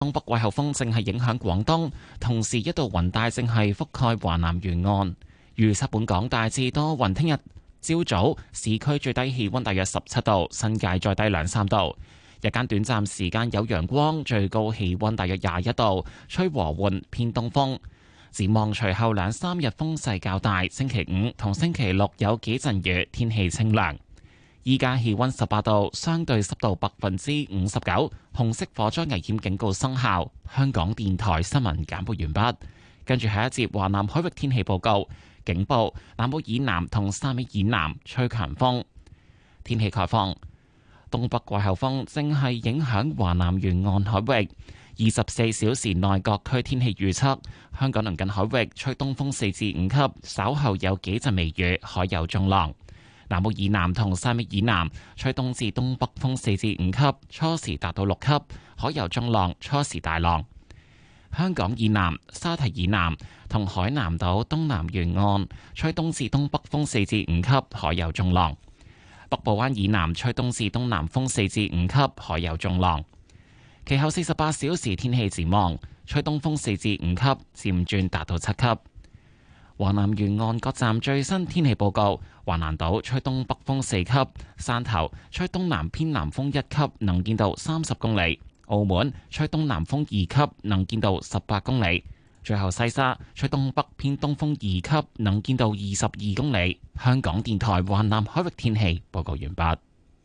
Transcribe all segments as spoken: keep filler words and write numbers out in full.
東北季候風正係影響廣東，同時一道雲帶正係覆蓋華南沿岸。預測本港大致多雲，聽日朝早市區最低氣溫大約十七度，新界再低兩三度。日間短暫時間有陽光，最高氣溫大約廿一度，吹和緩偏東風。展望隨後兩三日風勢較大，星期五同星期六有幾陣雨，天氣清涼。依家氣溫十八度，相對濕度百分之五十九，紅色火災危險警告生效。香港電台新聞簡報完畢，跟住下一節華南海域天氣報告。警報：南部以南同汕尾以南吹強風。天氣概況：東北季候風正係影響華南沿岸海域。二十四小時內各區天氣預測：香港鄰近海域吹東風四至五級，稍後有幾陣微雨，海有中浪。南部以南同汕尾以南吹東至東北風四至五級，初時達到六級，海有中浪，初時大浪。香港以南、沙堤以南同海南島東南沿岸吹東至東北風四至五級，海有中浪。北部灣以南吹東至東南風四至五級，海有中浪。其後四十八小時天氣展望，吹東風四至五級，漸轉達到七級。華南沿岸各站最新天氣報告：華南島吹東北風四級，汕頭吹東南偏南風一級，能見度三十公里；澳門吹東南風二級，能見度十八公里。最後西沙吹東北偏東風二級，能見度二十二公里。香港電台華南海域天氣報告完畢。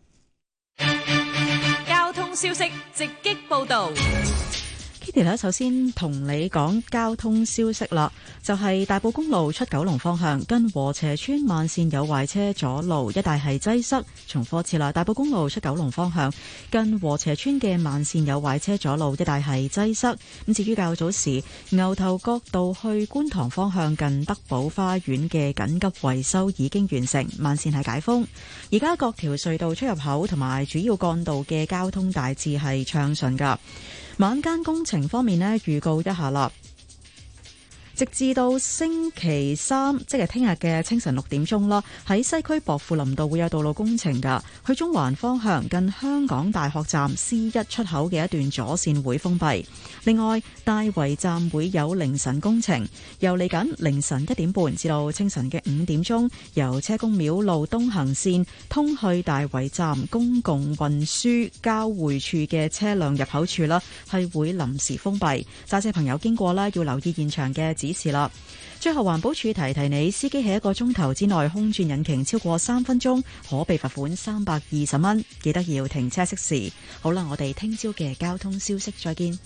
交通消息直擊報道。 Kitty 咧，首先同你講交通消息啦，就係、是、大埔公路出九龍方向，近禾輋村慢線有壞車阻路，一帶係擠塞。重複一次啦，大埔公路出九龍方向，近禾輋村嘅慢線有壞車阻路，一帶係擠塞。咁至於較早時牛頭角道去觀塘方向，近德寶花園嘅緊急維修已經完成，慢線係解封。而家各條隧道出入口同埋主要幹道嘅交通大致係暢順噶。晚間工程方面呢，預告一下啦。直至到星期三，即係聽日嘅清晨六點鐘啦，喺西區薄扶林道會有道路工程㗎。去中環方向近香港大學站 C 一出口嘅一段左線會封閉。另外，大圍站會有凌晨工程，由嚟緊凌晨一點半至到清晨嘅五點鐘，由車公廟路東行線通去大圍站公共運輸交匯處嘅車輛入口處啦，係會臨時封閉。揸車朋友經過啦，要留意現場嘅指示啦。最後環保署提提你，司機喺一個鐘頭之內空轉引擎超過三分鐘，可被罰款三百二十蚊。記得要停車熄匙。好啦，我哋聽朝嘅交通消息再見。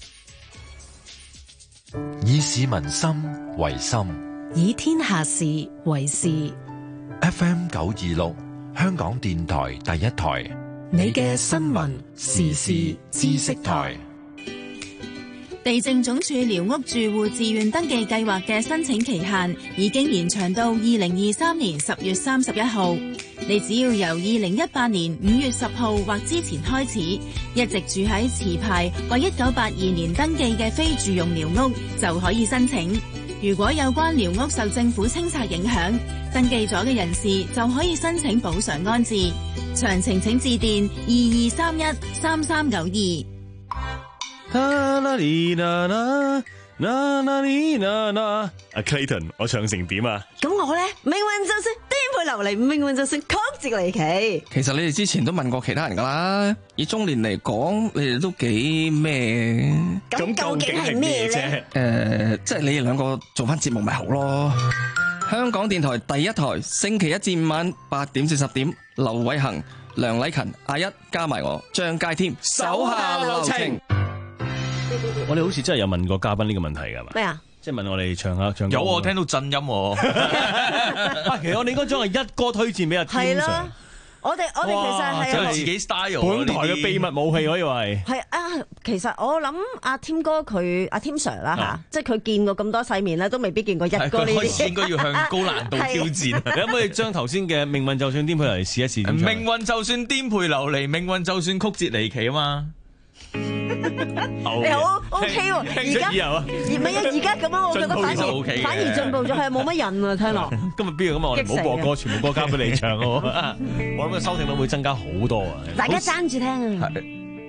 以市民心為心， 以天下事為事。 F M 九二六，香港電台第一台， 你嘅新聞時事知識台。 地政總署寮屋住戶自願登記計劃嘅申請期限已經延長到二零二三年十月三十一號。你只要由二零一八年五月十號或之前開始，一直住喺持牌或一九八二年登記嘅非住用寮屋，就可以申請。如果有關寮屋受政府清拆影響，登記咗嘅人士就可以申請補償安置。詳情請致電二二三一三三九二。 啦啦哩啦啦啦啦哩啦啦，阿 Clayton， 我唱成點啊？ 咁我咧，命運就算顛沛流離，命運就算曲折離奇。 其實你哋之前都問過其他人噶啦，以中年嚟講，你哋都幾咩？ 咁究竟係咩啫？ 誒、呃，即係你哋兩個做翻節目咪好咯。香港電台第一台，星期一至五晚八點至十點，劉偉恒、梁禮勤、阿一加埋我張佳添，手下留情。 我哋好似真係有問過嘉賓呢個問題噶嘛？ 咩啊？ 即係問我哋唱下唱歌。 有我聽到震音喎。 啊，其實我哋應該將係一歌推薦俾阿天 Sir。 我哋我哋其實係真係自己 style。 本台嘅秘密武器可以話係。 係啊，其實我諗阿添哥佢阿添 Sir 啦吓，即係佢見過咁多世面咧，都未必見過一哥呢啲。 開始應該要向高難度挑戰。 你可唔可以將頭先嘅命運就算顛沛流離試一試？ 命運就算顛沛流離，命運就算曲折離奇啊嘛。 你好 OK 喎，而家而唔係啊，而家咁樣我覺得反而反而進步咗，係冇乜癮啊，聽落。 今日邊個咁啊？我哋唔好播歌，全部歌交俾你唱咯。我諗個收聽率會增加好多啊！ 大家爭住聽啊！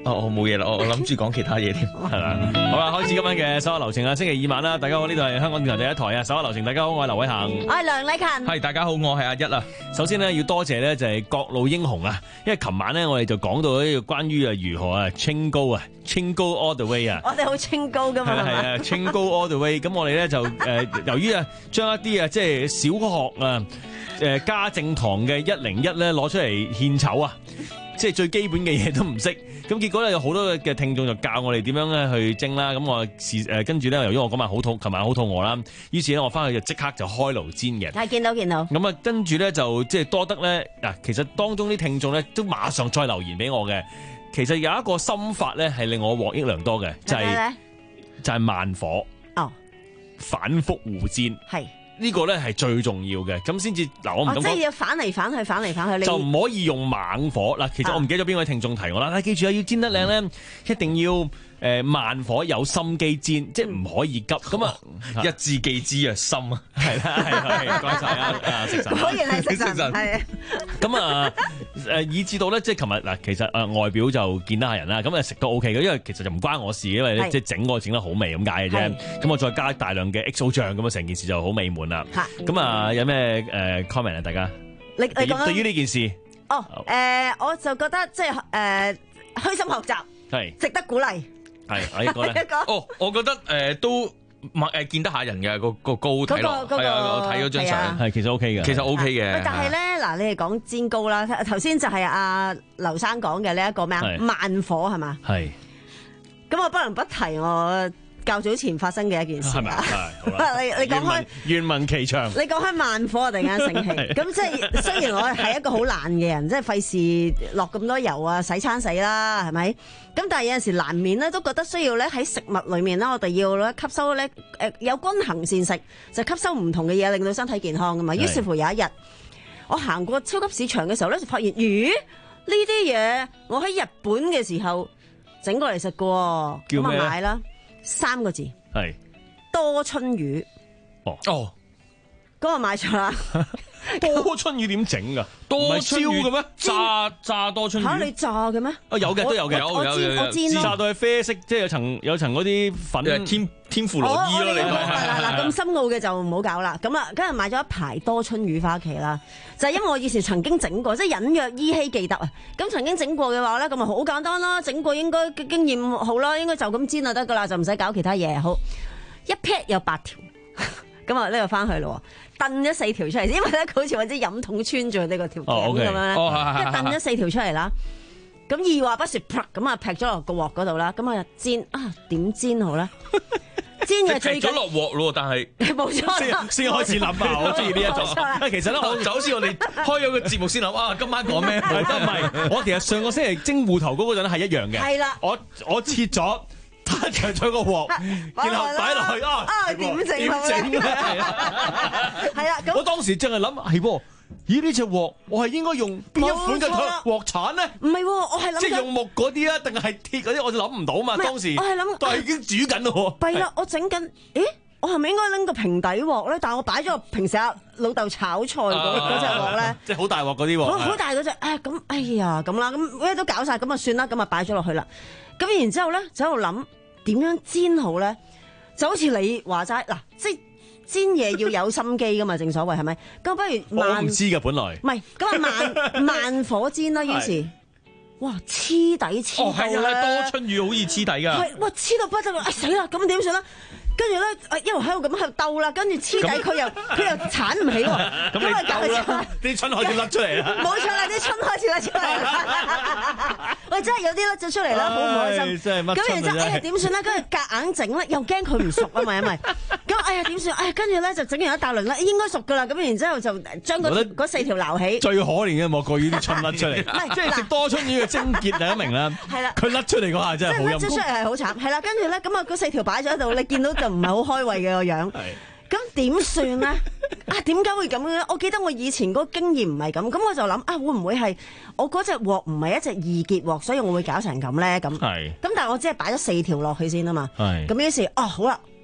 哦，我冇嘢啦，我我諗住講其他嘢添， 係啦。好啦，開始今晚嘅首個流程啊，星期二晚啦，大家好，呢度係香港電台第一台啊，首個流程，大家好，我係劉偉恒， 我係梁禮勤， 係大家好，我係阿一啊。 首先呢，要多謝呢就係各路英雄啊，因為琴晚呢，我哋就講到呢個關於啊如何啊清高啊清高 all the way 啊， 我哋好清高噶嘛， 係啊清高 all the way，咁我哋咧就誒由於啊將一啲啊即係小學啊誒家政堂嘅一零一咧攞出嚟獻醜啊，即係最基本嘅嘢都唔識，咁結果咧有好多嘅聽眾就教我哋點樣咧去蒸啦，咁我是誒跟住咧由於我嗰晚好肚，琴晚好肚餓啦，於是咧我翻去就即刻就開爐煎嘅， 係見到見到， 咁啊跟住咧就即係多得咧嗱，其實當中啲聽眾咧都馬上再留言俾我嘅。其實有一個心法咧，係令我獲益良多嘅，就係、是、就係、是、慢火，哦，反覆互煎，係呢個咧係最重要嘅，咁先至嗱，我唔敢講、哦、 即係要反嚟反去，反嚟反去， 就唔可以用猛火嗱。其實我唔記得咗邊位聽眾提我啦，但係記住啊，要煎得靚咧，嗯、一定要。誒慢火有心機煎，即係唔可以急咁啊！ 一字記之啊，心啊， 係啦，係係，唔該晒啊！食神， 果然係食神，係咁啊誒，以至到咧，即係琴日嗱，其實誒外表就見得下人啦，咁啊食都 OK 嘅，因為其實就唔關我事，因為即係整個整得好味咁解嘅啫。咁我再加大量嘅 X O 醬，咁啊成件事就好美滿啦。咁啊，有咩誒 comment 啊？大家你你講對於呢件事， 哦誒，我就覺得即係誒虛心學習，係值得鼓勵。 係，我一個咧。 哦，我覺得誒、呃、都誒見得下人嘅個個糕睇落，係啊，我睇咗張相，係其實 OK 嘅， 其實 OK 嘅。 但係咧嗱，你哋講煎糕啦，頭先就係阿劉生講嘅呢一個咩啊？慢火係嘛？係。咁我不能不提我較早前發生嘅一件事啊！你你講開願聞其詳， 你講開慢火，我突然間醒起。咁即係雖然我係一個好懶嘅人，即係費事落咁多油啊，洗餐死啦，係咪？咁但係有陣時難免咧，都覺得需要咧喺食物裏面咧，我哋要咧吸收咧誒有均衡膳食，就吸收唔同嘅嘢，令到身體健康噶嘛。於是乎有一日，我行過超級市場嘅時候咧，就發現咦呢啲嘢我喺日本嘅時候整過嚟食過，咁啊買啦。三個字係多春魚哦哦，嗰個買咗啦。 多春魚點整噶？多春魚嘅咩？炸炸多春魚吓你炸嘅咩？ 啊有嘅都有嘅，有有有有炸到係啡色，即係有層有層嗰啲粉天天婦羅衣咯。你嗱嗱咁深奧嘅就唔好搞啦。咁啊，今日買咗一排多春魚翻屋企啦，就係因為我以前曾經整過，即係隱約依稀記得啊。咁曾經整過嘅話咧，咁啊好簡單啦，整過應該經驗好啦，應該就咁煎就得噶啦，就唔使搞其他嘢。好一劈有八條，咁啊呢個翻去咯。燉咗四條出嚟，因為咧佢好似揾支飲筒穿住呢個條頸咁樣咧，即係燉咗四條出嚟啦。咁二話不說，咁啊劈咗落個鑊嗰度啦。咁啊煎啊點煎好咧？煎嘅最緊咗落鑊咯，但係冇錯， 先開始諗啊！我中意呢一種。其實咧，我就好似我哋開咗個節目先諗啊，今晚講咩？ 唔係，我其實上個星期蒸芋頭嗰陣係一樣嘅。 係啦， 我我切咗。攤長咗個鑊，然後擺落去啊！ 啊點整？點整咧？係啦，咁我當時正係諗係喎，咦呢隻鑊我係應該用邊一款嘅鑊鏟咧？ 唔係，我係諗即係用木嗰啲啊，定係鐵嗰啲？我就諗唔到嘛。當時我係諗， 但係已經煮緊咯。 弊啦，我整緊，咦？我係咪應該拎個平底鑊咧？但係我擺咗平時阿老豆炒菜嗰嗰隻鑊咧， 即係好大鑊嗰啲鑊。 好大嗰隻，誒咁，哎呀咁啦，咁咩都搞晒，咁啊算啦，咁啊擺咗落去啦。咁然之後咧，就喺度諗。點樣煎好咧？就好似你話齋嗱，即係煎嘢要有心機噶嘛，正所謂係咪？咁不如慢我唔知噶本來唔係咁啊，慢慢火煎啦。於是哇黐底黐到咧， 哦係啊，多春魚好易黐底噶， 係哇黐到不得了，哎死啦！咁點算咧？跟住咧，一路喺度咁喺度鬥啦，跟住黐底佢又佢又鏟唔起喎， 咁你鬥啦，啲春開始甩出嚟啦， 冇錯啦，啲春開始甩出嚟啦，喂，真係有啲甩咗出嚟啦，好唔開心。咁然之後，哎呀點算咧？跟住夾硬整咧，又驚佢唔熟啊嘛，因為咁哎呀點算？哎呀跟住咧就整完一大輪啦，應該熟噶啦。咁然之後就將嗰嗰四條撈起。 最可憐嘅莫過於啲春甩出嚟，即係食多春魚嘅症結，大家明啦。係啦，佢甩出嚟嗰下真係好陰功。即係甩出嚟係好慘，係啦。跟住咧咁啊，嗰四條擺咗喺度，你見到就唔係好開胃嘅個樣。咁點算咧？啊，點解會咁咧？我記得我以前嗰個經驗唔係咁，咁我就諗啊，會唔會係我嗰隻鑊唔係一隻易結鑊，所以我會搞成咁咧？咁，咁但係我只係擺咗四條落去先啊嘛。咁於是哦好啦，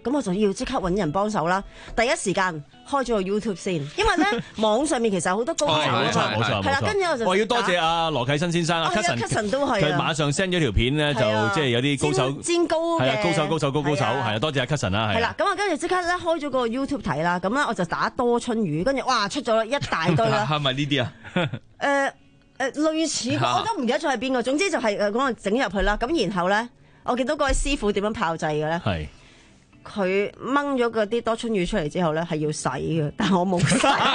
咁我就要即刻揾人幫手啦。第一時間開咗個 YouTube 先，因為咧網上面其實好多高手啊， 冇錯冇錯， 係啦，跟住我就我要多謝阿羅啟新先生啊 ，Cousin 都係佢馬上 send 咗條片咧，就即係有啲高手煎糕嘅， 係啊，高手高手高高手，係啊，多謝阿 Cousin 啦， 係啦，咁啊跟住即刻咧開咗個 YouTube 睇啦，咁咧我就打多春魚，跟住哇出咗一大堆啦， 係咪呢啲啊？ 誒誒類似，我都唔記得咗係邊個，總之就係誒咁我整入去啦，咁然後咧我見到嗰位師傅點樣炮製嘅咧， 係。 佢掹咗嗰啲多春魚出嚟之後咧，係要洗嘅，但係我冇洗。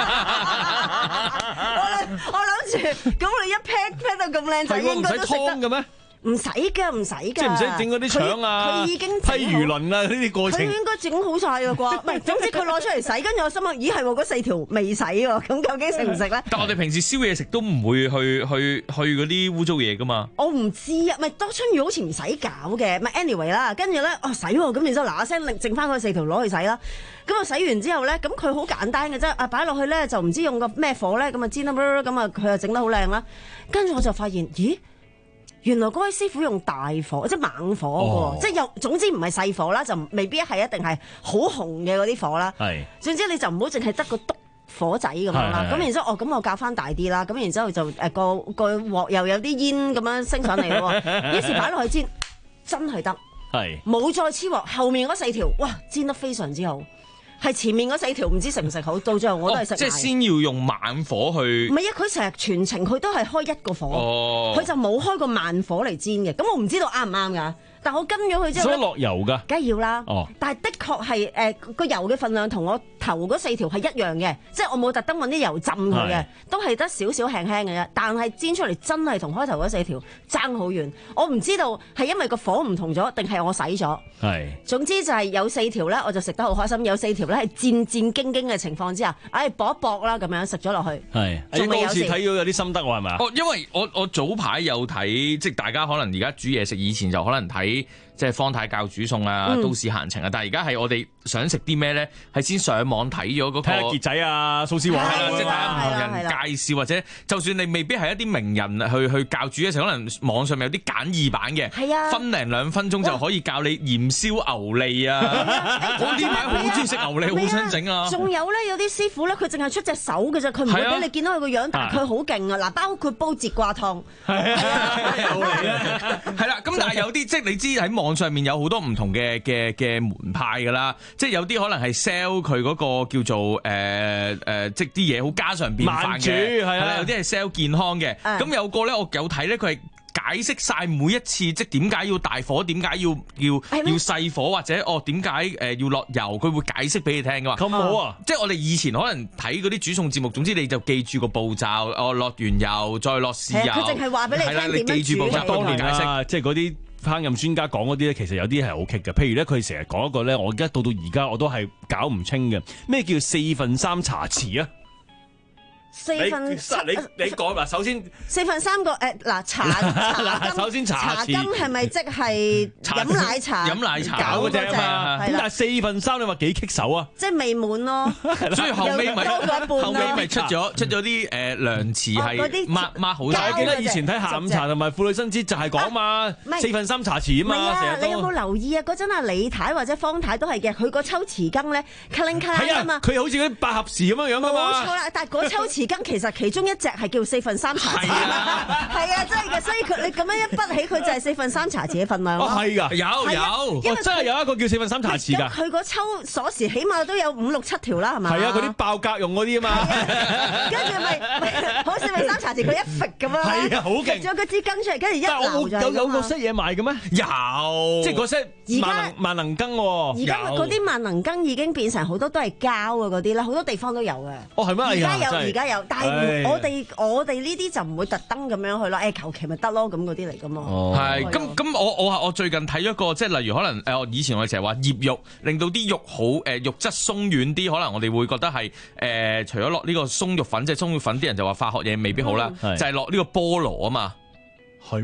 我我諗住，咁你一 pack pack 到咁靚仔，應該都食得嘅咩？ 唔使㗎，唔使㗎。 即係唔使整嗰啲腸啊， 佢已經批魚鱗啊呢啲過程。 佢應該整好晒㗎啩？唔係，總之佢攞出嚟洗，跟住我心諗，咦係喎，嗰四條未洗喎，咁究竟食唔食咧？ 但我哋平時燒嘢食都唔會去去去嗰啲污糟嘢㗎嘛。 我唔知啊，咪多春魚好似唔使搞嘅，咪 anyway 啦。跟住咧，哦洗喎，咁然之後嗱嗱聲剩翻嗰四條攞去洗啦。咁啊洗完之後咧，咁佢好簡單嘅啫，啊擺落去咧就唔知用個咩火咧，咁啊煎啦，咁啊佢又整得好靚啦。跟住我就發現，咦？原來嗰位師傅用大火，即係猛火嘅喎，哦、即係又總之唔係細火啦，就未必係一定係好紅嘅嗰啲火啦。係是，總之你就唔好淨係得個篤火仔咁樣啦。咁然之後，哦咁我較翻大啲啦。咁然之後就誒個個鑊又有啲煙咁樣升上嚟喎。於是擺落去煎，真係得，係冇是再黐鑊。後面嗰四條，哇煎得非常之好。係前面嗰四條唔知食唔食好，到最後我都係食、哦。即係先要用猛火去。 唔係啊，佢成日全程佢都係開一個火，佢、哦、就冇開過慢火嚟煎嘅。咁我唔知道啱唔啱㗎。但我跟咗佢之後， 所以落油㗎， 梗係要啦。 哦， 但係的確係誒個油嘅份量同我頭嗰四條係一樣嘅，即係我冇特登揾啲油浸佢嘅，是都係得少少輕輕嘅啫。但係煎出嚟真係同開頭嗰四條爭好遠。我唔知道係因為個火唔同咗，定係我洗咗。係是，總之就係有四條咧，我就食得好開心。有四條咧係戰戰兢兢嘅情況之下，唉、哎、搏一搏啦咁樣食咗落去。係是， 仲未有好似睇到有啲心得喎，係咪？ 哦，因為我我早排有睇，即係大家可能而家煮嘢食，以前就可能睇。即係方太教煮餸啊，嗯、都市閒情啊，但係而家係我哋想食啲咩咧，係先上網睇咗嗰個睇下傑仔啊、蘇絲黃啊，即係睇下唔同人介紹，或者就算你未必係一啲名人去去教煮嘅時候，可能網上面有啲簡易版嘅，啊、分零兩分鐘就可以教你鹽燒牛脷啊！我呢排好中意食牛脷，好想整啊！ 仲有咧，有啲師傅咧，佢淨係出隻手嘅啫，佢唔會俾你見到佢個樣，但係佢好勁啊！嗱，包括煲節瓜湯，係啊， 係啦，咁但係有啲即係你知喺網上面有好多唔同嘅嘅嘅門派㗎啦，即係有啲可能係 sell 佢嗰個叫做誒誒、呃呃，即係啲嘢好家常便飯嘅，係啦，有啲係 sell 健康嘅。咁、嗯、有個咧，我有睇咧，佢係解釋晒每一次，即係點解要大火，點解要要嗎要細火，或者哦點解誒要落油，佢會解釋俾你聽㗎嘛。咁好啊！即係我哋以前可能睇嗰啲煮餸節目，總之你就記住個步驟，哦落完油再落豉油，佢淨係話俾你聽點樣煮。你記住步驟，當年解釋，即係嗰啲烹飪專家講嗰啲咧，其實有啲係好棘嘅。譬如咧，佢成日講一個咧，我而家到到而家我都係搞唔清嘅，咩叫四分三茶匙啊？四分三，你你講嗱，首先四分三個誒嗱茶茶首先茶茶羹係咪即係飲奶茶飲奶茶嗰隻啊嘛？咁但係四分三你話幾棘手啊？ 即係未滿咯， 所以後尾咪多過一半後尾咪出咗出咗啲誒量詞係抹抹好晒。 我記得以前睇下午茶同埋婦女新知就係講嘛，四分三茶匙啊嘛。成日都你有冇留意啊？嗰陣阿李太或者方太都係嘅，佢個抽匙羹咧，卡拎卡啊嘛。 佢好似嗰啲百合匙咁樣樣噶嘛。 冇錯啦，但係嗰抽匙羹其實其中一隻係叫四分三茶匙，係啊，真係嘅，所以佢你咁樣一筆起，佢就係四分三茶匙嘅份量咯。 哦，係㗎，有有，因為真係有一個叫四分三茶匙㗎。 佢嗰抽鎖匙起碼都有五六七條啦，係咪？ 係啊，嗰啲爆格用嗰啲啊嘛。 跟住咪好四分三茶匙，佢一揈咁樣。 係啊，好勁。 仲有嗰支羹出嚟，跟住一但我有有個 set 嘢賣嘅咩？ 有， 即係嗰 set 萬能萬能羹喎。 而家嗰啲萬能羹已經變成好多都係膠啊嗰啲啦，好多地方都有嘅。 哦，係咩？ 而家有，而家有，但係我哋。我哋呢啲就唔會特登咁樣去咯，誒求其咪得咯，咁嗰啲嚟噶嘛。 係，咁咁我我我最近睇咗個，即係例如可能誒，以前我哋成日話醃肉，令到啲肉好誒肉質鬆軟啲，可能我哋會覺得係誒，除咗落呢個鬆肉粉，即係鬆肉粉，啲人就話化學嘢未必好啦，就係落呢個菠蘿啊嘛。 係咩？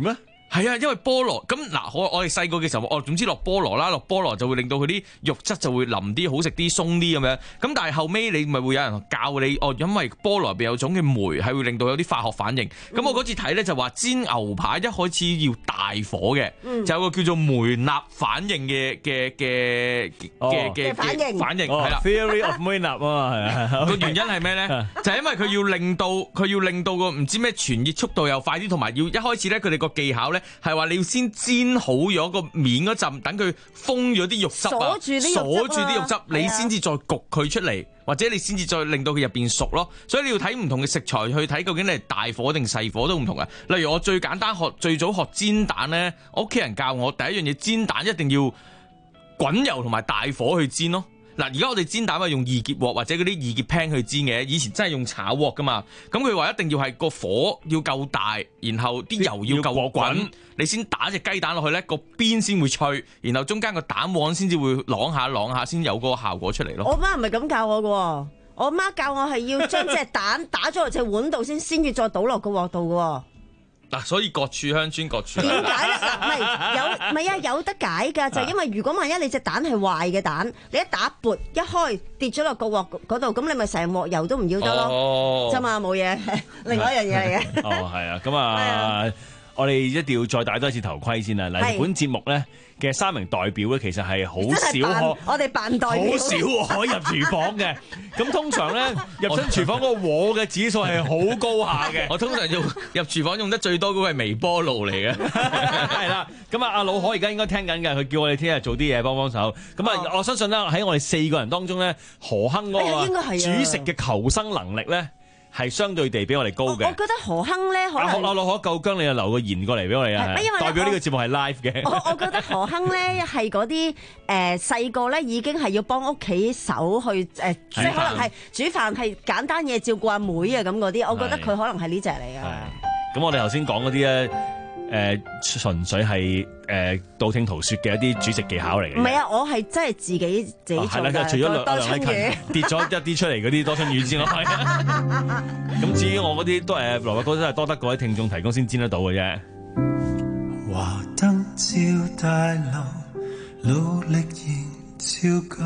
係啊，因為菠蘿咁嗱，我我哋細個嘅時候，我總之落菠蘿啦，落菠蘿就會令到佢啲肉質就會腍啲，好食啲，鬆啲咁樣。咁但係後尾你咪會有人教你，哦，因為菠蘿入邊有種嘅酶係會令到有啲化學反應。咁、嗯、我嗰次睇咧就話煎牛排一開始要大火嘅，嗯、就有個叫做梅納反應嘅嘅嘅嘅嘅反應反應係啦。 Theory of 梅納啊，係啊， 個原因係咩咧？就係因為佢要令到佢要令到個唔知咩傳熱速度又快啲，同埋要一開始咧佢哋個技巧咧。係話你要先煎好咗個面嗰陣，等佢封咗啲肉汁啊，鎖住啲肉汁，你先至再焗佢出嚟，或者你先至再令到佢入邊熟咯。所以你要睇唔同嘅食材去睇，究竟你係大火定細火都唔同嘅。例如我最簡單學最早學煎蛋咧，我屋企人教我第一樣嘢，煎蛋一定要滾油同埋大火去煎咯。嗱，而家我哋煎蛋係用二結鑊或者嗰啲二結 pan 去煎嘅，以前真係用炒鑊噶嘛。咁佢話一定要係個火要夠大，然後啲油要夠滾，你先打隻雞蛋落去咧，個邊先會脆，然後中間個蛋黃先至會啷下啷下，先有嗰個效果出嚟咯。 我媽唔係咁教我嘅，我媽教我係要將隻蛋打咗落隻碗度先，先至再倒落個鑊度嘅。 嗱，所以各處鄉村各處。 點解咧？嗱，唔係有，唔係啊，有得解㗎，就係因為如果萬一你隻蛋係壞嘅蛋，你一打缽一開跌咗落個鑊嗰度，咁你咪成鑊油都唔要得咯，啫嘛，冇嘢，另外一樣嘢嚟嘅。 哦，係啊，咁啊，我哋一定要再戴多一次頭盔先啦。嗱，本節目咧嘅三名代表咧，其實係好少可， 我哋扮代表， 好少可入廚房嘅。咁通常咧入親廚房嗰個鑊嘅指數係好高下嘅。 我通常用入廚房用得最多嗰個係微波爐嚟嘅。 係啦，咁啊，阿老可而家應該聽緊嘅，佢叫我哋聽日做啲嘢幫幫手。咁啊，我相信咧喺我哋四個人當中咧，何亨嗰個煮食嘅求生能力咧，係相對地比我哋高嘅。 我覺得何亨咧，可能阿老可夠姜，你就留個言過嚟俾我哋啊！代表呢個節目係 live 嘅。 我我覺得何亨咧係嗰啲誒細個咧已經係要幫屋企手去誒，即係可能係煮飯係簡單嘢照顧阿妹啊咁嗰啲。我覺得佢可能係呢隻嚟㗎。 咁我哋頭先講嗰啲咧。誒純粹係誒道聽途說嘅一啲煮食技巧嚟嘅。 唔係啊，我係真係自己自己做嘅。 除咗梁梁禮勤跌咗一啲出嚟嗰啲多春魚之外，咁至於我嗰啲都誒蘿蔔糕都係多得各位聽眾提供先煎得到嘅啫。 華燈照大樓，努力仍照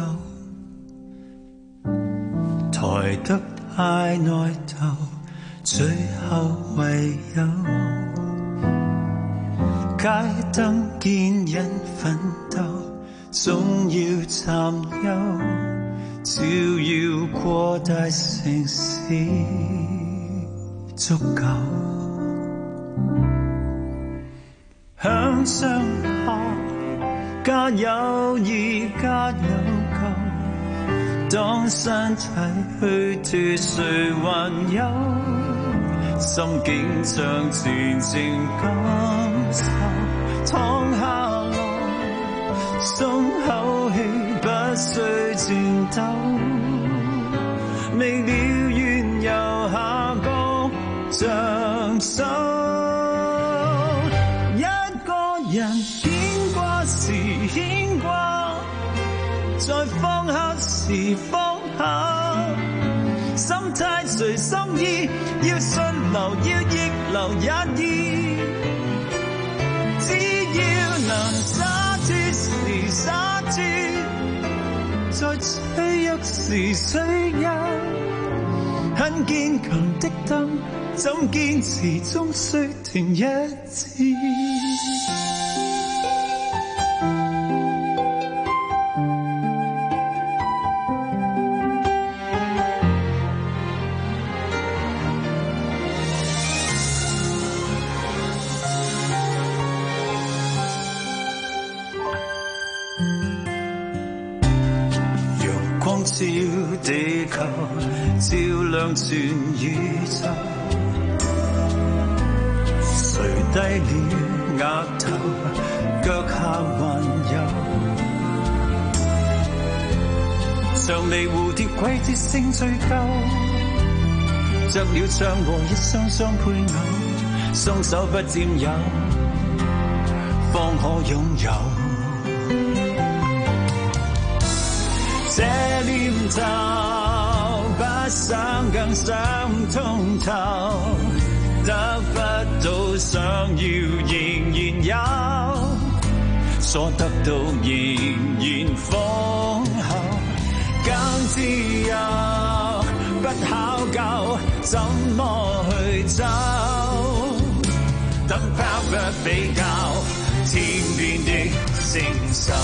舊，抬得太內頭，最後唯有。街燈見人奮鬥，總要參憂，照耀過大城市足夠。向上行，加友誼加有舊，當身體去脫誰還有？心境像前程感受，躺下來鬆口氣，不需戰鬥，未了緣由下個着手，一個人牽掛時牽掛，在放下時放下，心態隨心意，要順流要逆流也易，只要能灑脫時灑脫，在脆弱時脆弱，很堅強的燈，怎堅持終須停一次。照地球，照亮全宇宙。誰低了額頭，腳下還有。像離蝴蝶季節性追究，着了唱和一雙雙配偶，雙手不佔有，方可擁有。這念頭不想更想通透， 得不到想要仍然有，所得到仍然豐厚，更自由，不考究怎麼去走，等拋不比較，天邊的承受，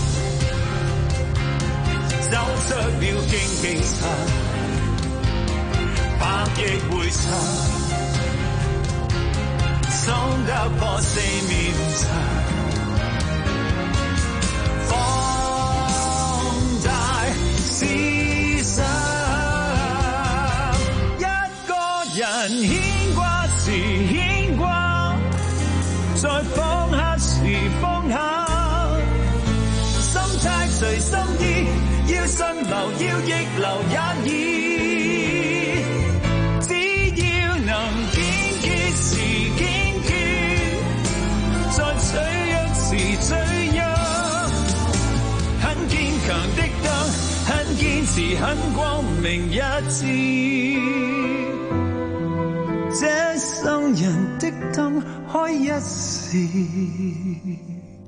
走出了荊棘層，百億回塵，衝得破四面牆，放大思想，一個人牽掛時牽掛，再放下時放下，心態隨心意，要順流要逆流也易，只要能堅決時堅決，再脆弱時脆弱，很堅強的燈，很堅持很光明一致，這生人的燈開一時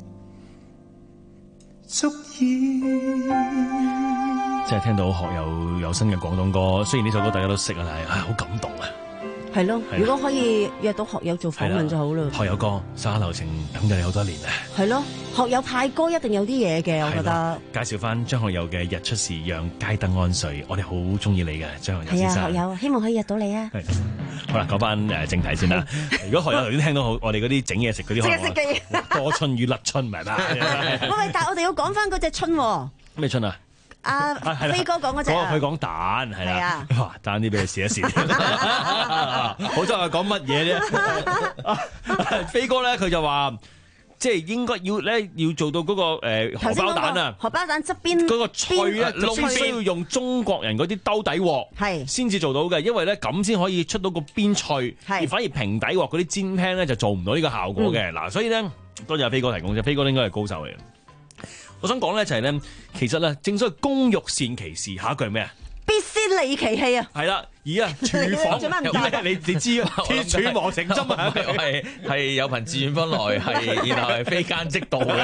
足以。 即係聽到學友有新嘅廣東歌，雖然呢首歌大家都識啊，但係唉好感動啊！ 係咯，如果可以約到學友做訪問就好啦。 學友歌《沙流情》等咗你好多年啊！ 係咯，學友派歌一定有啲嘢嘅，我覺得。 介紹翻張學友嘅《日出時讓街燈安睡》，我哋好中意你嘅張學友先生。 係啊，學友，希望可以約到你啊！ 好啦，講翻誒正題先啦。如果學友頭先聽到好，我哋嗰啲整嘢食嗰啲， 即食嘅多春與甩春，明白？ 喂，但係我哋要講翻嗰隻春喎。 咩春啊？ 阿飛哥講嗰隻， 佢講蛋係啦，哇，爭啲俾你試一試。好在係講乜嘢啫？飛哥咧，佢就話，即係應該要咧，要做到嗰個誒荷包蛋啊， 荷包蛋側邊嗰個脆咧，就必須要用中國人嗰啲兜底鑊，係先至做到嘅，因為咧咁先可以出到個邊脆，而反而平底鑊嗰啲煎 pan 咧就做唔到呢個效果嘅。嗱，所以咧，多謝阿飛哥提供啫，飛哥應該係高手嚟嘅。我想講咧就係咧，其實咧正所謂工欲善其事，下一句係咩啊？ 必先利其器啊！ 係啦，而啊廚房，你你知啊，鐵杵磨成針啊， 係係有朋自遠方來，係然後係非奸即盜嘅。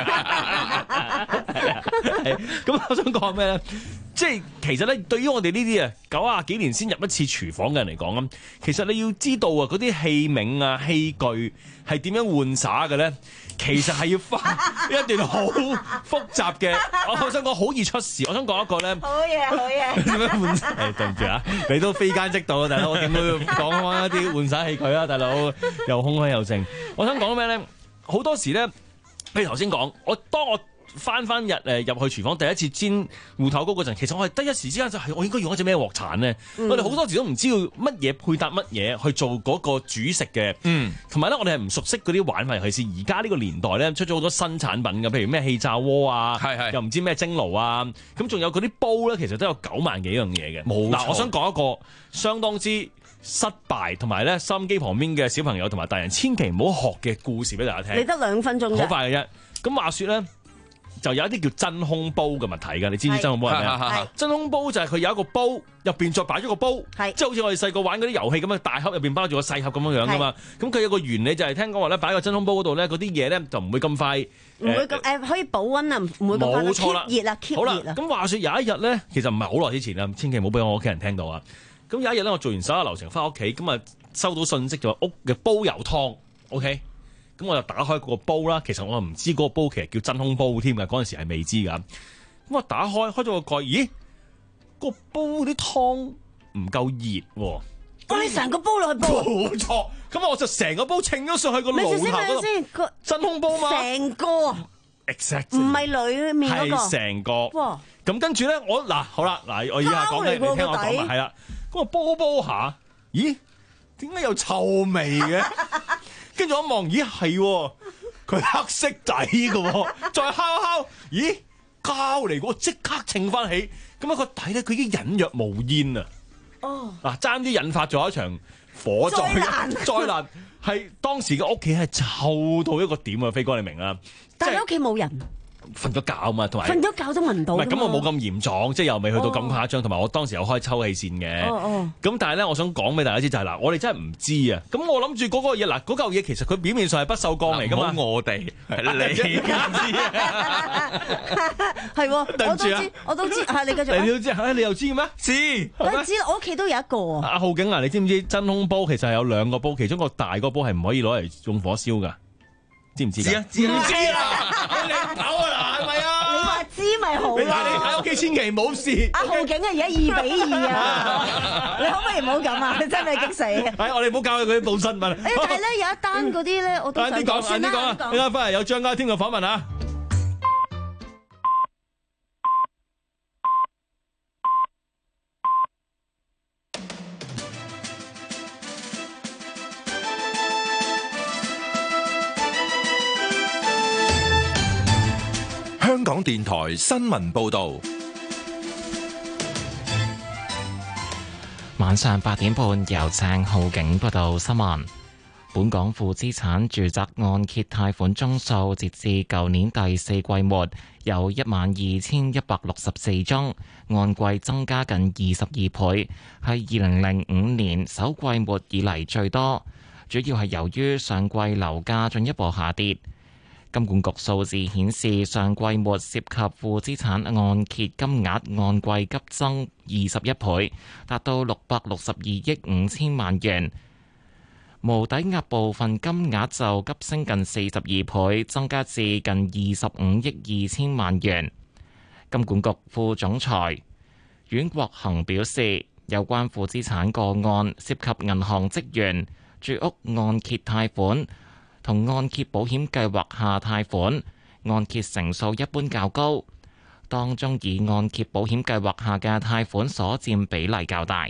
咁我想講咩咧？即係其實咧，對於我哋呢啲啊九啊幾年先入一次廚房嘅人嚟講啊，其實你要知道啊，嗰啲器皿啊器具係點樣換灑嘅咧？其實係要花一段好複雜嘅，我想講好易出事。我想講一個咧， 好嘢好嘢。 點樣換？誒對唔住啊，你都非奸即盜啊，大佬！我點都要講翻一啲換灑器具啊，大佬又空虛又剩。我想講咩咧？好多時咧，譬如頭先講，我當我翻翻日誒入去廚房第一次煎芋頭糕嗰陣，其實我係得一時之間就係我應該用一隻咩鑊鏟咧？嗯、我哋好多時都唔知道乜嘢配搭乜嘢去做嗰個主食嘅，嗯，同埋咧我哋係唔熟悉嗰啲玩法，尤其是而家呢個年代咧出咗好多新產品嘅，譬如咩氣炸鍋啊，係係又唔知咩蒸爐啊，咁仲有嗰啲煲咧，其實都有九萬幾樣嘢嘅。冇嗱，我想講一個相當之失敗同埋咧收音機旁邊嘅小朋友同埋大人千祈唔好學嘅故事俾大家聽。 你得兩分鐘啫， 好快嘅啫。咁話說咧。就有一啲叫真空煲嘅物體㗎，你知唔知真空煲係咩啊？真空煲就係佢有一個煲，入邊再擺咗個煲，即係好似我哋細個玩嗰啲遊戲咁樣，大盒入邊包住個細盒咁樣樣㗎嘛。咁佢有個原理就係聽講話咧，擺個真空煲嗰度咧，嗰啲嘢咧就唔會咁快， 唔會咁誒可以保溫啊，唔會咁快 keep 熱啊 keep 熱啊。 好啦，咁話說有一日咧，其實唔係好耐之前啦，千祈唔好俾我屋企人聽到啊。咁有一日咧，我做完手下流程翻屋企，咁啊收到信息就話屋嘅煲油湯 ，OK。咁我就打開個煲啦，其實我唔知嗰個煲其實叫真空煲添㗎，嗰陣時係未知㗎。咁我打開開咗個蓋，咦？個煲啲湯唔夠熱喎。 我你成個煲落去煲。 冇錯，咁我就成個煲稱咗上去個爐頭嗰度。真空煲嘛？ 成個。 exactly。 唔係裏面嗰個。 係成個。 哇！ 咁跟住咧，我嗱好啦，嗱我以下講嘅，你聽我講埋係啦。咁我煲煲下，咦？點解有臭味嘅？跟住我一望，咦係，佢黑色底嘅，再敲敲，咦膠嚟嘅，即刻稱翻起，咁啊個底咧佢已經隱約無煙啊！哦，嗱爭啲引發咗一場火災，災難係當時嘅屋企係臭到一個點啊！飛哥你明啊？ 但係你屋企冇人， 瞓咗覺啊嘛，同埋瞓咗覺都聞唔到㗎嘛。 唔係咁，我冇咁嚴重，即係又未去到咁誇張，同埋我當時有開抽氣扇嘅。 哦哦。 咁但係咧，我想講俾大家知就係嗱，我哋真係唔知啊。咁我諗住嗰個嘢嗱，嗰嚿嘢其實佢表面上係不鏽鋼嚟㗎嘛。 唔好我哋係你唔知啊。 係喎， 對唔住啊我都知，我都知，係你繼續啊。 你都知啊？你又知嘅咩？ 知。 我知啦，我屋企都有一個啊。 阿浩景啊，你知唔知真空煲其實係有兩個煲，其中個大個煲係唔可以攞嚟用火燒㗎？知唔知㗎？ 知啊，知啊， 知啊！你唔唞啊，係咪啊？ 你話知咪好你睇你咯？ 喺屋企千祈冇事。 阿浩景啊，而家二比二啊！你可唔可以唔好咁啊？真係激死啊！ 係我哋唔好教佢嗰啲報新聞。 誒，但係咧有一單嗰啲咧，我都想晏啲講， 算啦。 晏啲講啊！依家翻嚟有張家添嘅訪問啊！ 香港電台新聞報導， 晚上八點半由鄭浩景報道新聞。本港負資產住宅按揭貸款宗數截至舊年第四季末有一萬二千一百六十四宗，按季增加近二十二倍，係二零零五年首季末以嚟最多。主要係由於上季樓價進一步下跌。金管局數字顯示，上季末涉及負資產按揭金額按季急增二十一倍，達到六百六十二億五千萬元。無抵押部分金額就急升近四十二倍，增加至近二十五億二千萬元。金管局副總裁阮國恒表示，有關負資產個案涉及銀行職員、住屋按揭貸款同按揭保險計劃下貸款，按揭成數一般較高，當中以按揭保險計劃下嘅貸款所佔比例較大。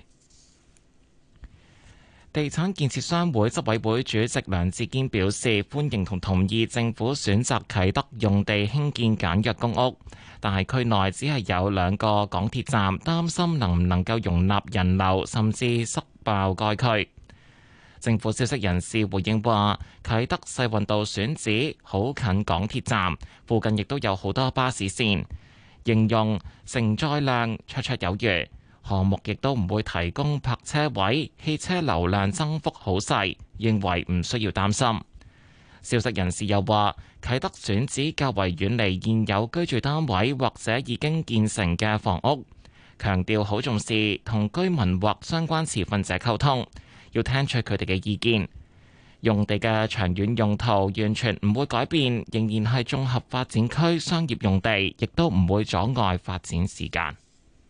地產建設商會執委會主席梁志堅表示，歡迎同同意政府選擇啟德用地興建簡約公屋，但係區內只係有兩個港鐵站，擔心能唔能夠容納人流，甚至塞爆該區。政府消息人士回應話，啟德世運道選址好近港鐵站，附近亦都有好多巴士線，形容承載量綽綽有餘。項目亦都唔會提供泊車位，汽車流量增幅好細，認為唔需要擔心。消息人士又話，啟德選址較為遠離現有居住單位或者已經建成嘅房屋，強調好重視同居民或相關持份者溝通，要聽取佢哋嘅意見。用地嘅長遠用途完全唔會改變，仍然係綜合發展區商業用地，亦都唔會阻礙發展時間。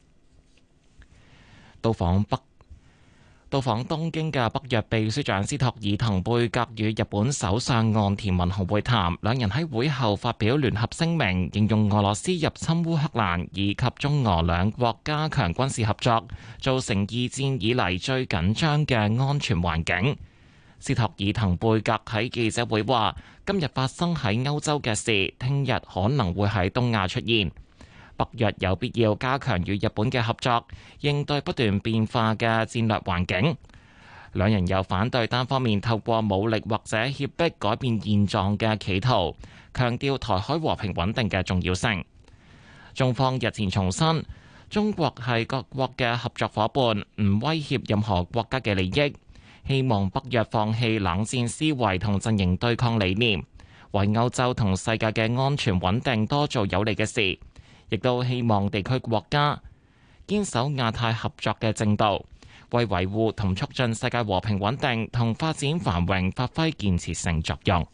到訪北到訪東京嘅北約秘書長斯托爾滕貝格與日本首相岸田文雄會談，兩人喺會後發表聯合聲明，形容俄羅斯入侵烏克蘭以及中俄兩國加強軍事合作，造成二戰以嚟最緊張嘅安全環境。斯托爾滕貝格喺記者會話，今日發生喺歐洲嘅事，聽日可能會喺東亞出現。北約有必要加強與日本嘅合作，應對不斷變化嘅戰略環境。兩人又反對單方面透過武力或者脅迫改變現狀嘅企圖，強調台海和平穩定嘅重要性。中方日前重申，中國係各國嘅合作夥伴，唔威脅任何國家嘅利益。希望北約放棄冷戰思維同陣營對抗理念，為歐洲同世界嘅安全穩定多做有利嘅事。亦都希望地區國家堅守亞太合作嘅正道，為維護同促進世界和平穩定同發展繁榮發揮建設性作用。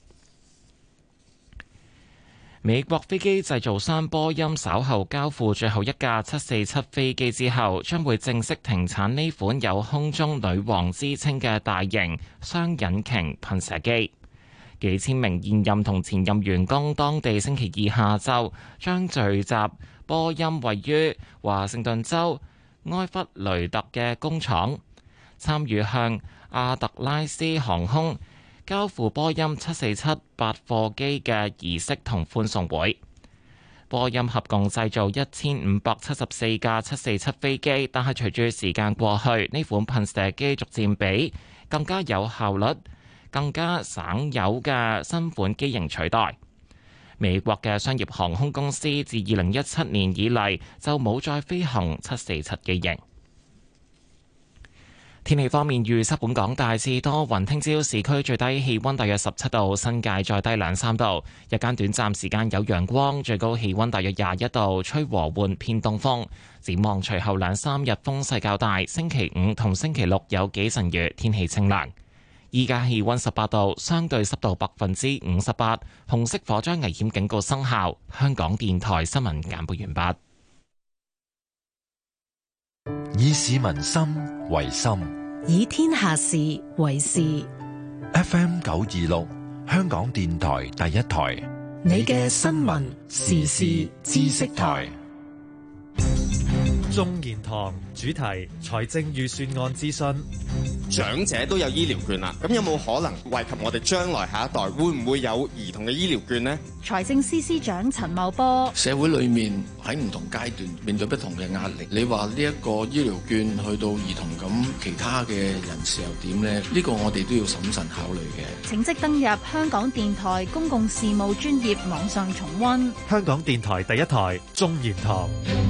美國飛機製造商波音稍後交付最後一架七四七飛機之後，將會正式停產呢款有空中女王之稱嘅大型雙引擎噴射機。幾千名現任同前任員工，當地星期二下晝將聚集波音位於華盛頓州埃弗雷特嘅工廠，參與向阿特拉斯航空交付波音七四七八貨機嘅儀式同歡送會。波音合共製造一千五百七十四架七四七飛機，但係隨住時間過去，呢款噴射機逐漸比更加有效率、更加省油嘅新款機型取代。 美國嘅商業航空公司自二零一七年以嚟就冇再飛行七四七機型。天氣方面預測，本港大致多雲，聽朝市區最低氣溫大約十七度，新界再低兩三度。日間短暫時間有陽光，最高氣溫大約廿一度，吹和緩偏東風。展望隨後兩三日風勢較大，星期五同星期六有幾陣雨，天氣清涼。依家氣溫十八度，相對濕度百分之五十八，紅色火災危險警告生效。香港電台新聞簡報完畢。 以市民心為心， 以天下事為事。 F M 九二六，香港電台第一台， 你嘅新聞時事知識台。 眾言堂主題財政預算案諮詢， 長者都有醫療券啦，咁有冇可能惠及我哋將來下一代？會唔會有兒童嘅醫療券呢？ 財政司司長陳茂波， 社會裏面喺唔同階段面對不同嘅壓力，你話呢一個醫療券去到兒童咁，其他嘅人士又點呢？呢個我哋都要審慎考慮嘅。 請即登入香港電台公共事務專頁網上重溫。 香港電台第一台眾言堂。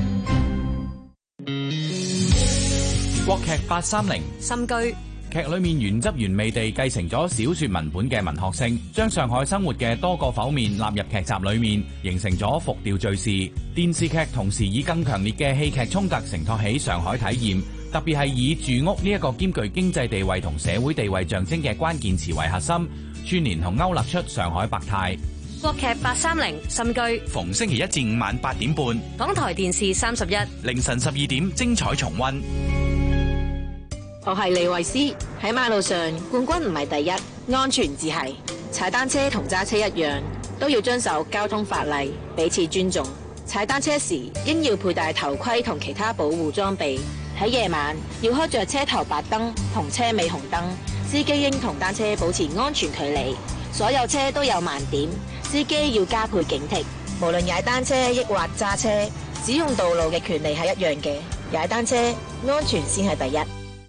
國劇八三零心居劇裏面原汁原味地繼承咗小說文本嘅文學性，將上海生活嘅多個剖面納入劇集裏面，形成咗複調敘事。電視劇同時以更強烈嘅戲劇衝突承托起上海體驗，特別係以住屋呢一個兼具經濟地位同社會地位象徵嘅關鍵詞為核心，串聯同勾勒出上海百態。 國劇八三零心居， 逢星期一至五晚八點半， 港台電視三十一， 凌晨十二點精彩重溫。 我係李慧詩，喺馬路上冠軍唔係第一，安全至係。踩單車同揸車一樣，都要遵守交通法例，彼此尊重。踩單車時應要佩戴頭盔同其他保護裝備。喺夜晚要開着車頭白燈同車尾紅燈，司機應同單車保持安全距離。所有車都有盲點，司機要加倍警惕。無論踩單車抑或揸車，使用道路嘅權利係一樣嘅。踩單車安全先係第一。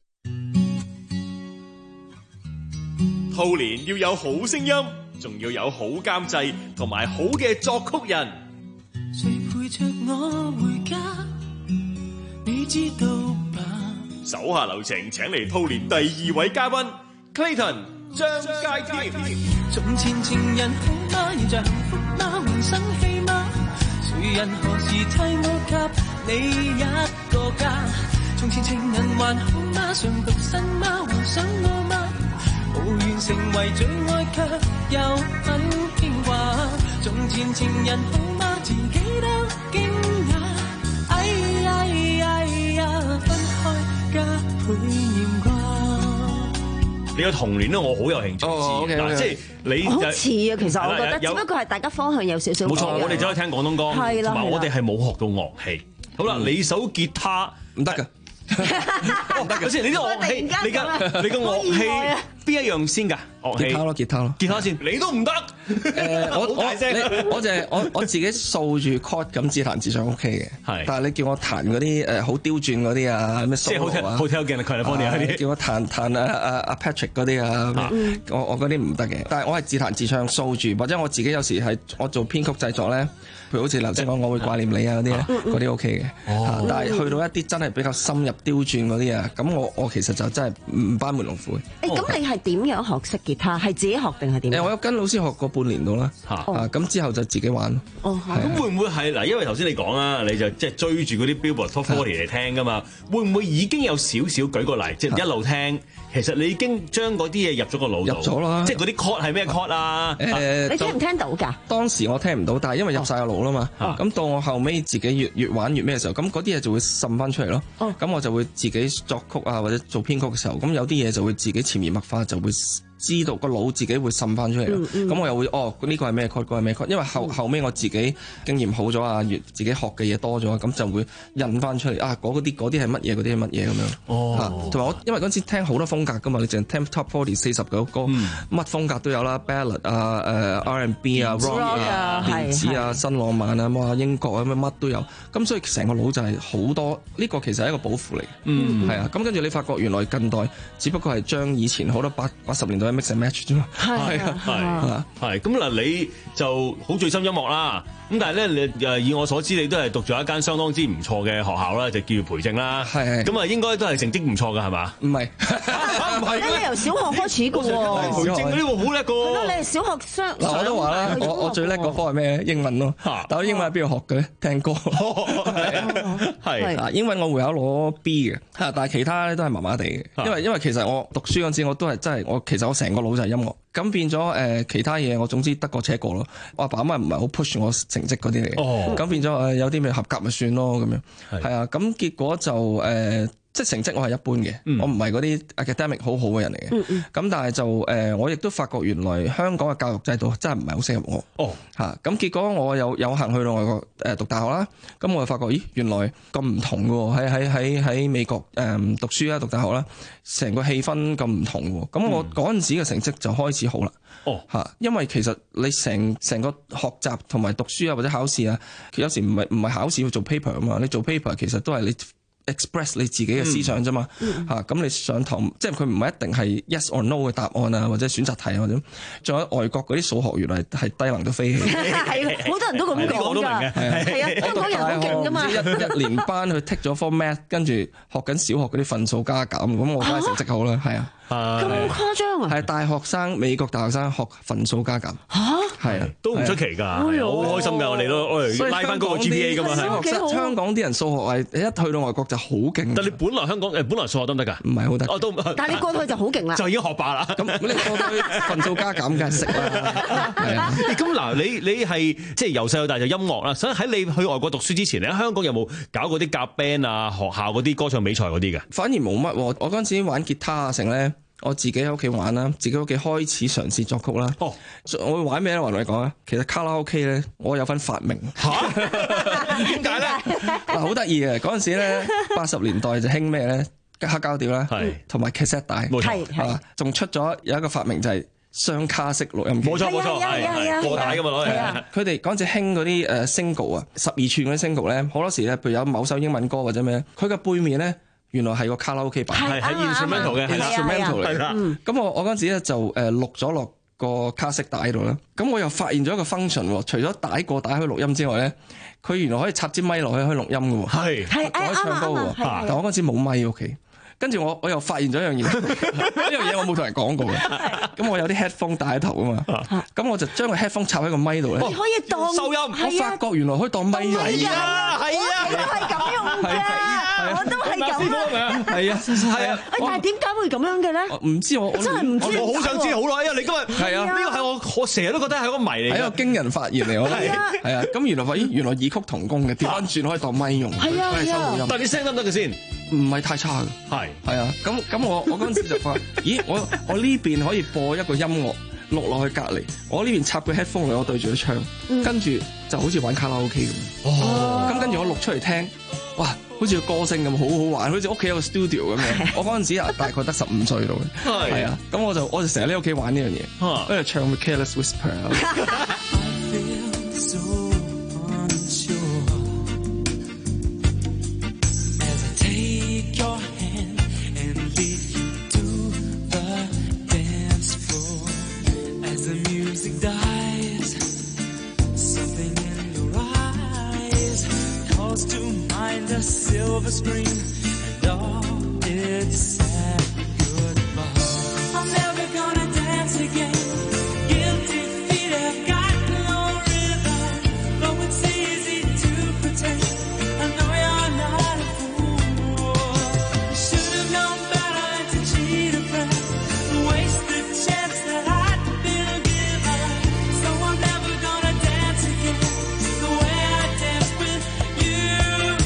兔年要有好聲音，仲要有好監製同埋好嘅作曲人。 誰陪着我回家？你知道吧？ 手下留情，請嚟兔年第二位嘉賓 Clayton 張佳添。 從前情人好嗎？現在幸福嗎？還生氣嗎？誰人何時替我給你一個家？從前情人還好嗎？尚獨身嗎？還想我嗎？無緣成為最愛，卻又很牽掛。從前情人好嗎？自己都驚訝。哎呀哎呀，分開加倍念掛。 你個童年咧，我好有興趣。 哦，OK， 嗱，即係你好似啊，其實我覺得，只不過係大家方向有少少。 冇錯，我哋就可以聽廣東歌， 係啦， 同埋我哋係冇學到樂器。好啦，你手吉他唔得㗎。 唔得嘅先，你啲樂器，你嘅你嘅樂器邊一樣先㗎？樂器吉他咯，吉他咯， 吉他先，你都唔得。 誒，我我我就係我我自己掃住 chord 咁自彈自唱 OK 嘅，係。但係你叫我彈嗰啲誒好刁鑽嗰啲啊，咩 solo 啊， 好聽嘅 California 嗰啲， 叫我彈彈啊啊啊 Patrick 嗰啲啊，我我嗰啲唔得嘅。但係我係自彈自唱掃住，或者我自己有時係我做編曲製作咧，譬如好似頭先講我會掛念你啊嗰啲咧，嗰啲 OK 嘅。但係去到一啲真係比較深入刁鑽嗰啲啊，咁我我其實就真係唔班門弄斧。 誒，咁你係點樣學識吉他？係自己學定係點？ 誒，我有跟老師學過半年到啦，啊，咁之後就自己玩。 哦， 咁會唔會係嗱？因為頭先你講啦，你就即係追住嗰啲 Billboard Top forty嚟聽㗎嘛，會唔會已經有少少舉個例，即係一路聽，其實你已經將嗰啲嘢入咗個腦度， 入咗啦。 即係嗰啲 chord 係咩 chord 啊？ 誒， 你聽唔聽到㗎？ 當時我聽唔到，但係因為入晒個腦啦嘛，咁到我後尾自己越越玩越咩嘅時候，咁嗰啲嘢就會滲翻出嚟咯。咁我就會自己作曲啊，或者做編曲嘅時候，咁有啲嘢就會自己潛移默化，就會知道個腦自己會滲翻出嚟咯。咁、嗯嗯、我又會哦，呢、呢個係咩 chord，嗰個係咩 chord，因為後後尾我自己經驗好咗啊，越自己學嘅嘢多咗，咁就會印翻出嚟啊。嗰啲嗰啲係乜嘢，嗰啲係乜嘢咁樣。哦，同埋我因為嗰陣時聽好多風格噶嘛，你淨係聽 Top forty 四十首歌，乜、嗯、風格都有啦 ，ballad 啊、誒 R and B 啊、rock 啊、電子啊、新浪漫啊、哇英國啊咩乜都有。咁所以成個腦就係好多，呢、呢個其實係一個寶庫嚟嘅。嗯，係啊。咁跟住你發覺原來近代只不過係將以前好多八八十年代嘅 mix and match 啫嘛。 係係係咁嗱，你就好醉心音樂啦。咁但係咧，你誒以我所知，你都係讀咗一間相當之唔錯嘅學校啦，就叫培正啦。 係咁啊，應該都係成績唔錯㗎，係嘛？ 唔係， 唔係你由小學開始㗎喎。 培正呢個好叻㗎。 係咯，你係小學雙。 嗱，我都話啦，我我最叻嗰科係咩？英文咯。但我英文喺邊度學嘅咧？聽歌。 係嗱，英文我會考攞 B 嘅，嚇，但係其他咧都係麻麻地嘅。因為因為其實我讀書嗰陣時，我都係真係我其實我成個腦就係音樂。咁變咗誒、呃、其他嘢，我總之得過且過咯。我阿爸阿媽唔係好 push 我成績嗰啲嚟嘅，咁、哦、變咗誒、呃、有啲咩合格咪算咯咁樣。係啊，咁結果就誒、呃、即係成績我係一般嘅，嗯、我唔係嗰啲 academic 好好嘅人嚟嘅。咁、嗯嗯、但係就誒、呃、我亦都發覺原來香港嘅教育制度真係唔係好適合我。哦，嚇咁、啊、結果我有有幸去到外國誒讀大學啦。咁我就發覺咦原來咁唔同嘅喎，喺喺喺喺美國誒、呃、讀書啦讀大學啦。成個氣氛咁唔同喎，咁我嗰陣時嘅成績就開始好啦。哦，嚇，因為其實你成成個學習同埋讀書啊，或者考試啊，有時唔係唔係考試要做 paper 啊嘛，你做 paper 其實都係你 express 你自己嘅思想啫嘛。嚇、嗯，咁、啊、你上堂即係佢唔係一定係 yes or no 嘅答案啊，或者選擇題啊或者，仲有外國嗰啲數學原來係低能到飛起。 係，好多人都咁講㗎。係啊，香港人好勁㗎嘛。 一一年班去 take 咗科 math， 跟住學緊小學嗰啲分數加減，咁我梗係成績好啦，係啊。 咁誇張啊！ 係大學生，美國大學生學分數加減嚇，係啊， 都唔出奇㗎，好開心㗎，我哋都我哋拉翻嗰個 G P A 㗎嘛。 香港啲人數學係一去到外國就好勁。 但你本來香港誒本來數學得唔得㗎？ 唔係好得。 哦，都。 但係你過去就好勁啦， 就已經學霸啦。 咁你過去分數加減梗係識啦。係啊。 咁嗱，你你係即係由細到大就音樂啦。所以喺你去外國讀書之前，你喺香港有冇搞過啲夾 band 啊、學校嗰啲歌唱比賽嗰啲嘅？ 反而冇乜。我嗰陣時玩吉他啊，成咧。我自己喺屋企玩啦，自己屋企開始嘗試作曲啦。哦，我會玩咩咧？話同你講啊，其實卡拉 OK 咧，我有份發明。嚇？點解咧？嗱，好得意嘅嗰陣時咧，八十年代就興咩咧？黑膠碟啦，係同埋 cassette 帶， 冇錯， 係嘛？仲出咗有一個發明就係雙卡式錄音機。 冇錯冇錯，係係過帶㗎嘛攞嚟。 佢哋嗰陣時興嗰啲誒 single 啊，十二寸嗰啲 single 咧，好多時咧，譬如有某首英文歌或者咩，佢嘅背面咧。原來係個卡拉 OK 版， 係係 instrumental 嘅 instrumental 嚟嘅。咁我我嗰陣時咧就誒錄咗落個卡式帶度啦。咁我又發現咗一個 function 喎，除咗帶過帶可以錄音之外咧，佢原來可以插支咪落去可以錄音嘅喎。係係可以唱歌嘅喎。但我嗰陣時冇咪屋企。跟住我我又發現咗一樣嘢，呢樣嘢我冇同人講過嘅。咁我有啲 headphone 戴喺頭啊嘛，咁我就將個 headphone 插喺個咪度咧。 你可以當收音。 我發覺原來可以當咪用。 係啊係啊，都係咁用㗎，我都係咁啊。 係啊係啊。 但係點解會咁樣嘅咧？ 唔知我真係唔知。 我好想知好耐，因為你今日係啊，呢個係我我成日都覺得係個謎嚟， 係一個驚人發現嚟。我係啊係啊，咁原來發現原來異曲同工嘅，調翻轉可以當咪用。 係啊係啊。 但係你聲得唔得嘅先？ 唔係太差嘅，係係啊，咁咁我我嗰陣時就發，咦，我我呢邊可以播一個音樂錄落去隔離，我呢邊插個 headphone 嚟，我對住佢唱，嗯、跟住就好似玩卡拉 OK 咁。哦，咁跟住我錄出嚟聽，哇，好似個歌星咁，好好玩，好似屋企有個 studio 咁樣。我嗰陣時啊，大概得十五歲度嘅，係啊，咁我就我就成日喺屋企玩呢樣嘢，跟住唱 Careless Whisper。 Silver screen and all it's sad goodbye. I'm never gonna dance again. Guilty feet have got no rhythm. Though it's easy to pretend, I know you're not a fool. Should have known better to cheat a friend, waste the chance that I'd been given. So I'm never gonna dance again the way I danced with you.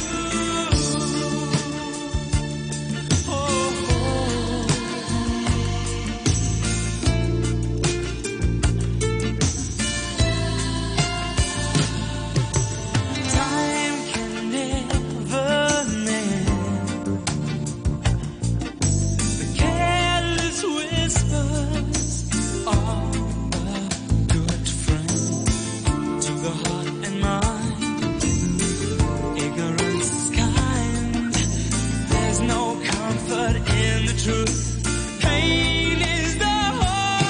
Truth, pain is the whole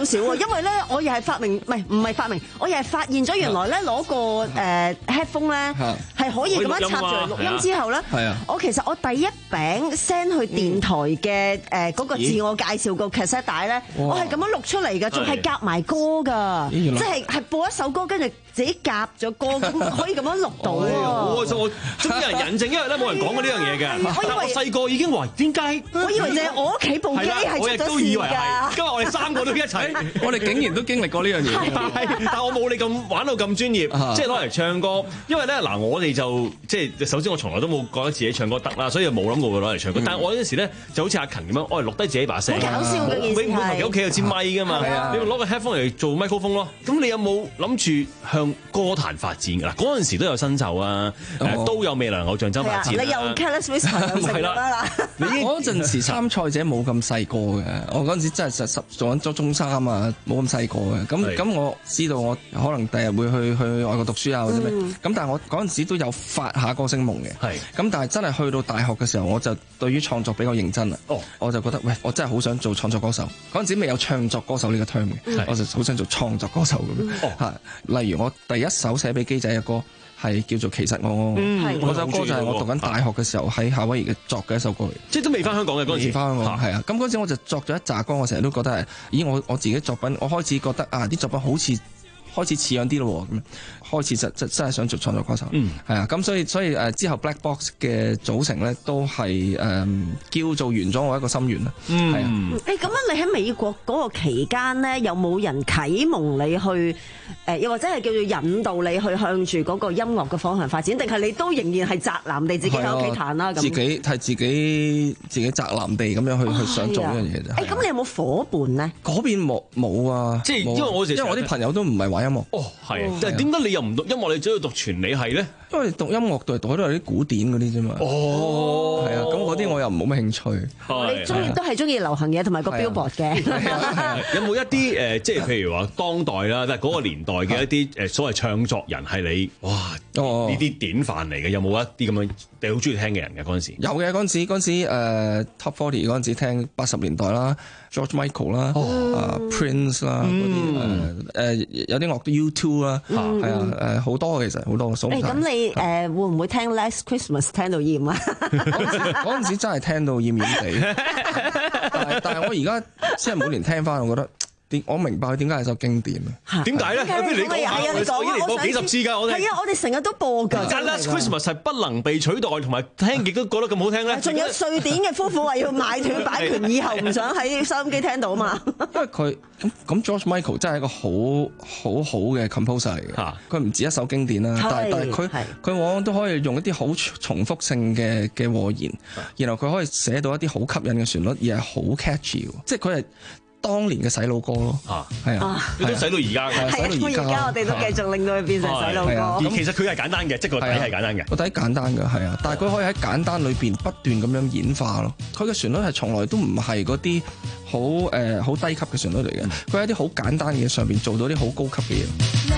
少少喎，因為咧我又係發明，唔係唔係發明，我又係發現咗原來咧攞個誒 headphone 咧係可以咁樣插住嚟錄音之後咧，我其實我第一餅 send 去電台嘅誒嗰個自我介紹個 cassette 帶咧，我係咁樣錄出嚟㗎，仲係夾埋歌㗎，即係係播一首歌跟住自己夾咗歌咁可以咁樣錄到喎。 我我終於有人引證，因為咧冇人講過呢樣嘢嘅。我以為細個已經話點解？ 我以為就係我屋企部機係出咗事㗎。 今日我哋三個都一齊， 我哋竟然都經歷過呢樣嘢。 但我冇你咁玩到咁專業，即係攞嚟唱歌。因為咧嗱，我哋就即係首先我從來都冇覺得自己唱歌得啦，所以冇諗過會攞嚟唱歌。但係我嗰陣時咧就好似阿勤咁樣，我係錄低自己把聲。 好搞笑嘅件事係。 每每屋企有支咪㗎嘛，你咪攞個 headphone 嚟做麥克風咯。咁你有冇諗住向歌壇發展㗎啦？嗰陣時都有新秀啊，都有未來偶像周發展。 你又 Careless Whisper 又成啦。 你嗰陣時參賽者冇咁細個嘅，我嗰陣時真係實實做緊中三啊，冇咁細個嘅。咁咁我知道我可能第日會去去外國讀書啊或者咩。咁但係我嗰陣時都有發下歌星夢嘅。係。咁但係真係去到大學嘅時候，我就對於創作比較認真啦。哦。我就覺得喂，我真係好想做創作歌手。嗰陣時未有唱作歌手呢個 term 嘅，我就好想做創作歌手咁樣。哦。例如我第一首寫俾機仔嘅歌係叫做其實我，嗰首歌就係我讀緊大學嘅時候喺夏威夷嘅作嘅一首歌嚟。即係都未翻香港嘅嗰陣時。未翻香港係啊，咁嗰陣時我就作咗一紮歌，我成日都覺得係，咦我我自己作品，我開始覺得啊啲作品好似開始似樣啲咯喎，咁開始就真真係想做創作歌手。嗯，係啊，咁所以所以誒之後 Black Box 嘅組成咧都係誒、嗯、叫做完咗我一個心願啦。嗯，係啊。 誒咁樣你喺美國嗰個期間咧，有冇人啟蒙你去誒，又或者係叫做引導你去向住嗰個音樂嘅方向發展，定係你都仍然係宅男地自己喺屋企彈啦咁？自己係自己自己宅男地咁樣去、哦、去想做呢樣嘢啫。誒咁你有冇伙伴咧？ 嗰邊冇冇啊？即係因為我因為我啲朋友都唔係玩音樂。 哦，係。但係點解你又唔讀音樂？你只要讀傳理系咧？ 因為讀音樂讀嚟讀去都係啲古典嗰啲啫嘛。哦，係啊，咁嗰啲我又冇乜興趣。 你中意都係中意流行嘢同埋個 Billboard 嘅。 有冇一啲誒，即係譬如話當代啦，即係嗰個年代嘅一啲誒所謂唱作人係你哇呢啲典範嚟嘅？有冇一啲咁樣你好中意聽嘅人嘅嗰陣時？ 有嘅嗰陣時，嗰陣時誒 Top forty 嗰陣時聽八十年代啦 ，George Michael 啦，啊 Prince 啦嗰啲誒誒有啲樂都 U two 啦，係啊誒好多其實好多數唔晒。 咁你誒會唔會聽 Last Christmas 聽到厭啊？ 嗰陣時真係聽到厭厭地，但係但係我而家即係每年聽翻，我覺得。我明白佢點解係首經典啊？ 點解咧？不如你講下，我已經播幾十次㗎，我哋係啊，我哋成日都播㗎。 Last Christmas 係不能被取代，同埋聽極都覺得咁好聽咧。 仲有瑞典嘅夫婦話要買斷版權，以後唔想喺收音機聽到嘛。 因為佢咁咁 George Michael 真係一個好好好嘅 composer 嚟嘅。佢唔止一首經典啦，但係但係佢佢往往都可以用一啲好重複性嘅嘅和弦，然後佢可以寫到一啲好吸引嘅旋律，而係好 catchy 嘅，即係佢係。當年嘅洗腦歌咯，啊，係啊， 你都洗到而家嘅， 洗到而家，我哋都繼續令到佢變成洗腦歌。 而其實佢係簡單嘅，即係個底係簡單嘅， 個底簡單嘅，係啊，但係佢可以喺簡單裏邊不斷咁樣演化咯。佢嘅旋律係從來都唔係嗰啲好誒好低級嘅旋律嚟嘅，佢喺啲好簡單嘅嘢上邊做到啲好高級嘅嘢。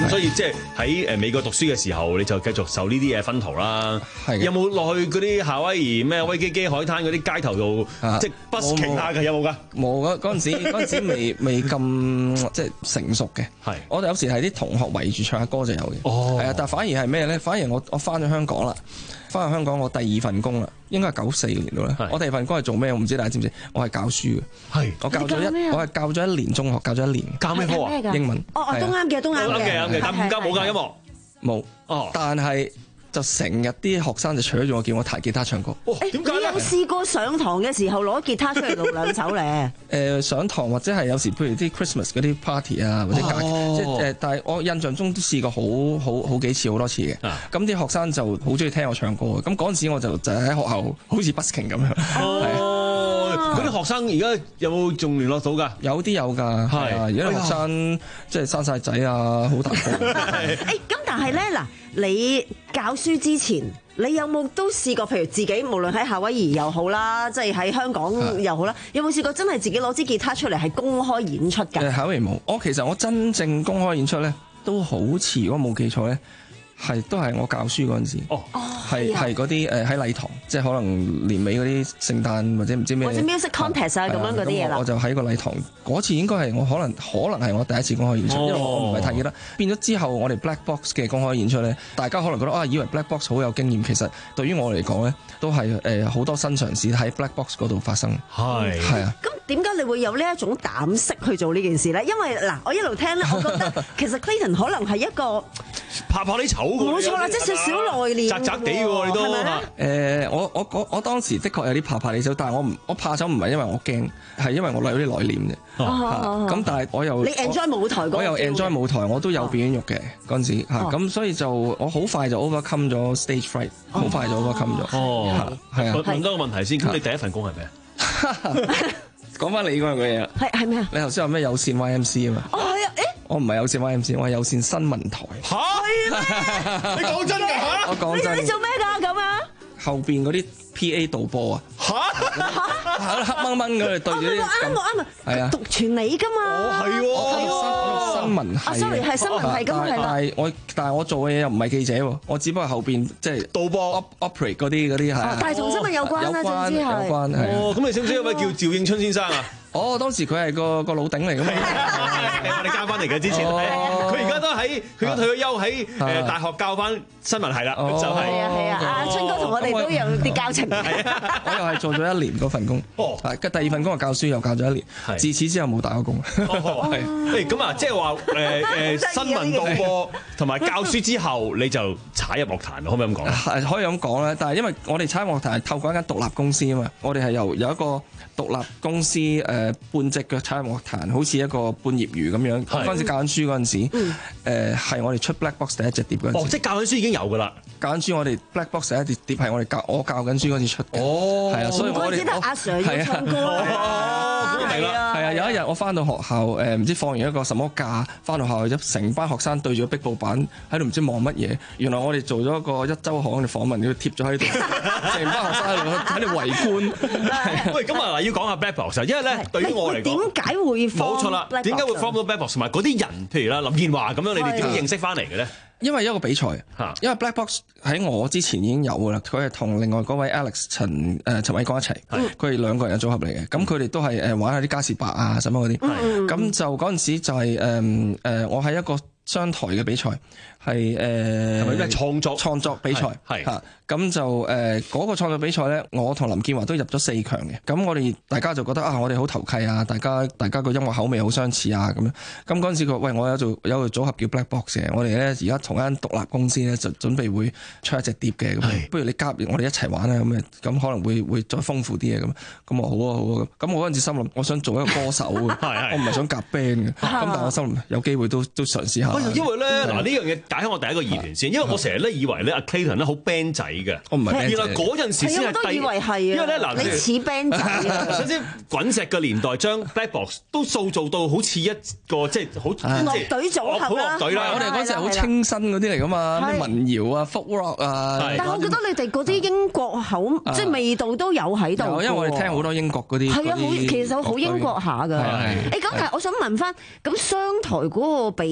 咁所以即係喺誒美國讀書嘅時候，你就繼續受呢啲嘢薰陶啦。 係有冇落去嗰啲夏威夷咩威基基海灘嗰啲街頭度，即係 busking 下嘅有冇㗎？ 冇嗰嗰陣時嗰陣時未未咁即係成熟嘅。 係我哋有時係啲同學圍住唱下歌就有嘅。 哦， 係啊，但反而係咩咧？反而我我翻咗香港啦，翻去香港我第二份工啦，應該係九四年度咧。我第二份工係做咩？我唔知大家知唔知？我係教書嘅。 係， 我教咗一我係教咗一年中學，教咗一年。 教咩科啊？ 英文。 哦哦，都啱嘅，都啱嘅。 啱嘅，啱嘅。但唔教冇教音樂。 冇。哦。但係就成日啲學生就搶住我，叫我彈吉他唱歌。 哦，點解咧？ 你有試過上堂嘅時候攞吉他出嚟錄兩首咧？ 誒上堂或者係有時譬如啲 Christmas 嗰啲 party 啊，或者假期， 哦、 即係誒，但係我印象中都試過好好好幾次好多次嘅。咁啲、啊、學生就好中意聽我唱歌嘅。咁嗰陣時我就就喺學校好似 busking 咁樣。 哦，嗰啲、啊、學生而家有冇仲聯絡到㗎？ 有啲有㗎，係啊！而家啲學生即係生晒仔啊，好大個。 誒咁，但係咧嗱，你教書之前，你有冇都試過？譬如自己無論喺夏威夷又好啦，即係喺香港又好啦，有冇試過真係自己攞支吉他出嚟係公開演出㗎？ 誒，夏威夷冇。我其實我真正公開演出咧，都好似如果冇記錯咧，係都係我教書嗰陣時。哦，係係嗰啲誒喺禮堂，即係可能年尾嗰啲聖誕或者唔知咩， 或者 music contest 啊咁樣嗰啲嘢啦。 我就喺個禮堂嗰次應該係我可能可能係我第一次公開演出，因為我唔係太記得。變咗之後，我哋 Black Box 嘅公開演出咧，大家可能覺得啊，以為 Black Box 好有經驗，其實對於我嚟講咧，都係誒好多新嘗試喺 Black Box 嗰度發生。係係啊。咁點解你會有呢一種膽識去做呢件事咧？因為嗱，我一路聽咧，我覺得其實 Clayton 可能係一個怕怕啲醜嘅， 冇錯啦，即係少少內斂， 宅宅地喎，你都係咪咧？誒，我我我我當時的確有啲怕怕啲醜，但係我唔我怕醜唔係因為我驚，係因為我有啲內斂啫。咁但係我又你 enjoy 舞台嗰個， 我又 enjoy 舞台，我都有表演欲嘅嗰陣時嚇，咁所以就我好快就 overcome 咗 stage fright， 好快就 overcome 咗。哦，係啊。 問多個問題先，咁你第一份工係咩啊？ 講翻你嗰樣嘅嘢， 係係咩啊？ 你頭先話咩有線 Y M C 啊嘛？ 哦係啊，誒， 我唔係有線 Y M C， 我係有線新聞台。 嚇？你講真㗎嚇？ 我講真。 你做咩㗎咁啊？ 後邊嗰啲 P A 導播啊！嚇！黑掹掹咁嚟對住啲。 啱啊啱啊！係啊，讀傳理㗎嘛。 哦係喎。 我新聞係。 啊 sorry 係新聞係咁係啦。 但係我但係我做嘅嘢又唔係記者喎，我只不過後邊即係導播 operate 嗰啲嗰啲係。 但係同新聞有關啦，總之係。 有關係。 哦，咁你識唔識一位叫趙應春先生啊？ 哦，當時佢係個個老頂嚟㗎嘛， 你我哋加翻嚟嘅之前，佢而家都喺佢都退咗休喺誒大學教翻新聞係啦，就係係啊係啊，阿春哥同我哋都有啲交情。 我又係做咗一年嗰份工，哦，係第二份工係教書，又教咗一年，自此之後冇打過工。 係，誒咁啊，即係話誒誒新聞導播同埋教書之後，你就踩入樂壇，可唔可以咁講？ 係可以咁講咧，但係因為我哋踩入樂壇係透過一間獨立公司啊嘛，我哋係由有一個獨立公司誒。誒半隻腳踩入樂壇，好似一個半業餘咁樣。嗰陣時教緊書嗰陣時，誒係我哋出 Black Box 第一隻碟嗰陣時。 哦，即係教緊書已經有㗎啦。 教緊書我哋 Black Box 第一隻碟係我哋教我教緊書嗰陣時出嘅。 哦， 係啊，所以我哋記得阿 Sir 要唱歌啊。 咁明啦。 係啊，有一日我翻到學校誒，唔知放完一個什麼假，翻到學校一成班學生對住個壁報板喺度唔知望乜嘢。原來我哋做咗一個一週刊嘅訪問，要貼咗喺度，成班學生喺度喺度圍觀。 喂，咁啊嗱，要講下 Black Box，因為咧對於我嚟講， 點解會冇錯啦？點解會 form 到 Black Box？同埋嗰啲人，譬如啦林建華咁樣，你哋點認識翻嚟嘅咧？ 因為一個比賽，因為 Black Box 喺我之前已經有噶啦，佢係同另外嗰位 Alex 陳誒陳偉光一齊，佢哋兩個人嘅組合嚟嘅。咁佢哋都係誒玩下啲嘉士伯啊，什麼嗰啲。咁就嗰陣時就係誒誒，我喺一個商台嘅比賽，係誒係咪咩創作創作比賽係嚇。咁就誒嗰、呃那個創作比賽咧，我同林建華都入咗四強嘅。咁我哋大家就覺得啊，我哋好投契啊，大家大家個音樂口味好相似啊，咁樣。咁嗰陣時佢話：喂，我有做有個組合叫 Black Box 嘅，我哋咧而家同間獨立公司咧就準備會出一隻碟嘅，咁不如你加入我哋一齊玩啊，咁咁可能會會再豐富啲嘅咁。咁我好啊好啊，咁我嗰陣時心諗，我想做一個歌手嘅，我唔係想夾 band 嘅。咁但係我心諗有機會都都嘗試下。 因為咧嗱呢樣嘢解開我第一個疑團先，因為我成日咧以為咧阿 Clayton 咧好 band 仔嘅， 我唔係。 原來嗰陣時先係第， 因為咧嗱， 你似 band 仔啊！ 首先滾石嘅年代將 Black Box 都塑造到好似一個即係好樂隊組合好樂隊啦。 我哋嗰陣時好清新嗰啲嚟噶嘛，咩民謠啊、folk rock 啊。 但係我覺得你哋嗰啲英國口即係味道都有喺度。 因為我哋聽好多英國嗰啲。 係啊，好其實好英國下㗎。誒咁，但係我想問翻，咁商台嗰個比賽係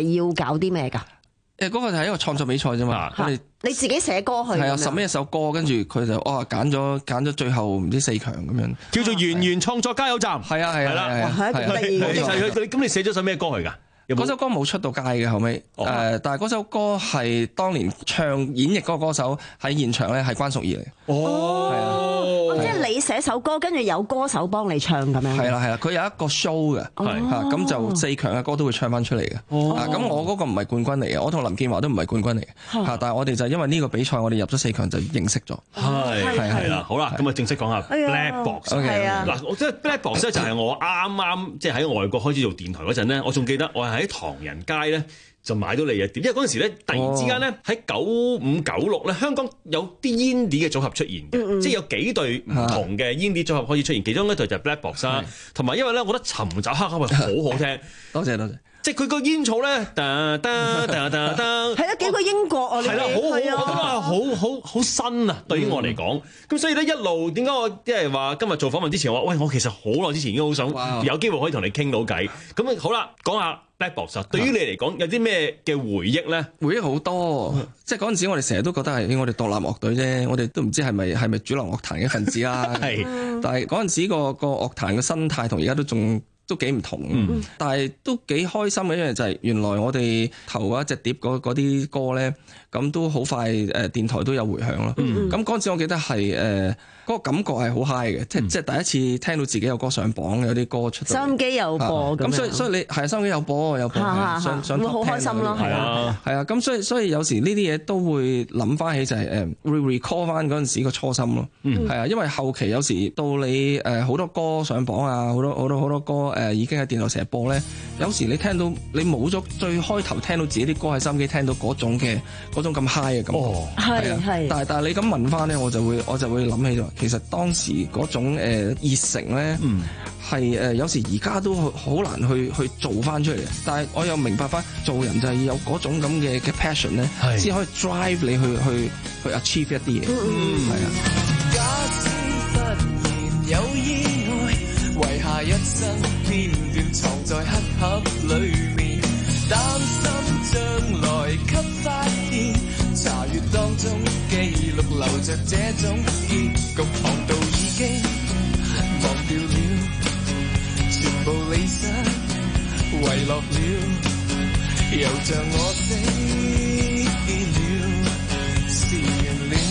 係要搞啲咩㗎？ 誒嗰個就係一個創作比賽啫嘛，我哋你自己寫歌去係啊，十蚊一首歌，跟住佢就哇揀咗揀咗最後唔知四強咁樣， 叫做圓圓創作加油站。係啊係啊係啦， 咁你寫咗首咩歌嚟㗎？ 嗰首歌冇出到街嘅後尾，誒、哦呃，但係嗰首歌係當年唱演繹嗰個歌手喺現場咧係關淑怡嚟。 哦，係啊，即係你寫首歌，跟住有歌手幫你唱咁樣。 係啦係啦，佢有一個 show 嘅，嚇咁、哦、就四強嘅歌都會唱翻出嚟嘅。哦，咁、啊、我嗰個唔係冠軍嚟嘅，我同林建華都唔係冠軍嚟嘅。嚇、哦，但係我哋就因為呢個比賽，我哋入咗四強就認識咗。 係係啦，好啦，咁啊正式講下 Black Box。 係啊， 嗱，我即係 Black Box 咧，就係我啱啱即係喺外國開始做電台嗰陣咧，我仲記得我係喺唐人街咧就買到你嘅碟，因為嗰陣時咧突然之間咧喺九五九六咧香港有啲 indie 嘅組合出現嘅，嗯嗯即係有幾隊唔同嘅 indie 組合開始出現，其中一隊就係 Black Box 啦，同埋因為咧我覺得尋找黑盒係好好聽， 多謝多謝。 即係佢個煙草咧，噔噔噔噔噔， 係啊，幾個英國啊， 係啦，好好，我覺得係好好好新啊，對於我嚟講。咁所以咧一路點解我即係話今日做訪問之前，我話喂，我其實好耐之前已經好想有機會可以同你傾到偈。咁好啦，講下 Black Box 對於你嚟講有啲咩嘅回憶咧？ 回憶好多，即係嗰陣時我哋成日都覺得係我哋獨立樂隊啫，我哋都唔知係咪係咪主流樂壇嘅分子啦。係，但係嗰陣時個個樂壇嘅生態同而家都仲。都幾唔同，嗯、但係都幾開心嘅一樣就係原來我哋頭嗰一隻碟嗰啲歌咧，咁都好快誒電台都有回響咯。咁嗰陣時我記得係誒嗰個感覺係好 high 嘅，即係即係第一次聽到自己有歌上榜，有啲歌出到收音機有播咁， 所以所以你係收音機有播有播，想想好開心咯，係啊係啊，咁所以所以有時呢啲嘢都會諗翻起就係誒會 recall 翻嗰陣時個初心咯，係啊，因為後期有時到你誒好多歌上榜啊，好多好多好多歌。誒已經喺電台成日播咧，有時你聽到你冇咗最開頭聽到自己啲歌喺收音機聽到嗰種嘅嗰種咁 high 嘅感覺，係係。但係但係你咁問翻咧，我就會我就會諗起咗，其實當時嗰種誒熱誠咧，係誒有時而家都好難去去做翻出嚟嘅。但係我又明白翻，做人就係有嗰種咁嘅嘅 passion 咧，先可以 drive 你去去去 achieve 一啲嘢，係啊。假使忽然有意外，遺下一生片段藏在黑盒裏面，擔心將來給發現，查閱當中記錄留着這種結局，航道已經忘掉了，全部理想遺落了，又像我死了，是完了，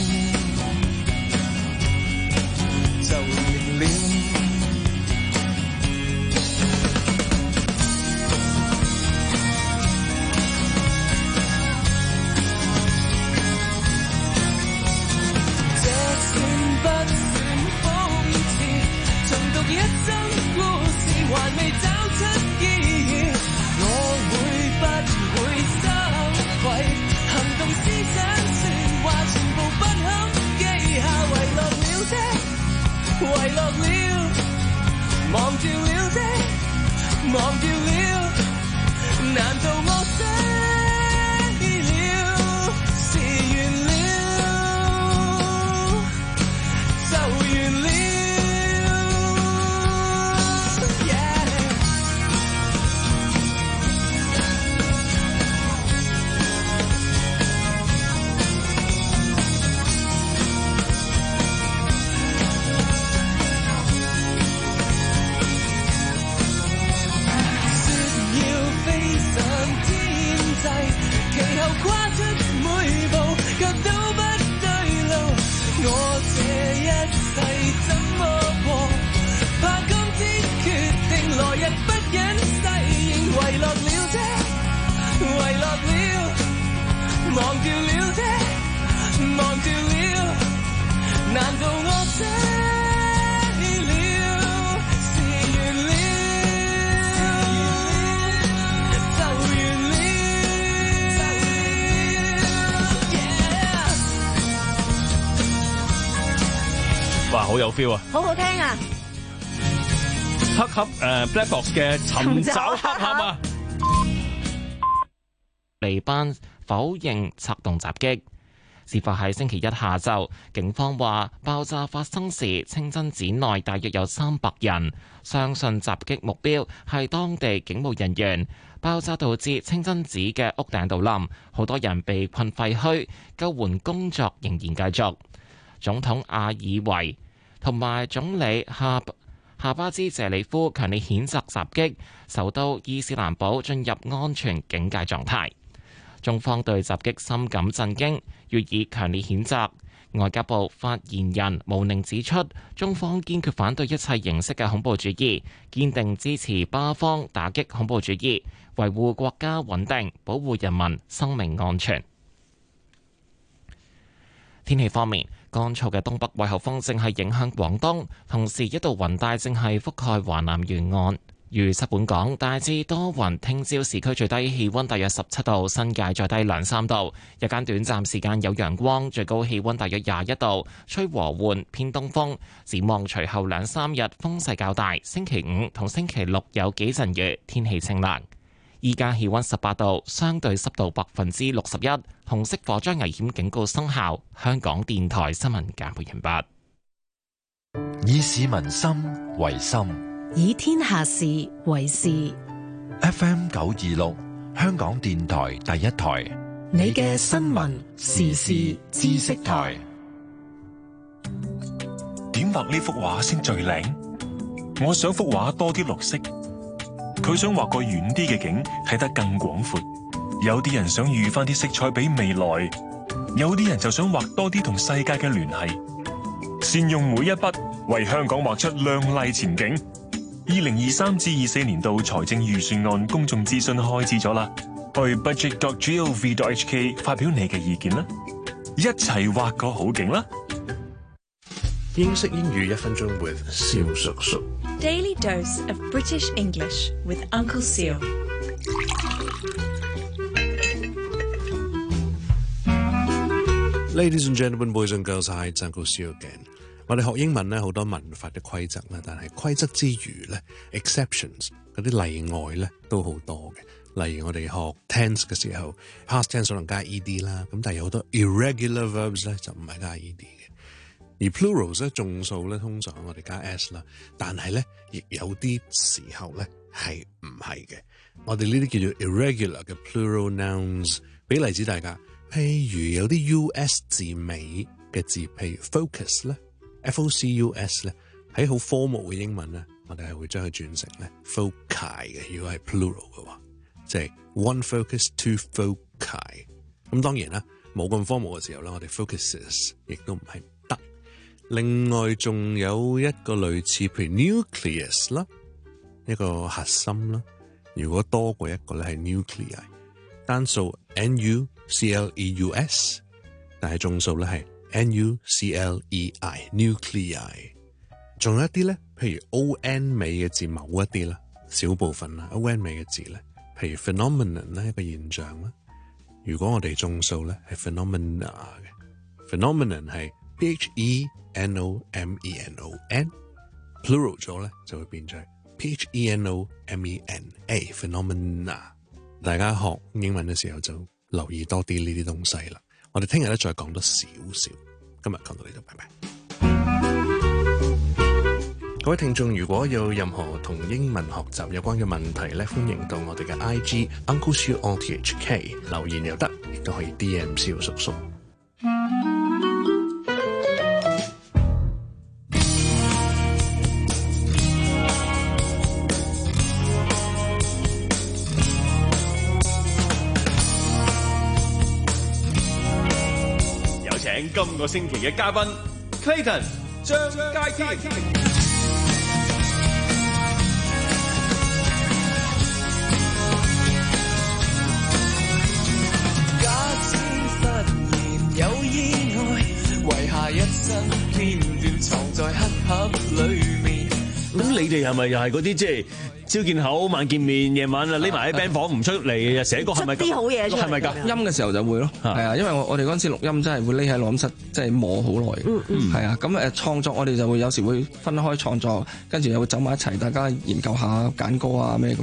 就完了。一生故事還未找出意義，我會不會羞愧？行動思想説話全部不堪記下，遺落了的，遺落了，忘掉了的，忘掉了，難道我死了，是完了，就完了。其後跨出每步，卻都不對路。我這一世怎麼過？怕今天決定，來日不忍誓言。遺落了的，遺落了，忘掉了的，忘掉了。難道我死了，是完了？ 哇，好有 feel 啊！ 好好聽啊！ 黑盒誒、呃、Black Box 嘅尋找黑盒啊！ 黎班否認策動襲擊。 事發喺星期一下晝，警方話爆炸發生時清真寺內大約有三百人，相信襲擊目標係當地警務人員。爆炸導致清真寺嘅屋頂倒冧，好多人被困廢墟，救援工作仍然繼續。總統阿爾維同埋總理夏夏巴茲謝里夫強烈譴責襲擊，首都伊斯蘭堡進入安全警戒狀態。中方對襲擊深感震驚，予以強烈譴責。外交部發言人毛寧指出，中方堅決反對一切形式嘅恐怖主義，堅定支持巴方打擊恐怖主義，維護國家穩定，保護人民生命安全。天氣方面，乾燥嘅東北季候風正係影響廣東，同時一道雲帶正係覆蓋華南沿岸。預測本港大致多雲，聽朝市區最低氣溫大約十七度，新界再低兩三度。日間短暫時間有陽光，最高氣溫大約廿一度，吹和緩偏東風。展望隨後兩三日風勢較大，星期五同星期六有幾陣雨，天氣清涼。依家氣溫十八度，相對濕度百分之六十一，紅色火災危險警告生效。香港電台新聞簡報完畢。 以市民心為心， 以天下事為事。 F M 九二六，香港電台第一台， 你嘅新聞時事知識台。 點畫呢幅畫先最靚？我想幅畫多啲綠色。佢想畫個遠啲嘅景，睇得更廣闊。有啲人想預翻啲色彩俾未來，有啲人就想畫多啲同世界嘅聯繫。善用每一筆，為香港畫出亮麗前景。二零二三至二四年度財政預算案公眾諮詢開始咗啦，去 budget dot gov dot h k 發表你嘅意見啦，一齊畫個好景啦！ 英式英語一分鐘 with 蕭叔叔。 Daily dose of British English with Uncle Seal. Ladies and gentlemen, boys and girls, hi, it's Uncle Seal again. 我哋學英文咧，好多文法嘅規則啦，但係規則之餘咧 ，exceptions 嗰啲例外咧都好多嘅。例如我哋學 tense 嘅時候 ，past tense 可能加 ed 啦，咁但係有好多 irregular verbs 咧就唔係加 ed 嘅。而 plurals 咧，眾數咧，通常我哋加 s 啦，但係咧亦有啲時候咧係唔係嘅。我哋呢啲叫做 irregular 嘅 plural nouns。俾例子大家，譬如有啲 us 字尾嘅字，譬如 focus 咧。F O C U S 咧，喺好 formal 嘅英文咧，我哋係會將佢轉成咧 foci 嘅。如果係 plural 嘅話，即係 one focus two foci。咁當然啦，冇咁 formal 嘅時候咧，我哋 focuses 亦都唔係唔得。另外仲有一個類似，譬如 nucleus 啦，一個核心啦。如果多過一個咧係 nuclei，單數 N U C L E U S， 但係眾數咧係N U C L E I nuclei， 仲有一啲咧，譬如 O N 尾嘅字，某一啲啦，小部分啦 ，O N 尾嘅字咧，譬如 phenomenon 咧，一個現象啦。如果我哋眾數咧係 phenomena 嘅 ，phenomenon 係 P H E N O M E N O N，plural 咗咧就會變咗 P H E N O M E N A phenomena。大家學英文嘅時候就留意多啲呢啲東西啦。我哋聽日咧再講多少少，今日講到呢度，拜拜。各位聽眾，如果有任何同英文學習有關嘅問題咧，歡迎到我哋嘅 I G Uncle Siu O T H K 留言又得，亦都可以 D M 蕭叔叔。 今個星期嘅嘉賓 Clayton 張佳添。 假使忽然有意外，遺下一生片段藏在黑盒裏面。 咁你哋係咪又係嗰啲即係朝見口晚見面，夜晚啊匿埋喺 band 房唔出嚟，寫歌係咪啲好嘢出嚟？ 係咪㗎？音嘅時候就會咯，係啊，因為我我哋嗰陣時錄音真係會匿喺錄音室，即係磨好耐。嗯嗯，係啊，咁誒創作我哋就會有時會分開創作，跟住又會走埋一齊，大家研究下揀歌啊咩咁樣。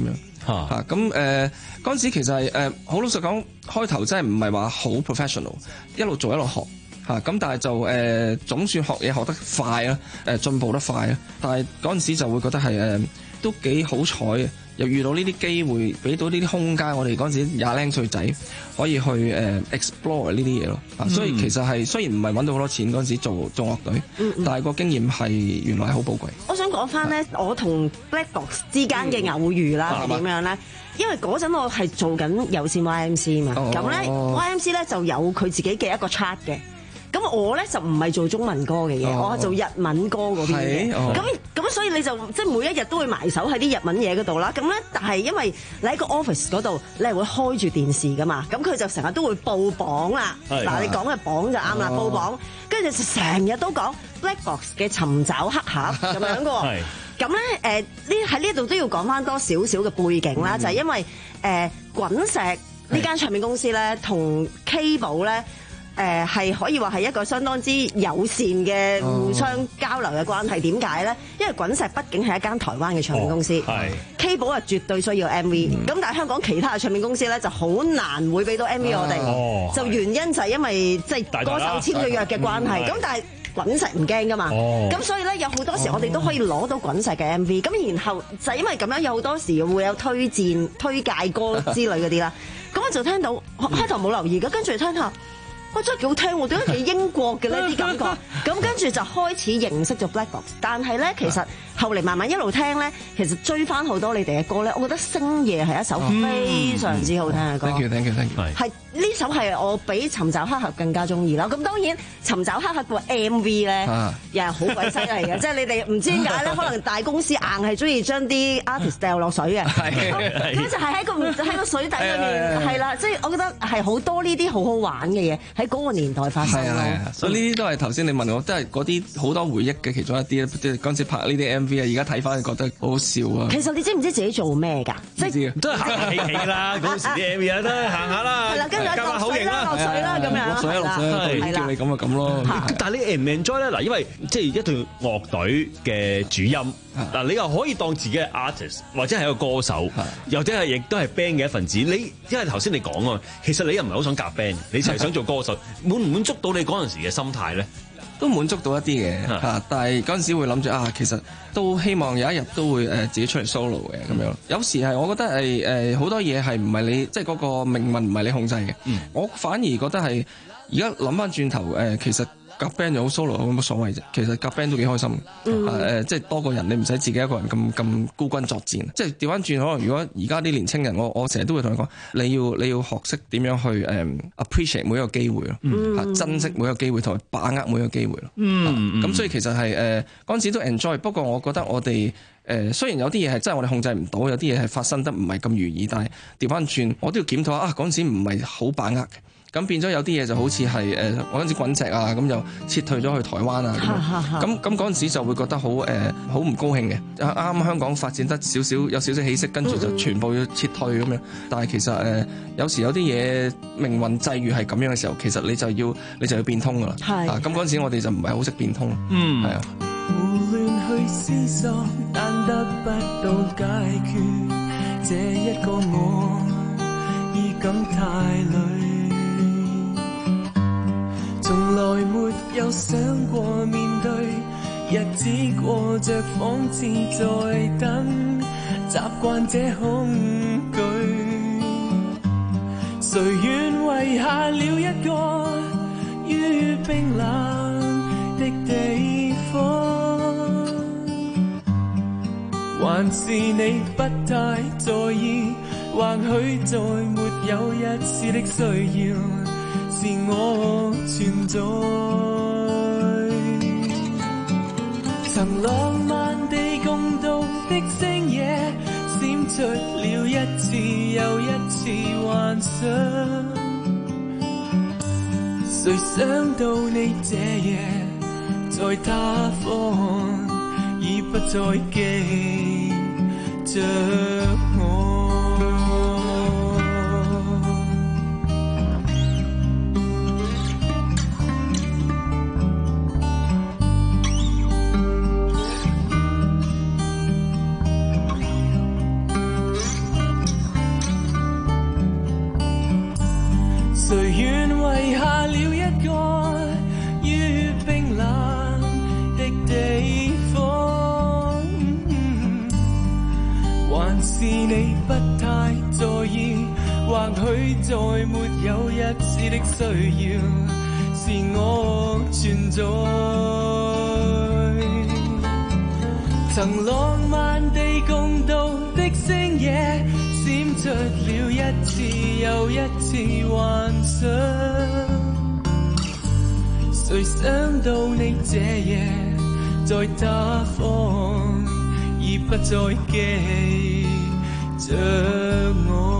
嚇咁誒嗰陣時其實係誒好老實講，開頭真係唔係話好 professional， 一路做一路學嚇咁，但係就誒、呃、總算學嘢學得快啦，誒進步得快啦，但係嗰陣時就會覺得係誒、呃、都幾好彩嘅。又遇到呢啲機會，俾到呢啲空間，我哋嗰陣時廿零歲仔可以去誒、呃、explore 呢啲嘢咯。啊、嗯，所以其實係雖然唔係揾到好多錢嗰陣時做做樂隊，嗯嗯但係個經驗係原來係好寶貴。 我想講翻咧，我同 Black Box 之間嘅偶遇啦係點樣咧？因為嗰陣我係做緊有線 Y M C 嘛，咁咧、哦、Y M C 咧就有佢自己嘅一個 chart 嘅。咁我咧就唔係做中文歌嘅嘢，哦、我係做日文歌嗰邊嘅。咁咁、哦、所以你就即係每一日都會埋手喺啲日文嘢嗰度啦。咁咧，但係因為你喺個 office 嗰度，你係會開住電視噶嘛。咁佢就成日都會報榜啦。嗱，你講嘅榜就啱啦，哦、報榜。跟住就成日都講 Black Box 嘅尋找黑盒咁樣嘅喎。咁咧誒，呢喺呢度都要講翻多少少嘅背景啦，嗯、就係因為誒、呃、滾石呢間唱片公司咧，同 K 寶咧。誒係、呃、可以話係一個相當之友善嘅互相交流嘅關係。點解咧？因為滾石畢竟係一間台灣嘅唱片公司，哦、K 寶係絕對需要 M V。咁、嗯、但係香港其他嘅唱片公司咧就好難會俾到 M V 我哋。哦、就原因就係因為即係歌手簽咗約嘅關係。咁、嗯、但係滾石唔驚噶嘛。咁、哦、所以咧有好多時我哋都可以攞到滾石嘅 M V。咁然後就係因為咁樣有好多時會有推薦、推介歌之類嗰啲啦。咁我就聽到開頭冇留意嘅，跟住聽下。哇！真係幾好聽喎，點解幾英國嘅呢啲感覺？咁跟住就開始認識咗 Black Box， 但係咧其實後嚟慢慢一路聽咧，其實追翻好多你哋嘅歌咧，我覺得星夜係一首非常之好聽嘅歌。 Thank you, thank you, thank you。 係呢首係我比尋找黑盒更加中意啦。咁當然尋找黑盒個 M V 咧，又係好鬼犀利嘅，即係你哋唔知點解咧，可能大公司硬係中意將啲 artist 掉落水嘅，咁就係喺個喺個水底裏面係啦，即係我覺得係好多呢啲好好玩嘅嘢。喺嗰個年代發生咯， 所以呢啲都係頭先你問我，都係嗰啲好多回憶嘅其中一啲咧。即係嗰陣時拍呢啲 M V 啊，而家睇翻覺得好好笑啊。 其實你知唔知自己做咩㗎？ 即係都係行下企企啦，嗰時啲 M V 啊都係行下啦， 係啦，跟住落水啦，落水啦咁樣， 落水落水，叫你咁就咁咯。 但係你 enjoy 咧嗱，因為即係一隊樂隊嘅主音嗱，你又可以當自己係 artist 或者係一個歌手，又或者係亦都係 band 嘅一份子。你因為頭先你講啊，其實你又唔係好想夾 band，你就係想做歌手。滿唔滿足到你嗰陣時嘅心態咧？ 都滿足到一啲嘅嚇，但係嗰陣時會諗住啊，其實都希望有一日都會誒自己出嚟 solo 嘅咁樣。有時係我覺得係誒好多嘢係唔係你即係嗰個命運唔係你控制嘅。嗯、我反而覺得係而家諗翻轉頭誒，其實。夾 band 又好 solo 有乜所謂啫？其實夾 band 都幾開心嘅，誒、嗯呃，即係多個人，你唔使自己一個人咁咁孤軍作戰。即係調翻轉，可能如果而家啲年青人，我我成日都會同佢講，你要你要學識點樣去誒、um, appreciate 每一個機會咯，嗯、珍惜每一個機會同埋把握每一個機會咯。咁、嗯啊、所以其實係誒嗰陣時都 enjoy， 不過我覺得我哋誒、呃、雖然有啲嘢係真係我哋控制唔到，有啲嘢係發生得唔係咁如意，但係調翻轉，我都要檢討下啊嗰陣時唔係好把握嘅。咁變咗有啲嘢就好似係誒嗰陣時滾石啊，咁就撤退咗去台灣啊，咁咁嗰陣時就會覺得好誒好唔高興嘅。啱啱香港發展得少少有少少起色，跟住就全部要撤退咁樣。但係其實誒、呃、有時有啲嘢命運際遇係咁樣嘅時候，其實你就要你就要變通噶啦。係啊，咁嗰陣時我哋就唔係好識變通。嗯，係啊。胡亂去思索，但得不到解決，這一個我已感太累。從來沒有想過面對日子過着仿似在等，習慣這恐懼，誰願遺下了一個於冰冷的地方，還是你不太在意，或許再沒有一絲的需要是我存在，曾浪漫地共度的星夜，閃出了一次又一次幻想。誰想到你這夜在他方，已不再記着我。 誰願遺下了一個於冰冷的地方？嗯、還是你不太在意？或許再沒有一絲的需要，是我存在。曾浪漫地共度的星夜，閃出了一次又一次幻想。誰想到你這夜在他方，已不再記着我。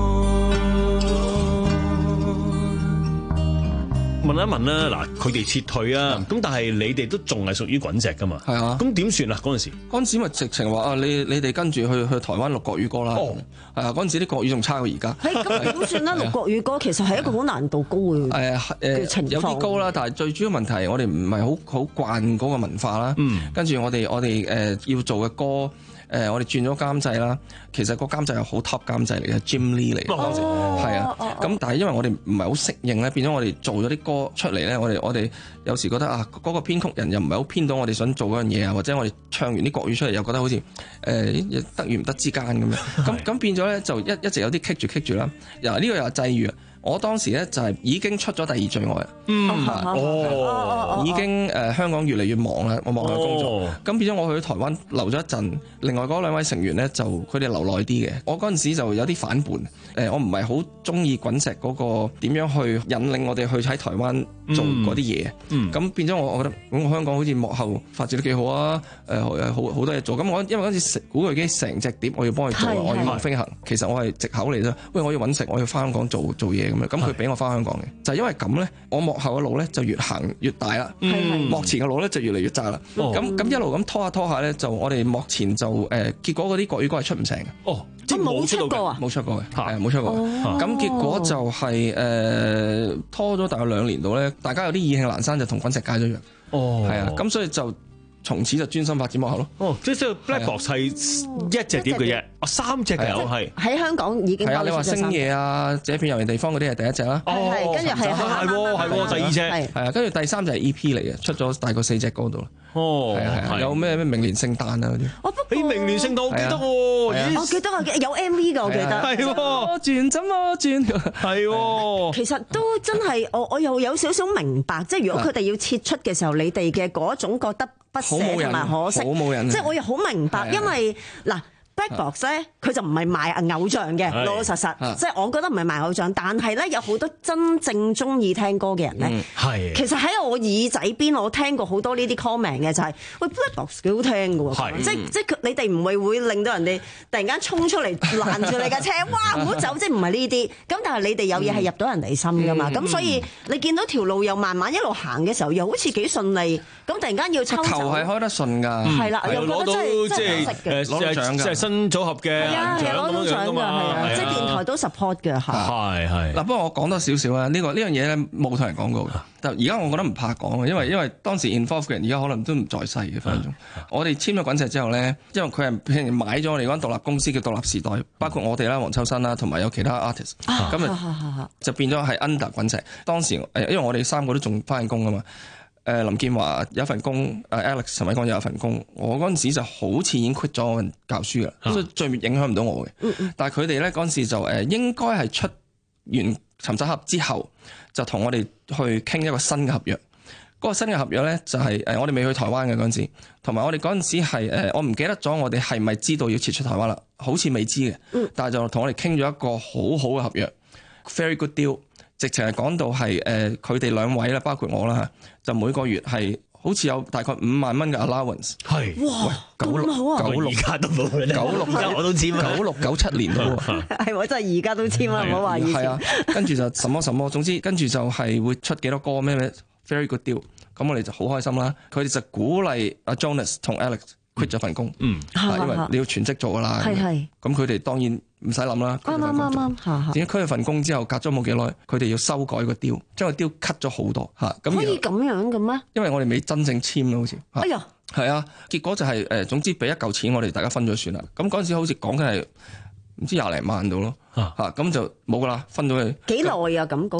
問一問啦，嗱，佢哋撤退啊，咁但係你哋都仲係屬於滾石噶嘛？ 係啊， 咁點算啊？嗰陣時， 嗰陣時咪直情話啊，你你哋跟住去去台灣錄國語歌啦。哦，係啊，嗰陣時啲國語仲差過而家。 係咁點算咧？錄國語歌其實係一個好難度高嘅誒誒有啲高啦，但係最主要問題我哋唔係好好慣嗰個文化啦。嗯，跟住我哋我哋誒要做嘅歌。誒、呃，我哋轉咗監製啦，其實個監製係好 top 監製嚟嘅 ，Jim Lee 嚟嘅，係、哦、啊。咁、哦哦、但係因為我哋唔係好適應咧，變咗我哋做咗啲歌出嚟咧，我哋我哋有時覺得啊，嗰、那個編曲人又唔係好編到我哋想做嗰樣嘢啊，或者我哋唱完啲國語出嚟又覺得好似誒、呃、得與唔得之間咁樣，咁咁變咗咧就一一直有啲棘住棘住啦。嗱，呢個又係際遇啊！我當時咧就係已經出咗第二最愛啦，嗯，哦，已經誒、呃、香港越嚟越忙啦，我忙嘅工作，咁、哦、變咗我去咗台灣留咗一陣，另外嗰兩位成員咧就佢哋留耐啲嘅，我嗰陣時就有啲反叛，誒、呃、我唔係好中意滾石嗰個點樣去引領我哋去喺台灣做嗰啲嘢，嗯，咁變咗我我覺得咁我香港好似幕後發展得幾好啊，誒、呃、好好多嘢做，咁我因為嗰陣時古巨基成隻碟我要幫佢做，我要飛行，其實我係藉口嚟啫，喂我要揾食，我要翻香港做做嘢。咁佢俾我翻香港嘅，就係、是、因為咁咧，我幕後嘅路咧就越行越大啦，幕前嘅路咧就越嚟越窄啦。咁、哦、咁一路咁拖下拖下咧，就我哋幕前就誒、呃，結果嗰啲國語歌係出唔成嘅。哦，即係冇出過啊？冇出過嘅，係冇出過。咁、哦、結果就係、是、誒、呃、拖咗大概兩年度咧，大家有啲意興闌珊，就同滾石解咗約。哦，係啊，咁所以就。從此就專心發展幕後咯。哦，即係 Black Box 係一隻碟嘅啫，哦三隻嘅有係喺香港已經。係啊，你話星夜啊，這片遊園地方嗰啲係第一隻啦。係，跟住係係喎係喎第二隻。 係啊，跟住第三隻係 E P 嚟嘅，出咗大概四隻歌度啦。哦，係啊係啊，有咩咩明年聖誕啊嗰啲。 哦不過， 明年聖誕我記得喎， 我記得啊有 M V 㗎，我記得。 係喎， 轉怎麼轉？ 係喎。 其實都真係我我又有少少明白，即係如果佢哋要撤出嘅時候，你哋嘅嗰種覺得。不捨同埋可惜，即係我又好明白，因為嗱 Black Box 咧，佢就唔係賣偶像嘅，老老實實，即係我覺得唔係賣偶像，但係咧有好多真正中意聽歌嘅人咧，係其實喺我耳仔邊，我聽過好多呢啲 comment 嘅，就係喂 Black Box 幾好聽㗎喎，即係即係你哋唔會會令到人哋突然間衝出嚟攔住你架車，哇唔好走，即係唔係呢啲，咁但係你哋有嘢係入到人哋心㗎嘛，咁所以你見到條路又慢慢一路行嘅時候，又好似幾順利，咁突然間要抽走， 頭係開得順㗎， 係啦，又覺得真係真係誒攞到獎㗎。新組合嘅係啊，係攞到獎㗎，係啊，即係電台都 support 嘅嚇。 係係。 嗱，不過我講多少少啊，呢個呢樣嘢咧冇同人講過嘅。但而家我覺得唔怕講嘅，因為因為當時 involve 嘅人而家可能都唔在世嘅分分鐘。我哋簽咗滾石之後咧，因為佢係譬如買咗我哋嗰間獨立公司叫獨立時代，包括我哋啦、黃秋生啦，同埋有其他 artist，咁啊就變咗係 under 滾石。當時誒，因為我哋三個都仲翻緊工㗎嘛。誒林建華有一份工，誒 Alex 陳偉光有一份工，我嗰陣時就好似已經 quit 咗份教書啦，所以最影響唔到我嘅。嗯、但係佢哋咧嗰陣時就誒應該係出完尋找盒之後，就同我哋去傾一個新嘅合約。嗰、嗰個新嘅合約咧就係誒我哋未去台灣嘅嗰陣時，同埋我哋嗰陣時係誒我唔記得咗我哋係咪知道要撤出台灣啦？好似未知嘅，嗯、但係就同我哋傾咗一個好好嘅合約 ，very good deal。直情係講到係誒佢哋兩位啦，包括我啦嚇，就每個月係好似有大概五萬蚊嘅 allowance。係哇，九六九六而家都冇，九六我都簽啊，九六九七年咯喎， 係我真係而家都簽啊，唔好話以前。係啊， 跟住就什麼什麼，總之跟住就係會出幾多歌咩咩 very good deal，咁我哋就好開心啦。佢哋就鼓勵阿 Jonas 同 Alex quit 咗份工，嗯，因為你要全職做噶啦，係係，咁佢哋當然。唔使諗啦，啱啱啱啱。點解佢份工之後隔咗冇幾耐，佢哋要修改個 deal，將個 deal cut 咗好多嚇。咁可以咁樣嘅咩？因為我哋未真正簽咯，好似。 哎呀， 係啊，結果就係、是、誒，總之俾一嚿錢，我哋大家分咗算啦。咁嗰陣時好似講緊係唔知廿零萬到咯嚇，咁就冇噶啦，分咗佢。 幾耐啊？咁嗰、那個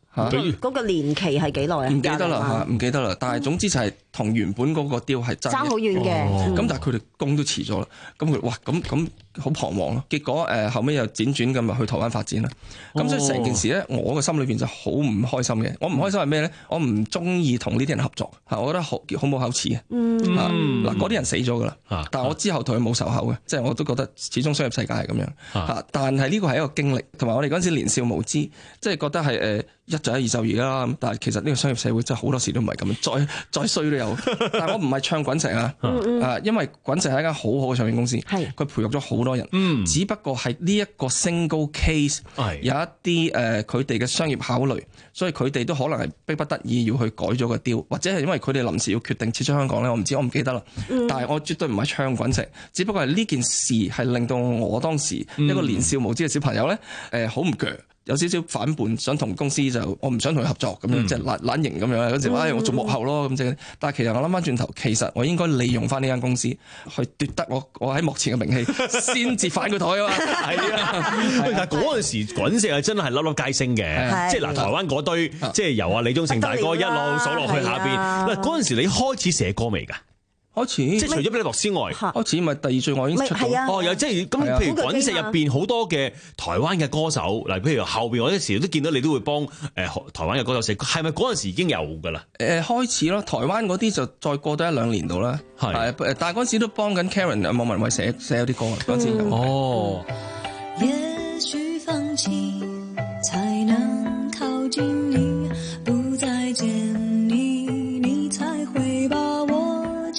嚇， 嗰個年期係幾耐啊？ 唔記得啦嚇，唔記得啦。但係總之就係同原本嗰個 deal 係爭好遠嘅。 咁、哦、但係佢哋工都遲咗啦，咁佢哇咁咁好彷徨咯。結果誒、呃、後尾又輾轉咁去台灣發展啦。咁、哦、所以成件事咧，我個心裏邊就好唔開心嘅。我唔開心係咩咧？我唔中意同呢啲人合作嚇，我覺得好好冇口齒嘅。嗯，嗱嗰啲人死咗㗎啦，但係我之後同佢冇仇口嘅，即係我都覺得始終商業世界係咁樣嚇。但係呢個係一個經歷，同埋我哋嗰陣時年少無知，即係覺得係誒。呃一就一，二就二啦。但係其實呢個商業社會真係好多時都唔係咁樣，再再衰都有。但係我唔係唱滾石啊，啊，因為滾石係一間好好嘅唱片公司，佢培育咗好多人。嗯、只不過係呢一個 single case 有一啲誒佢哋嘅商業考慮，所以佢哋都可能係逼不得已要去改咗個 deal，或者係因為佢哋臨時要決定撤出香港咧，我唔知，我唔記得啦。嗯、但係我絕對唔係唱滾石，只不過係呢件事係令到我當時一個年少無知嘅小朋友咧，誒好唔鋸。有少少反叛，想同公司就我唔想同佢合作咁樣，即係懶懶型咁樣。嗰時話，唉，我做幕後咯咁即係。但係其實我諗翻轉頭，其實我應該利用翻呢間公司去奪得我我喺幕前嘅名氣，先至反佢台啊嘛。係啊， 但係嗰陣時滾石係真係粒粒皆星嘅，即係嗱台灣嗰堆，即係由阿李宗盛大哥一路數落去下邊。嗱嗰陣時你開始寫歌未㗎？開始，即係除咗俾你落之外，開始咪第二最愛已經出到。哦，又即係咁，譬如滾石入邊好多嘅台灣嘅歌手，嗱，譬如後邊我有時都見到你都會幫誒台灣嘅歌手寫，係咪嗰陣時已經有㗎啦？誒開始咯，台灣嗰啲就再過多一兩年度啦。係，誒但係嗰陣時都幫緊 Karen 啊，莫文蔚寫寫咗啲歌啊，嗰陣時有。哦。也許放棄才能靠近你，不再見你，你才會把我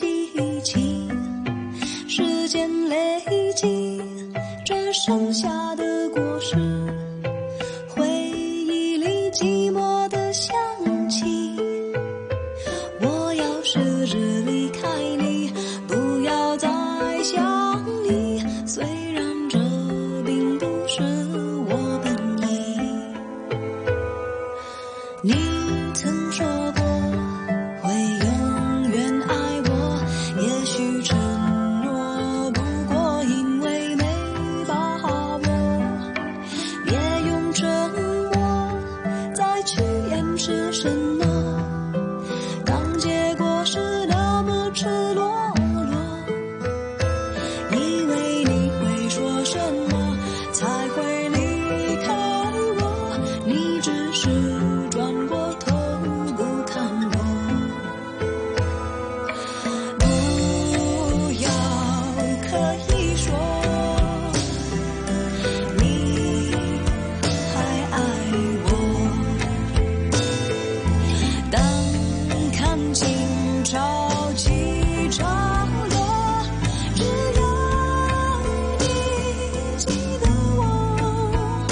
時間累積這剩下的果實，回憶裡寂寞的香氣，我要試着離開你，不要再想你，雖然這並不是我本意。你曾說過會永遠愛我，也許承諾不過因為沒把握，別用沉默再去掩飾什麼，當結果是那麼赤裸裸，以為你會說什麼才會離開我，你只是轉過頭不看我。不要刻意說你還愛我，當看清潮起潮落，只要你記得我。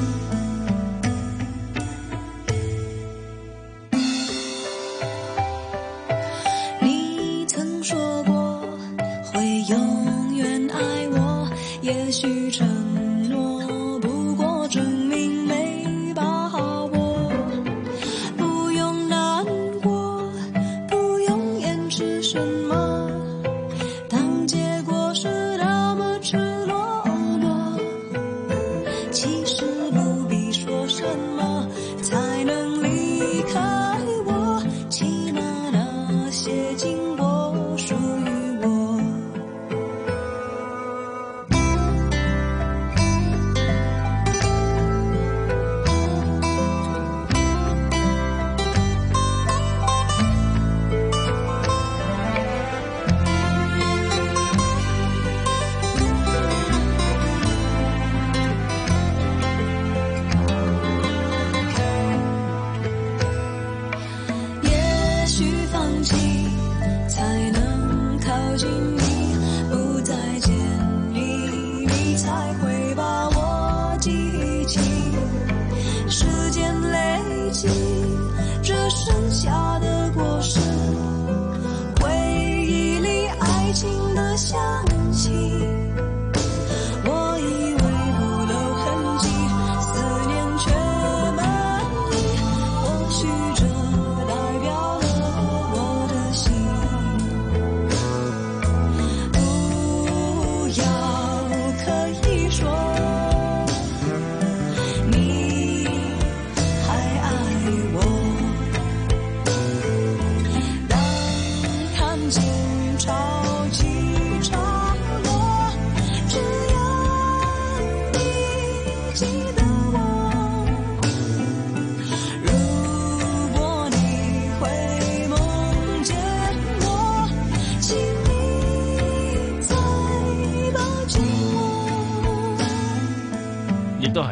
你曾說過會永遠愛我，也許承諾不過證明沒把握，不用難過，不用掩飾什麼，當結果是那麼赤裸裸，其實不必說什麼才能離開我，起碼那些經過屬於我。也許放棄才能靠近你，不再見你，你才會把我記起，時間累積這剩下的果實，回憶裡愛情的香氣，我以為不留痕跡，思念卻滿溢，或許這代表了我的心。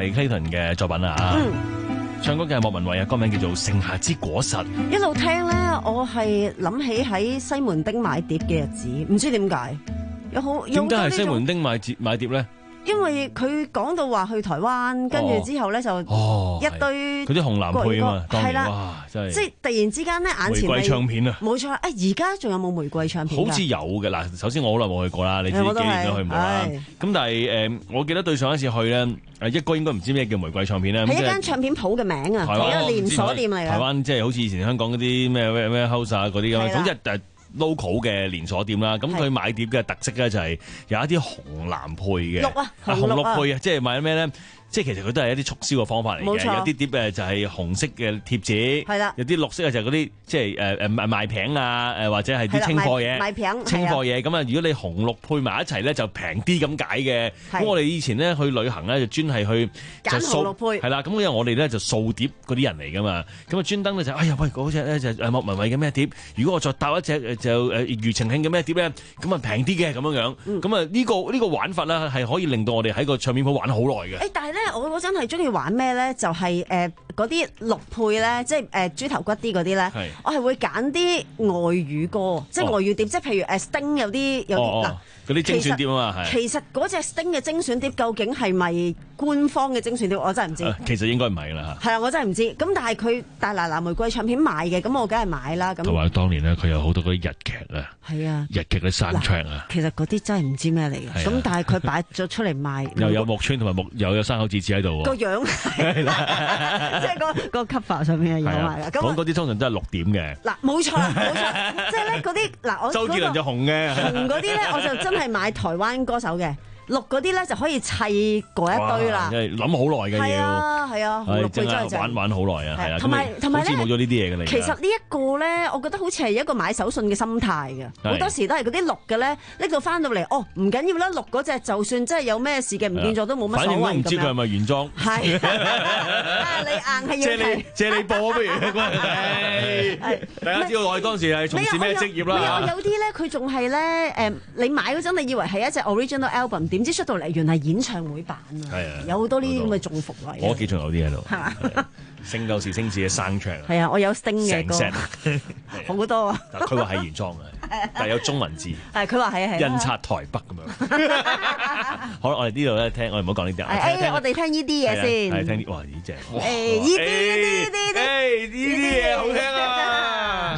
係 Clayton 嘅作品啊。 嗯， 唱歌嘅係莫文蔚啊，歌名叫做《盛夏之果實》。 一路聽咧，我係諗起喺西門町買碟嘅日子，唔知點解有好點解係西門町買碟買碟咧？ 因為佢講到話去台灣，跟住之後咧就一堆嗰啲紅藍配啊嘛， 係啦， 哇真係即係突然之間咧眼前玫瑰唱片啊， 冇錯。誒而家仲有冇玫瑰唱片？ 好似有嘅嗱，首先我好耐冇去過啦，你自己幾年都去唔到啦。咁但係誒，我記得對上一次去咧，誒一哥應該唔知咩叫玫瑰唱片咧， 係一間唱片鋪嘅名啊， 係一個連鎖店嚟嘅。 台灣即係好似以前香港嗰啲咩咩咩 house 啊嗰啲咁，總之誒 local 嘅連鎖店啦。咁佢買碟嘅特色咧就係有一啲紅藍配嘅， 綠啊紅綠配啊，即係買咩咧？即係其實佢都係一啲促銷嘅方法嚟嘅，有啲碟誒就係紅色嘅貼紙，係啦，有啲綠色嘅就係嗰啲即係誒誒賣賣餅啊，誒或者係啲清貨嘢， 賣餅清貨嘢咁啊！如果你紅綠配埋一齊咧，就平啲咁解嘅。咁我哋以前咧去旅行咧，就專係去揀紅綠配， 係啦。咁因為我哋咧就掃碟嗰啲人嚟噶嘛，咁啊專登咧就哎呀喂嗰隻咧就誒莫文蔚嘅咩碟，如果我再搭一隻就誒庾澄慶嘅咩碟咧，咁啊平啲嘅咁樣樣。咁啊呢個呢個玩法咧係可以令到我哋喺個唱片鋪玩好耐嘅。 誒，但係咧我我真係中意玩咩咧？就係誒嗰啲綠配咧，即係誒豬頭骨啲嗰啲咧，我係會揀啲外語歌，即係外語碟，即係譬如誒 Sting 有啲有啲嗱。 嗰啲精選碟啊嘛，係。 其實嗰隻 Sting 嘅精選碟究竟係咪官方嘅精選碟？我真係唔知。 其實應該唔係啦嚇。係啊，我真係唔知。咁但係佢大拿拿玫瑰唱片賣嘅，咁我梗係買啦。咁。 同埋當年咧，佢有好多嗰啲日劇啊。 係啊。 日劇嘅山唱啊。 其實嗰啲真係唔知咩嚟嘅。咁但係佢擺咗出嚟賣。 又有木村同埋木又有山口智子喺度。 個樣係啦，即係個個 cover 上面係有埋㗎。 講嗰啲通常都係六點嘅。 嗱，冇錯冇錯，即係咧嗰啲嗱我。 周杰倫就紅嘅。 紅嗰啲咧，我就真係買台灣歌手嘅。綠嗰啲咧就可以砌嗰一堆啦， 諗好耐嘅要， 係啊係啊，綠配真係玩玩好耐啊，係啊， 同埋同埋咧， 好似冇咗呢啲嘢嘅啦。 其實呢一個咧，我覺得好似係一個買手信嘅心態嘅，好多時都係嗰啲綠嘅咧，拎到翻到嚟，哦唔緊要啦，綠嗰隻就算真係有咩事嘅唔見咗都冇乜所謂咁樣。反正都唔知佢係咪原裝。係，你硬係要借你借你播不如，大家知道我哋當時係從事咩職業啦。 有啲咧，佢仲係咧誒，你買嗰陣你以為係一隻 original album。點知出到嚟原來係演唱會版啊！係啊，有好多呢啲咁嘅中伏位。 我屋企仲有啲喺度，係嘛？聖鬥士星矢嘅生唱。 係啊，我有 Sting 嘅歌，好多啊！ 佢話係原裝嘅，但係有中文字。 係佢話係係。 印刷台北咁樣。好啦，我哋呢度咧聽，我哋唔好講呢啲。 誒，我哋聽呢啲嘢先。 係聽啲，哇！呢隻。 誒，呢啲呢啲呢啲， 呢啲嘢好聽啊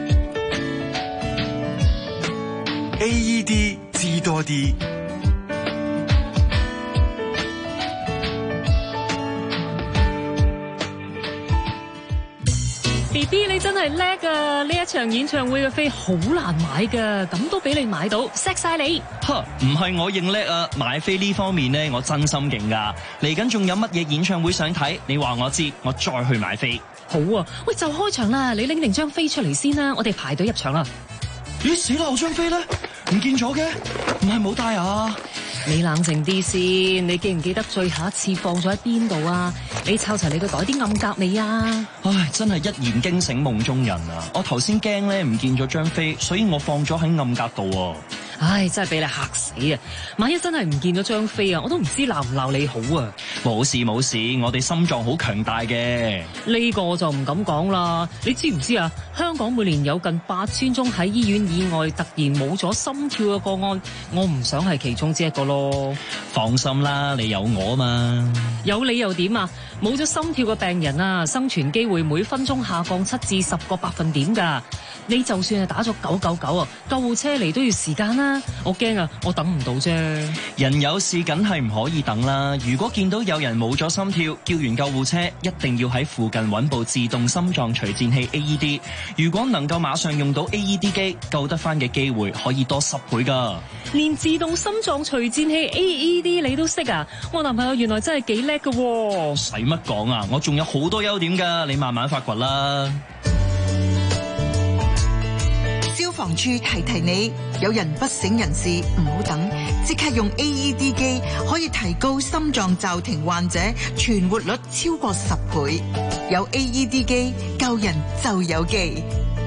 ！A E D 知多啲。 B B 你真係叻啊！呢一場演唱會嘅飛好難買噶，咁都俾你買到，錫晒你。 吓，唔係我認叻啊！買飛呢方面呢，我真心勁噶。嚟緊仲有乜嘢演唱會想睇？你話我知，我再去買飛。 好啊，喂，就開場啦，你拎定張飛出嚟先啦，我哋排隊入場啦。 咦，死啦！我張飛咧唔見咗嘅，唔係冇帶啊？ 你冷靜啲先，你記唔記得最後一次放咗喺邊度啊？你抄齊你個袋啲暗格未啊？ 唉，真係一言驚醒夢中人啊！我頭先驚咧唔見咗張飛，所以我放咗喺暗格度啊。 唉，真係俾你嚇死啊！萬一真係唔見咗張飛啊，我都唔知鬧唔鬧你好啊！ 冇事冇事，我哋心臟好強大嘅。 呢個我就唔敢講啦。你知唔知啊？香港每年有近八千宗喺醫院以外突然冇咗心跳嘅個案，我唔想係其中之一個咯。 放心啦，你有我啊嘛。 有你又點啊？冇咗心跳嘅病人啊，生存機會每分鐘下降七至十個百分點㗎。你就算係打咗九九九啊，救護車嚟都要時間啦。我驚啊，我等唔到啫。 人有事梗係唔可以等啦。如果見到有人冇咗心跳，叫完救護車，一定要喺附近揾部自動心臟除顫器 A E D。如果能夠馬上用到 A E D 機，救得翻嘅機會可以多十倍㗎。 連自動心臟除顫器 A E D 你都識啊？我男朋友原來真係幾叻㗎喎。 使乜講啊？我仲有好多優點㗎，你慢慢發掘啦。 消防處提提你，有人不省人事唔好等，即刻用 A E D 機可以提高心臟驟停患者存活率超過十倍。有 A E D 機救人就有機。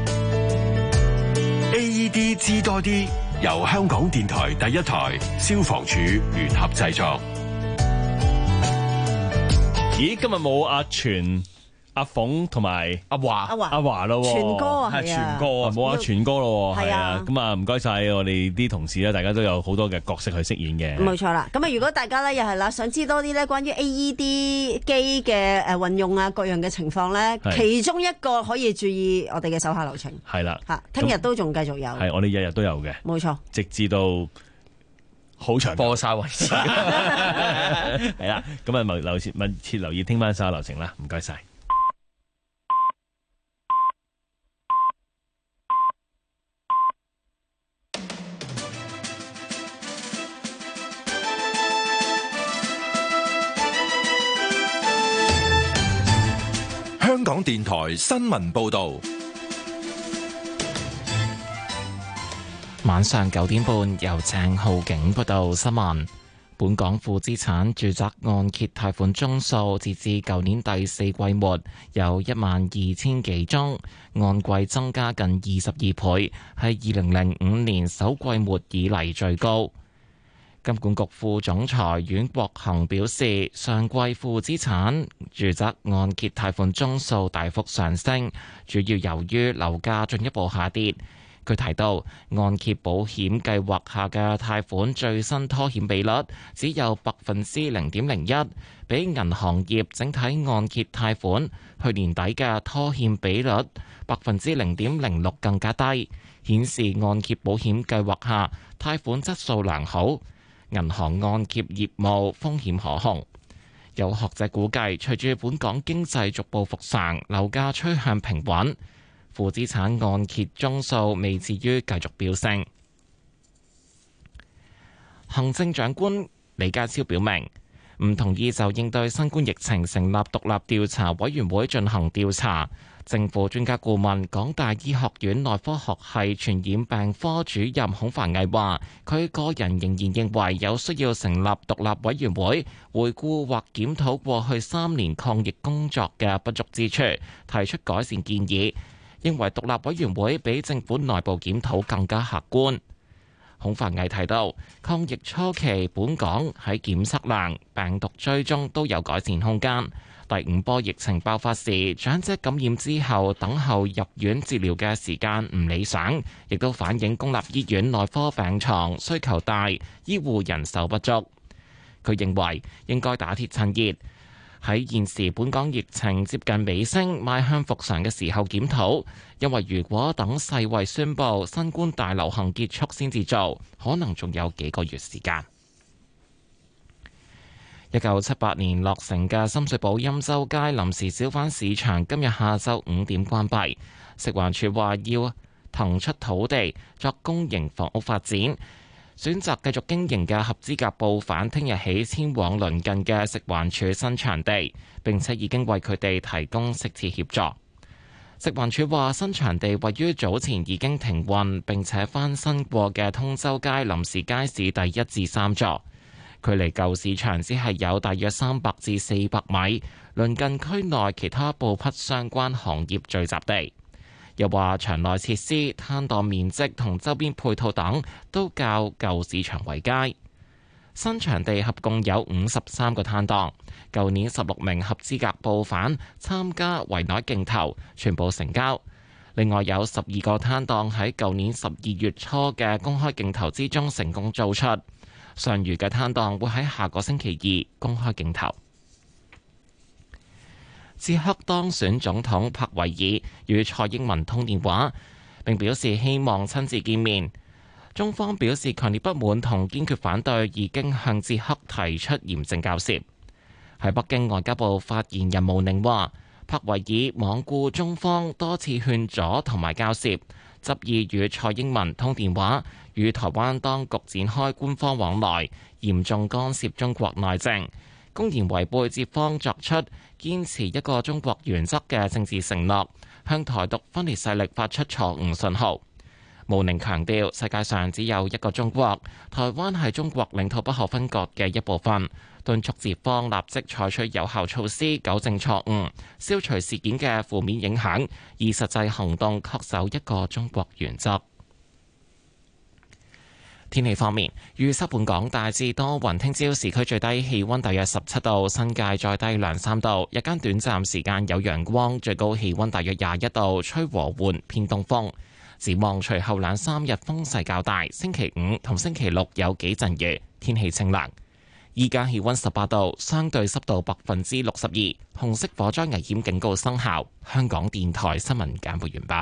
A E D 知多啲，由香港電台第一台消防處聯合製作。 咦，今日冇阿全、阿鳳同埋阿華、 阿華阿華咯， 全哥啊， 係係啊全哥啊，冇阿全哥咯， 係啊係啊，咁啊唔該晒我哋啲同事咧，大家都有好多嘅角色去飾演嘅。 冇錯啦，咁啊，如果大家咧又係啦，想知多啲咧關於 A E D 機嘅誒運用啊各樣嘅情況咧， 係其中一個可以注意我哋嘅手下留情。 係啦， 嚇，聽日都仲繼續有。 係我哋日日都有嘅， 冇錯， 直至到好長播晒為止。 係啦，咁啊密留切密切留意聽晚手下留情啦，唔該晒。 香港電台新聞報道， 晚上九點半由鄭浩景報道新聞。本港負資產住宅按揭貸款宗數截至舊年第四季末有一萬二千幾宗，按季增加近二十二倍，係二零零五年首季末以嚟最高。金管局副總裁阮國恒表示，上季負資產住宅按揭貸款宗數大幅上升，主要由於樓價進一步下跌。佢提到，按揭保險計劃下嘅貸款最新拖欠比率只有百分之零點零一，比銀行業整體按揭貸款去年底嘅拖欠比率百分之零點零六更加低，顯示按揭保險計劃下貸款質素良好。銀行按揭業務風險可控，有學者估計，隨住本港經濟逐步復常，樓價趨向平穩，負資產按揭宗數未至於繼續飆升。行政長官李家超表明，唔同意就應對新冠疫情成立獨立調查委員會進行調查。政府專家顧問、港大醫學院內科學系傳染病科主任孔繁毅話，佢個人仍然認為有需要成立獨立委員會，回顧或檢討過去三年抗疫工作嘅不足之處，提出改善建議，認為獨立委員會比政府內部檢討更加客觀。孔繁毅提到，抗疫初期本港喺檢測量、病毒追蹤都有改善空間。第五波疫情爆發時，長者感染之後等候入院治療嘅時間唔理想，亦都反映公立醫院內科病床需求大，醫護人手不足。佢認為應該打鐵趁熱，喺現時本港疫情接近尾聲、邁向復常嘅時候檢討，因為如果等世衛宣布新冠大流行結束先至做，可能仲有幾個月時間。一九七八年落成嘅深水埗欽州街臨時小販市場今日下晝五點關閉。食環署話要騰出土地作公營房屋發展，選擇繼續經營嘅合資格報販聽日起遷往鄰近嘅食環署新場地，並且已經為佢哋提供適切協助。食環署話新場地位於早前已經停運並且翻新過嘅通州街臨時街市第一至三座。距離舊市場只係有大約三百至四百米，鄰近區內其他布匹相關行業聚集地。又話場內設施、攤檔面積同周邊配套等都較舊市場為佳。新場地合共有五十三個攤檔，舊年十六名合資格報販參加圍內競投，全部成交。另外有十二個攤檔喺舊年十二月初嘅公開競投之中成功做出。尚餘嘅攤檔會喺下個星期二公開競投。捷克當選總統帕維爾與蔡英文通電話，並表示希望親自見面。中方表示強烈不滿同堅決反對，已經向捷克提出嚴正交涉。喺北京外交部發言人毛寧話，帕維爾罔顧中方多次勸阻同埋交涉，執意與蔡英文通電話，與台灣當局展開官方往來，嚴重干涉中國內政，公然違背捷方作出堅持一個中國原則嘅政治承諾，向台獨分裂勢力發出錯誤信號。毛寧強調，世界上只有一個中國，台灣係中國領土不可分割嘅一部分，敦促捷方立即採取有效措施糾正錯誤，消除事件嘅負面影響，以實際行動恪守一個中國原則。 天氣方面，預測本港大致多雲，聽朝市區最低氣溫大約十七度，新界再低兩三度。日間短暫時間有陽光，最高氣溫大約廿一度，吹和緩偏東風。展望隨後兩三日風勢較大，星期五同星期六有幾陣雨，天氣清涼。依家氣溫十八度，相對濕度百分之六十二，紅色火災危險警告生效。香港電台新聞簡報完畢。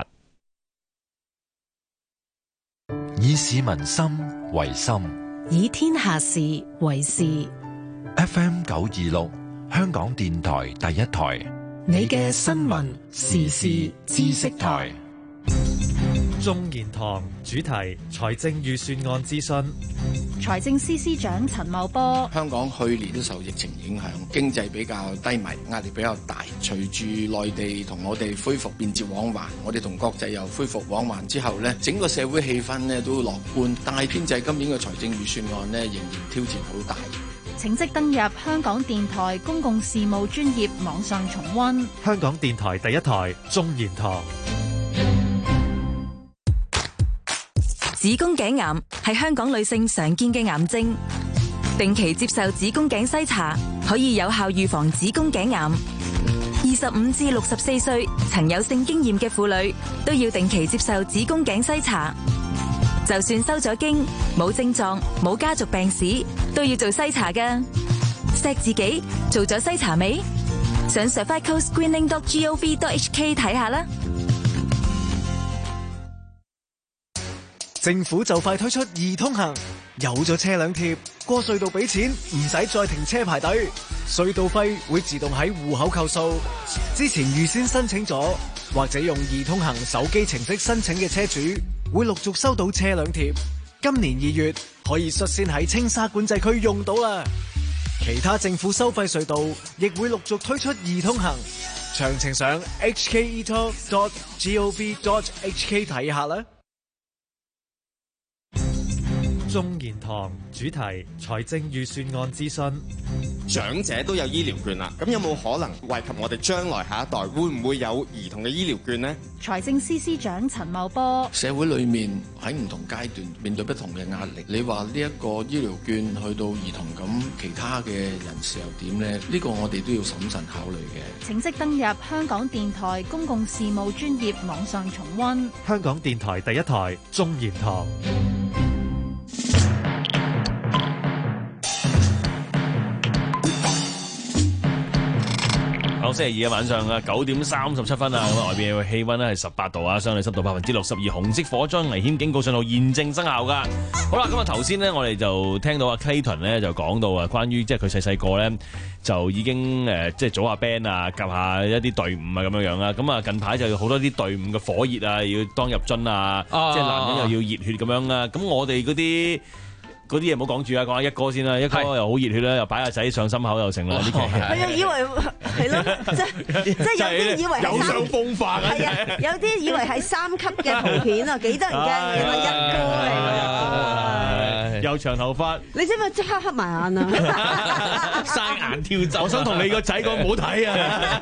以市民心為心， 以天下事為事。 F M 九二六，香港電台第一台， 你嘅新聞時事知識台。 眾言堂主題財政預算案諮詢。 財政司司長陳茂波： 香港去年都受疫情影響，經濟比較低迷，壓力比較大。隨住內地同我哋恢復便捷往還，我哋同國際又恢復往還之後呢，整個社會氣氛呢都樂觀。但係編製今年嘅財政預算案呢，仍然挑戰好大。 請即登入香港電台公共事務專頁網上重溫。 香港電台第一台眾言堂。 子宮頸癌係香港女性常見嘅癌症，定期接受子宮頸篩查可以有效預防子宮頸癌。二十五至六十四歲曾有性經驗嘅婦女都要定期接受子宮頸篩查。就算收咗經，冇症狀、冇家族病史，都要做篩查㗎。錫自己做咗篩查未？上 cervical screening dot gov dot hk 睇下啦。 政府就快推出易通行，有咗車輛貼，過隧道俾錢，唔使再停車排隊，隧道費會自動喺戶口扣數。之前預先申請咗或者用易通行手機程式申請嘅車主，會陸續收到車輛貼。今年二月可以率先喺青沙管制區用到啦。其他政府收費隧道亦會陸續推出易通行，詳情上 h k e t o dot gov dot h k 睇下啦。 眾言堂主題財政預算案諮詢。 長者都有醫療券啦，咁有冇可能惠及我哋將來下一代？會唔會有兒童嘅醫療券呢？ 財政司司長陳茂波： 社會裏面喺唔同階段面對不同嘅壓力，你話呢一個醫療券去到兒童咁，其他嘅人士又點呢？呢個我哋都要審慎考慮嘅。 請即登入香港電台公共事務專頁網上重溫。 香港電台第一台眾言堂。 星期二嘅晚上啊，九點三十七分啊，咁外邊嘅氣溫咧係十八度啊，相對濕度百分之六十二，紅色火災危險警告信號現正生效噶。好啦，咁啊頭先呢，我哋就聽到阿 Clayton 咧就講到啊，關於即係佢細細個咧就已經誒即係組下 band 啊，夾下一啲隊伍啊咁樣樣啦。咁啊近排就有好多啲隊伍嘅火熱啊，要當入樽啊，啊即係男人又要熱血咁樣啦。咁我哋嗰啲。嗰啲嘢唔好講住啊，講下一哥先啦，一哥又好熱血啦，又擺阿仔上心口又成啦，呢期係啊，以為係咯，即係即係有啲以為有傷風化嘅， 係啊，有啲以為係三級嘅圖片啊，幾得人驚，原來一哥嚟㗎， 又長頭髮， 你知唔知即刻黑埋眼啊？ 生眼跳走，我想同你個仔講唔好睇啊！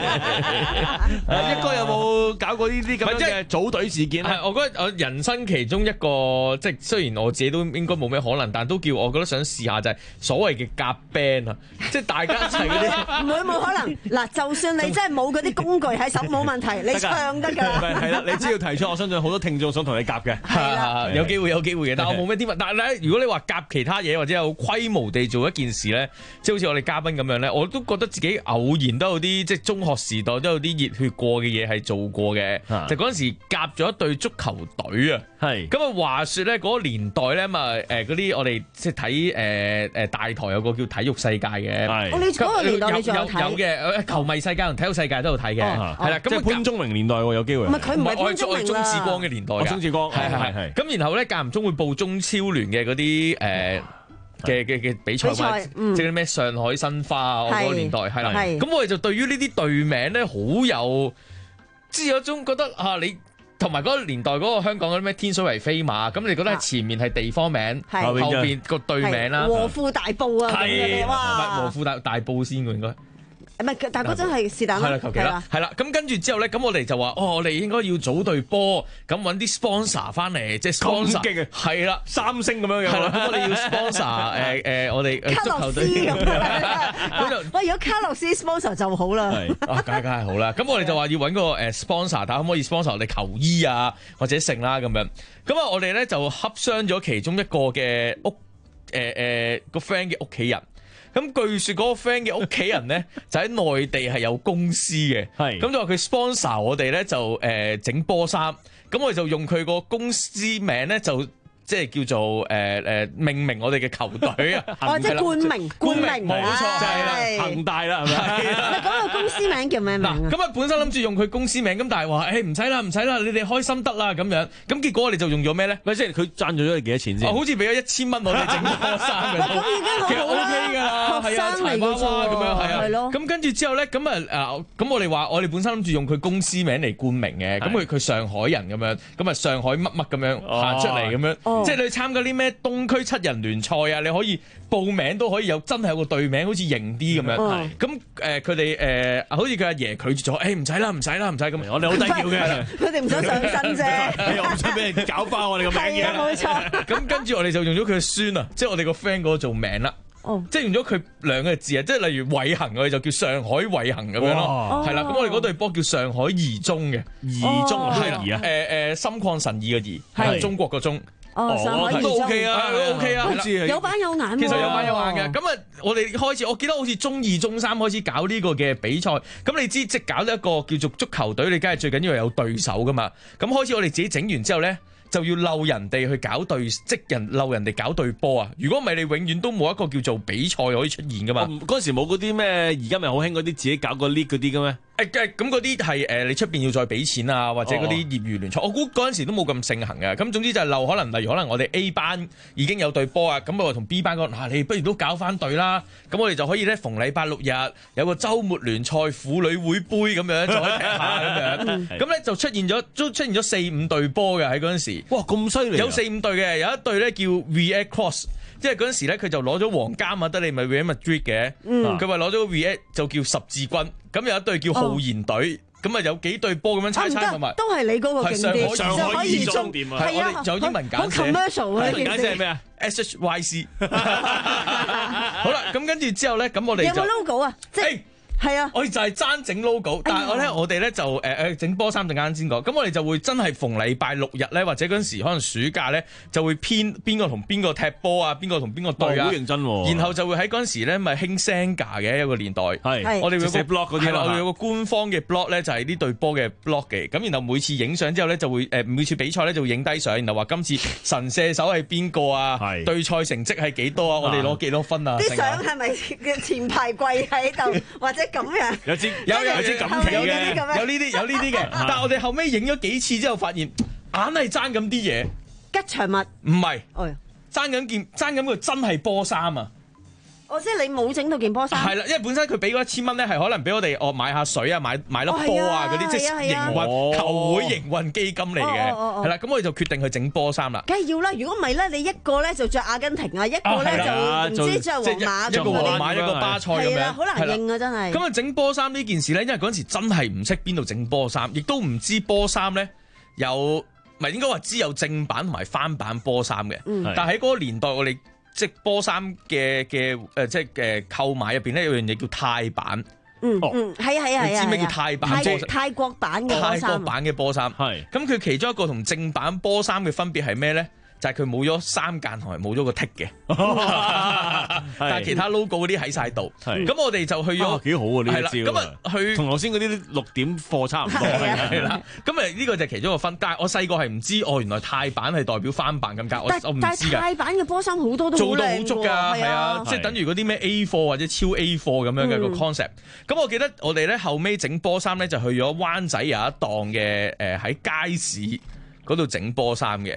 一哥有冇搞過呢啲咁樣嘅組隊事件咧？ 我覺得我人生其中一個，即係雖然我自己都應該冇咩可能，但都叫我覺得想試下就係所謂嘅夾 band 啊，即係大家一齊嗰啲。 唔會冇可能嗱，就算你真係冇嗰啲工具喺手冇問題，你唱得㗎。 係啦，你只要提出，我相信好多聽眾想同你夾嘅。 係啦， 有機會有機會嘅，但我冇咩天分。但係咧，如果你話夾其他嘢或者有規模地做一件事咧，即係好似我哋嘉賓咁樣咧，我都覺得自己偶然都有啲即係中學時代都有啲熱血過嘅嘢係做過嘅。就嗰陣時夾咗一隊足球隊啊，係咁啊。話説咧嗰個年代咧嘛，誒嗰啲我哋即係睇誒誒大台有個叫體育世界嘅，係我哋嗰個年代你仲有睇？ 有嘅球迷世界同體育世界都有睇嘅，係啦。咁潘宗明年代喎，有機會。 唔係佢唔係潘宗明啦， 鍾志光嘅年代。 鍾志光係係係。 咁然後咧間唔中會報中超聯嘅嗰啲誒嘅嘅嘅比賽，即係啲咩上海申花啊，我嗰個年代係啦。咁我哋就對於呢啲隊名咧好有，即係有種覺得啊你。同埋嗰個年代嗰個香港嗰啲咩天水圍飛馬，咁你覺得係前面係地方名，後邊個隊名啦， 和富大埔啊， 係哇！ 和富大大埔先嘅應該。 唔係，但係嗰陣係是但啦， 係啦，求其啦，係啦。咁跟住之後咧，咁我哋就話，哦，我哋應該要組隊波，咁揾啲 sponsor 翻嚟，即係 sponsor，係啦， 三星咁樣樣。 係啦，咁我哋要 sponsor 誒誒，我哋卡洛斯咁樣。喂，如果卡洛斯 sponsor 就好啦。 啊，梗係梗係好啦。咁我哋就話要揾個誒 sponsor，睇可唔可以 sponsor 我哋球衣啊，或者剩啦咁樣。咁啊，我哋咧就洽商咗其中一個嘅屋誒誒個 friend 嘅屋企人。咁據說嗰個 friend 嘅屋企人咧，就喺內地係有公司嘅，係咁就話佢 sponsor 我哋咧就誒整波衫，咁我哋就用佢個公司名咧就。即係叫做誒誒命名我哋嘅球隊啊！ 哦，即係冠名，冠名冇錯，就係啦， 恒大啦，係咪？ 係啦。嗰個公司名叫咩名啊？ 咁啊，本身諗住用佢公司名，咁但係話誒唔使啦，唔使啦，你哋開心得啦咁樣。咁結果我哋就用咗咩咧？ 咪即係佢贊助咗你幾多錢先？ 哦，好似俾咗一千蚊我哋整波衫嘅。 咁已經好好啦， 其實 OK 㗎啦， 學生嚟嘅啫喎， 咁樣係啊。 係咯。 咁跟住之後咧，咁啊誒，咁我哋話我哋本身諗住用佢公司名嚟冠名嘅，咁佢佢上海人咁樣，咁啊上海乜乜咁樣行出嚟咁樣，即係你參加啲咩東區七人聯賽啊，你可以報名都可以有，真係有個隊名，好似型啲咁樣。咁誒佢哋誒好似佢阿爺拒絕咗，誒唔使啦，唔使啦，唔使咁。我哋好低調嘅， 佢哋唔想上身啫， 又唔想俾人搞翻我哋個名嘅。 冇錯。 咁跟住我哋就用咗佢嘅孫啊，即係我哋個 friend 嗰個做名啦。 哦， 即係用咗佢兩個字啊，即係例如偉恒，我哋就叫上海偉恒咁樣咯，係啦。咁我哋嗰隊波叫上海怡中嘅， 怡中係啦， 誒誒心曠神怡嘅怡，係中國個中。 哦，上海都 OK 啊，都 OK 啊， 有板有眼。 其實有板有眼嘅。咁啊，我哋開始，我記得好似中二、中三開始搞呢個嘅比賽。咁你知即係搞一個叫做足球隊，你梗係最緊要有對手噶嘛。咁開始我哋自己整完之後咧，就要溜人哋去搞對，即人溜人哋搞對波啊！如果唔係，你永遠都冇一個叫做比賽可以出現噶嘛。 嗰陣時冇嗰啲咩，而家咪好興嗰啲自己搞個 league 嗰啲嘅咩？ 誒誒，咁嗰啲係誒你出邊要再俾錢啊，或者嗰啲業餘聯賽，我估嗰陣時都冇咁盛行嘅。咁總之就係漏，可能例如可能我哋 A 班已經有隊波啊，咁我同 B 班講，嗱、啊、你不如都搞翻隊啦。咁我哋就可以咧逢禮拜六日有個週末聯賽婦女會杯咁樣就可以踢下咁樣。咁咧就出現咗都出現咗四五隊波嘅喺嗰陣時。 哇，咁犀利！ 有四五隊嘅，有一隊咧叫 Real Cross。即係嗰陣時咧，佢就攞咗皇家馬德里咪 Real Madrid 嘅，佢話攞咗個 Real 就叫十字軍，咁有一隊叫浩然隊，咁啊有幾隊波咁樣猜猜同埋， 都係你嗰個勁啲， 上海二中係我哋就有英文簡寫， 好 commercial 啊！ 簡寫係咩啊 ？S H Y C。好啦，咁跟住之後咧，咁我哋有冇 logo 啊？即係。係啊， 我哋就係爭整 logo，但係我咧，我哋咧就誒誒整波衫，陣間先講。咁我哋就會真係逢禮拜六日咧，或者嗰陣時可能暑假咧，就會編邊個同邊個踢波啊，邊個同邊個對啊， 好認真喎。 然後就會喺嗰陣時咧，咪興 Senga 嘅一個年代，係我哋會有個 blog 嗰啲啦， 我哋有個官方嘅 blog 咧，就係呢隊波嘅 blog 嘅。咁然後每次影相之後咧，就會誒每次比賽咧就會影低相，然後話今次神射手係邊個啊？對賽成績係幾多啊？我哋攞幾多分啊？ 啲相係咪嘅前排跪喺度，或者咁樣？ 有啲有有啲咁嘅，有呢啲有呢啲有呢啲嘅，但係我哋後尾影咗幾次之後，發現硬係爭咁啲嘢。 吉祥物唔係，爭緊件爭緊個真係波衫啊！ 哦，即係你冇整到件波衫。 係啦，因為本身佢俾嗰一千蚊咧，係可能俾我哋哦買下水啊，買買粒波啊嗰啲，即係營運球會營運基金嚟嘅。係啦，咁我哋就決定去整波衫啦。 梗係要啦，如果唔係咧，你一個咧就着阿根廷啊，一個咧就唔知着皇馬， 一個皇馬一個巴塞咁樣。 係啦，好難認啊，真係。 咁啊，整波衫呢件事咧，因為嗰陣時真係唔識邊度整波衫，亦都唔知波衫咧有唔係應該話知有正版同埋翻版波衫嘅。但係喺嗰個年代，我哋即係波衫嘅嘅誒，即係誒購買入邊咧有樣嘢叫泰版。 嗯嗯，係啊係啊係啊！ 你知咩叫泰版？ 泰泰國版嘅波衫。 泰國版嘅波衫係。咁佢其中一個同正版波衫嘅分別係咩咧？就係佢冇咗三間同埋冇咗個剔嘅，但係其他 logo 嗰啲喺晒度。咁我哋就去咗幾好啊！呢一招咁啊去同頭先嗰啲六點貨差唔多係啦。咁啊呢個就係其中一個分。但係我細個係唔知哦，原來泰版係代表翻版咁解。我我唔知㗎。 但係泰版嘅波衫好多都做到好足㗎，係啊，即係等於嗰啲咩 A 貨或者超 A 貨咁樣嘅個 concept。咁我記得我哋咧後尾整波衫咧就去咗灣仔有一檔嘅誒喺街市嗰度整波衫嘅。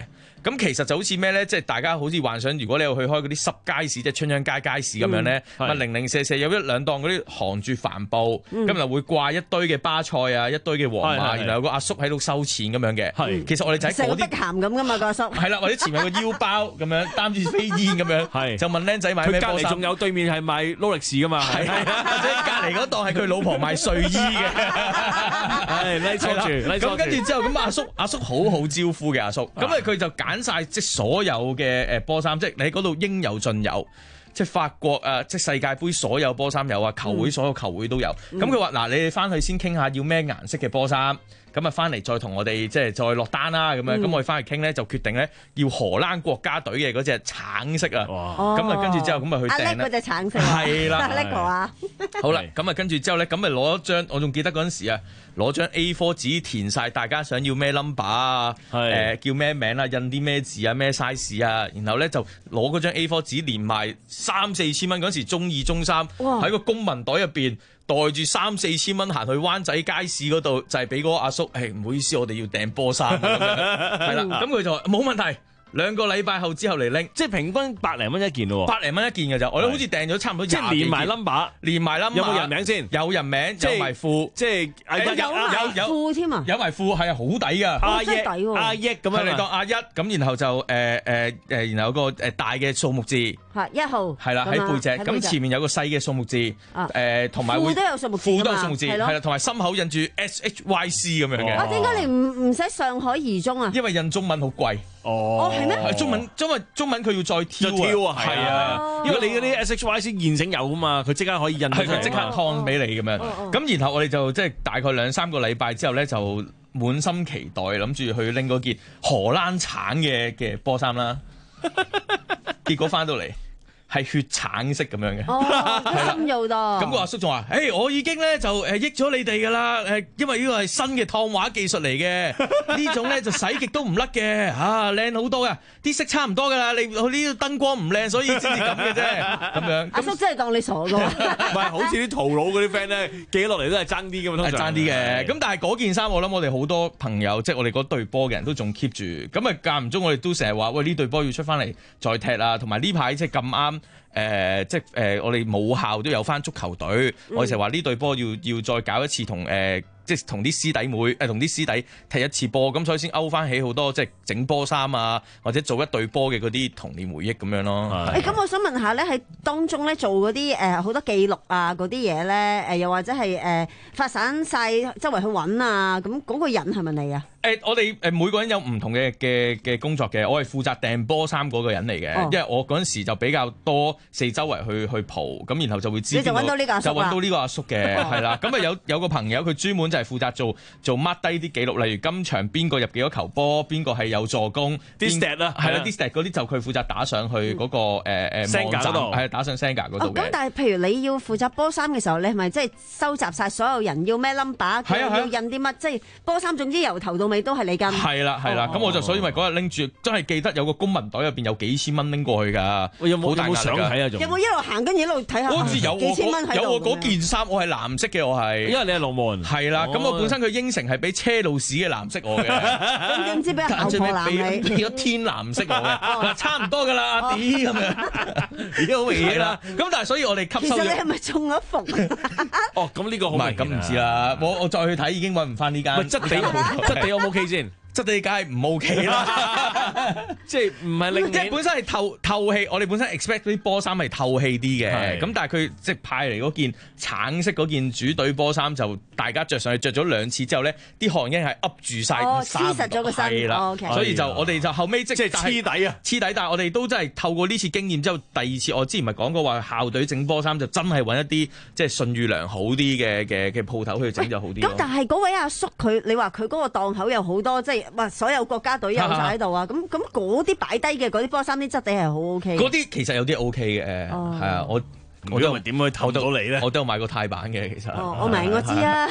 咁其實就好似咩咧？即係大家好似幻想，如果你有去開嗰啲濕街市，即係春秧街街市咁樣咧，咪零零舍舍有一兩檔嗰啲行住帆布，咁就會掛一堆嘅巴菜啊，一堆嘅黃馬，然後有個阿叔喺度收錢咁樣嘅。係，其實我哋就喺嗰啲成個碧咸咁噶嘛個阿叔。 係啦，或者前面有個腰包咁樣擔住飛煙咁樣，係就問僆仔買咩波衫。佢隔離仲有對面係賣勞力士噶嘛，係或者隔離嗰檔係佢老婆賣睡衣嘅。係拉錯住，咁跟住之後咁阿叔阿叔好好招呼嘅阿叔，咁咧佢就揀晒即係所有嘅誒波衫，即係你喺嗰度應有盡有。即係法國啊，即係世界盃所有波衫有啊，球會所有球會都有。咁佢話嗱，你哋翻去先傾下要咩顏色嘅波衫，咁啊翻嚟再同我哋即係再落單啦咁樣。咁我哋翻去傾咧就決定咧要荷蘭國家隊嘅嗰隻橙色啊。咁啊跟住之後咁啊去訂啦。阿叻嗰隻橙色。係啦。阿叻哥啊。好啦，咁啊跟住之後咧，咁咪攞張，我仲記得嗰陣時啊，攞張 A 四 紙填晒大家想要咩 number 啊，誒叫咩名啊，印啲咩字啊，咩 size 啊，然後咧就攞嗰張 A 四 紙連埋。三四千蚊嗰時，中二中三喺個公文袋入邊袋住三四千蚊行去灣仔街市嗰度，就係俾嗰個阿叔，誒唔好意思，我哋要訂波衫，係啦，咁佢就話冇問題。兩個禮拜後之後嚟拎，即係平均百零蚊一件咯，百零蚊一件嘅就，我都好似訂咗差唔多廿幾件，即係連埋 number， 連埋 number， 有冇人名先？有人名，有埋褲，即係有埋褲添啊！ 有埋褲係啊，好抵噶，阿益阿益咁樣你當阿一咁，然後就誒誒誒，然後有個誒大嘅數目字， 係一號， 係啦喺背脊，咁前面有個細嘅數目字，誒同埋會褲都有數目字， 褲都有數目字，係啦，同埋心口印住 S H Y C 咁樣嘅。 啊，點解你唔唔使上海移中啊？ 因為印中文好貴。 哦， 係咩？ 中文，中文，中文佢要再挑啊，係啊，因為你嗰啲 S H Y C 現成有噶嘛，佢即刻可以印，係佢即刻燙俾你咁樣。咁然後我哋就即係大概兩三個禮拜之後咧，就滿心期待，諗住去拎嗰件荷蘭橙嘅嘅波衫啦。結果翻到嚟係血橙色咁樣嘅， 哦，深咗好多。 咁個阿叔仲話：誒，我已經咧就誒益咗你哋噶啦，誒，因為呢個係新嘅燙畫技術嚟嘅，呢種咧就洗極都唔甩嘅，啊，靚好多噶，啲色差唔多噶啦，你呢度燈光唔靚，所以先至咁嘅啫，咁樣。 阿叔真係當你傻噶， 唔係好似啲淘佬嗰啲 friend 咧，記落嚟都係爭啲噶嘛， 係爭啲嘅。咁但係嗰件衫，我諗我哋好多朋友，即係我哋嗰隊波嘅人都仲 keep 住，咁啊間唔中我哋都成日話：喂，呢隊波要出翻嚟再踢啊！同埋呢排即係咁啱。誒、呃，即係誒、呃，我哋母校都有翻足球隊，嗯、我哋成日話呢隊波要要再搞一次同誒。呃即係同啲師弟妹誒，同啲師弟踢一次波，咁所以先勾翻起好多即係整波衫啊，或者做一隊波嘅嗰啲童年回憶咁樣咯。 誒，咁我想問下咧，喺當中咧做嗰啲誒好多記錄啊，嗰啲嘢咧誒，又或者係誒、呃、發散晒周圍去揾啊，咁嗰個人係咪你啊？ 誒、呃，我哋誒每個人有唔同嘅嘅嘅工作嘅，我係負責訂波衫嗰個人嚟嘅，哦、因為我嗰陣時就比較多四周圍去去蒲，咁然後就會知。你就揾到呢個阿叔，就揾到呢個阿叔嘅，係啦。咁啊有有個朋友佢專門就係負責做做 mark 低啲記錄，例如今場邊個入幾多球波，邊個係有助攻，啲 stat 啦，係啦，啲 stat 嗰啲就佢負責打上去嗰、那個誒誒網站嗰度，係打上 Senga 嗰度嘅。咁、哦、但係譬如你要負責波衫嘅時候，你係咪即係收集晒所有人要咩 number，要印啲乜，即係波衫總之由頭到尾都係你跟。係啦係啦，咁、哦、我就所以咪嗰日拎住，真係記得有個公文袋入邊有幾千蚊拎過去㗎。有冇有冇相睇啊？ 有冇一路行跟住一路睇下？ 好似有幾千蚊喺度。有我嗰件衫，我係藍色嘅，我係。因為你係龍門。係啦，咁、哦、我本身佢應承係俾車路士嘅藍色我嘅。 咁點知俾人咬破藍你？ 俾咗天藍色我嘅。嗱，差唔多㗎啦，阿 D 咁樣。已經好明顯啦。咁但係所以我哋吸收咗。 其實你係咪中咗伏？ 哦，咁呢個好唔係咁唔知啦。我我再去睇已經揾唔翻呢間。 質地質地 O 唔 OK 先？ 質地梗係唔 OK 啦，即係唔係令即係本身係透透氣，我哋本身 expect 啲波衫係透氣啲嘅，咁但係佢即係派嚟嗰件橙色嗰件主隊波衫就大家着上去着咗兩次之後咧，啲汗已經係噏住晒衫， 黐實咗個身，係啦， 所以就我哋就後尾即係黐底啊， 黐底，但係我哋都真係透過呢次經驗之後，第二次我之前咪講過話校隊整波衫就真係揾一啲即係信譽良好啲嘅嘅嘅鋪頭去整就好啲。 咁但係嗰位阿叔佢，你話佢嗰個檔口有好多即係。哇！所有國家隊有晒喺度啊，咁咁嗰啲擺低嘅嗰啲波衫啲質地係好 O K。 嗰啲其實有啲 O K 嘅，係、哦、啊，我我因為點去透到你咧？ 我都有買過泰版嘅，其實。 哦，我明我知啊。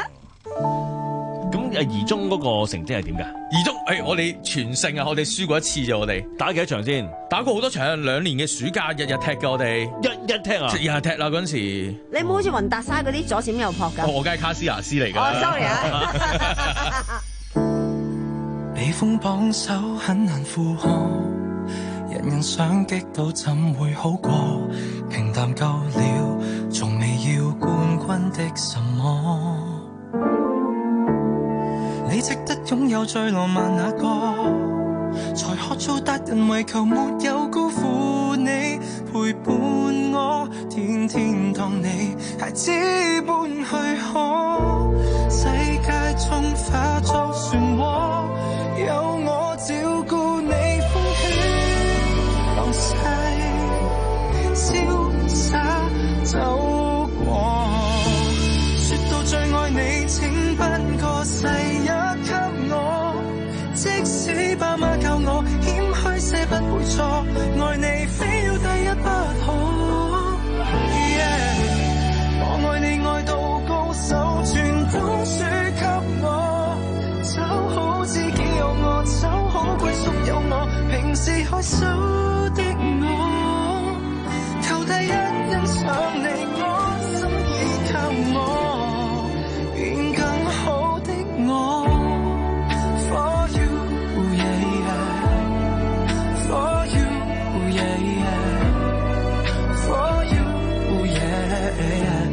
咁誒，二中嗰個成績係點㗎？ 二中誒、哎，我哋全勝啊！我哋輸過一次啫，我哋打幾多場先？ 打過好多場，兩年嘅暑假日日踢嘅，我哋日日踢啊！ 日日踢啦嗰陣時。 你冇好似雲達沙嗰啲左閃右撲㗎？ 我梗係卡斯亞斯嚟㗎。 哦 ，sorry 啊。 你風綁手很難負荷，人人想擊倒怎會好過？平淡夠了，從未要冠軍的什麼。你值得擁有最浪漫那個，才學做達人，為求沒有辜負你陪伴我，天天當你孩子般去可。世界中化作漩渦，有我照顧你，風起浪逝，瀟灑走過。說到最愛你，請頒個世一給我，即使爸媽教我謙虛些不會錯，愛你非要第一不可。Yeah, 我愛你愛到高手，全都輸給我，找好知己有我，找好歸宿有我，平時害羞的我，求第一欣賞你，安心依靠我，變更好的我。For you, yeah, yeah. For you, yeah, yeah. For you, yeah, yeah.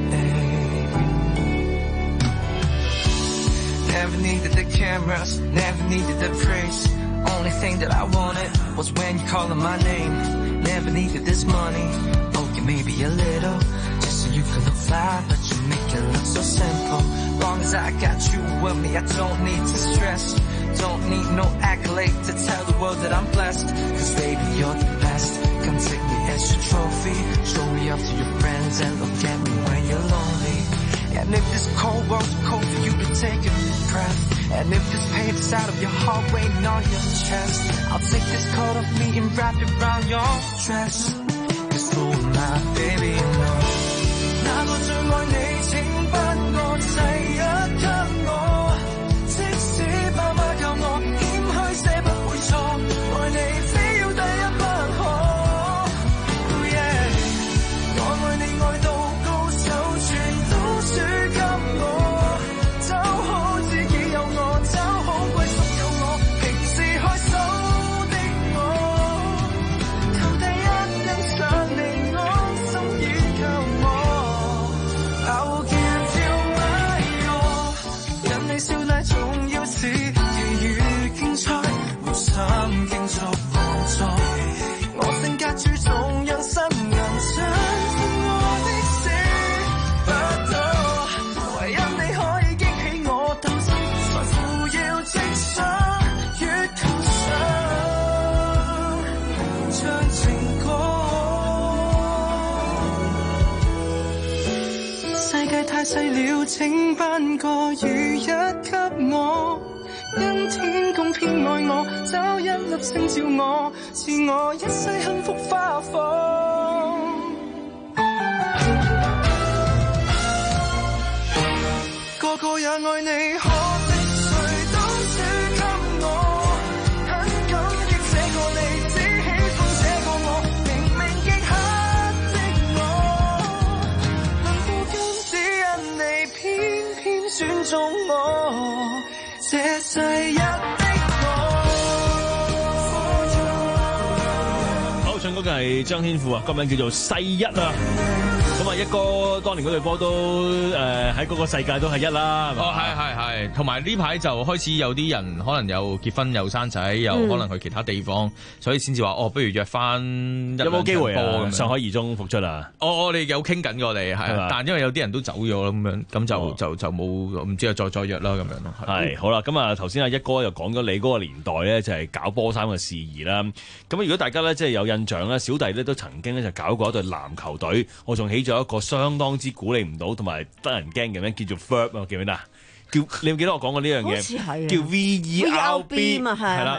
Never needed the cameras, never needed the praise. Only thing that I wanted was when you calling my name. Never needed this money, okay maybe a little, just so you can look fly, but you make it look so simple. Long as I got you with me, I don't need to stress. Don't need no accolade to tell the world that I'm blessed. Cause baby, you're the best. Come take me as your trophy. Show me off to your friends and look at me when you're lonely. And if this cold world's too cold for you to take a breath, and if this pain is out of your heart waiting on your chest, I'll take this coat off me and wrap it around your dress. Cause who am I, baby, you know. 那個最愛你，請頒個世一給我，即使爸媽教我謙虛些不會錯，愛你非要第一不可。Oh yeah, 我愛你愛到高手，全都輸給我，找好知己有我，找好歸宿有我，平時害羞的我，求第一欣賞你，安心依靠我。I will give you my all， 因你笑奶重要是其餘競賽，無心競逐互助。我性格注重讓新人相信我的事不多，唯因你可以激起我鬥心，財富要直上月球上唱情歌。世界太細了，請頒個雨一給我，因天公偏愛我，找一粒星照我，賜我一世幸福花放。個個也愛你，可惜誰都輸給我，很感激這個你，只喜歡這個我，明明極黑的我，能負今只因你偏偏選中我，這世一的我。 好，唱歌嘅係張天賦啊，歌名叫做《世一》啊。咁啊，一哥當年嗰隊波都誒喺嗰個世界都係一啦，係嘛？ 哦，係係係，同埋呢排就開始有啲人可能有結婚有生仔，又可能去其他地方，所以先至話哦，不如約翻一有冇機會啊？ 兩場波咁樣上海二中復出啦！ 我我哋有傾緊，我哋係嘛， 但因為有啲人都走咗啦，咁樣咁就就就冇唔知啊，再再約啦咁樣咯。 係好啦，咁啊頭先阿一哥又講咗你嗰個年代咧，就係搞波衫嘅事宜啦。咁如果大家咧即係有印象咧，小弟咧都曾經咧就搞過一隊籃球隊，我仲起咗一個相當之鼓勵唔到同埋得人驚嘅名，叫做 Verb 啊，記唔記得啊？叫你有記得我講過呢樣嘢？ 好似係叫 V E R B 嘛，係啦。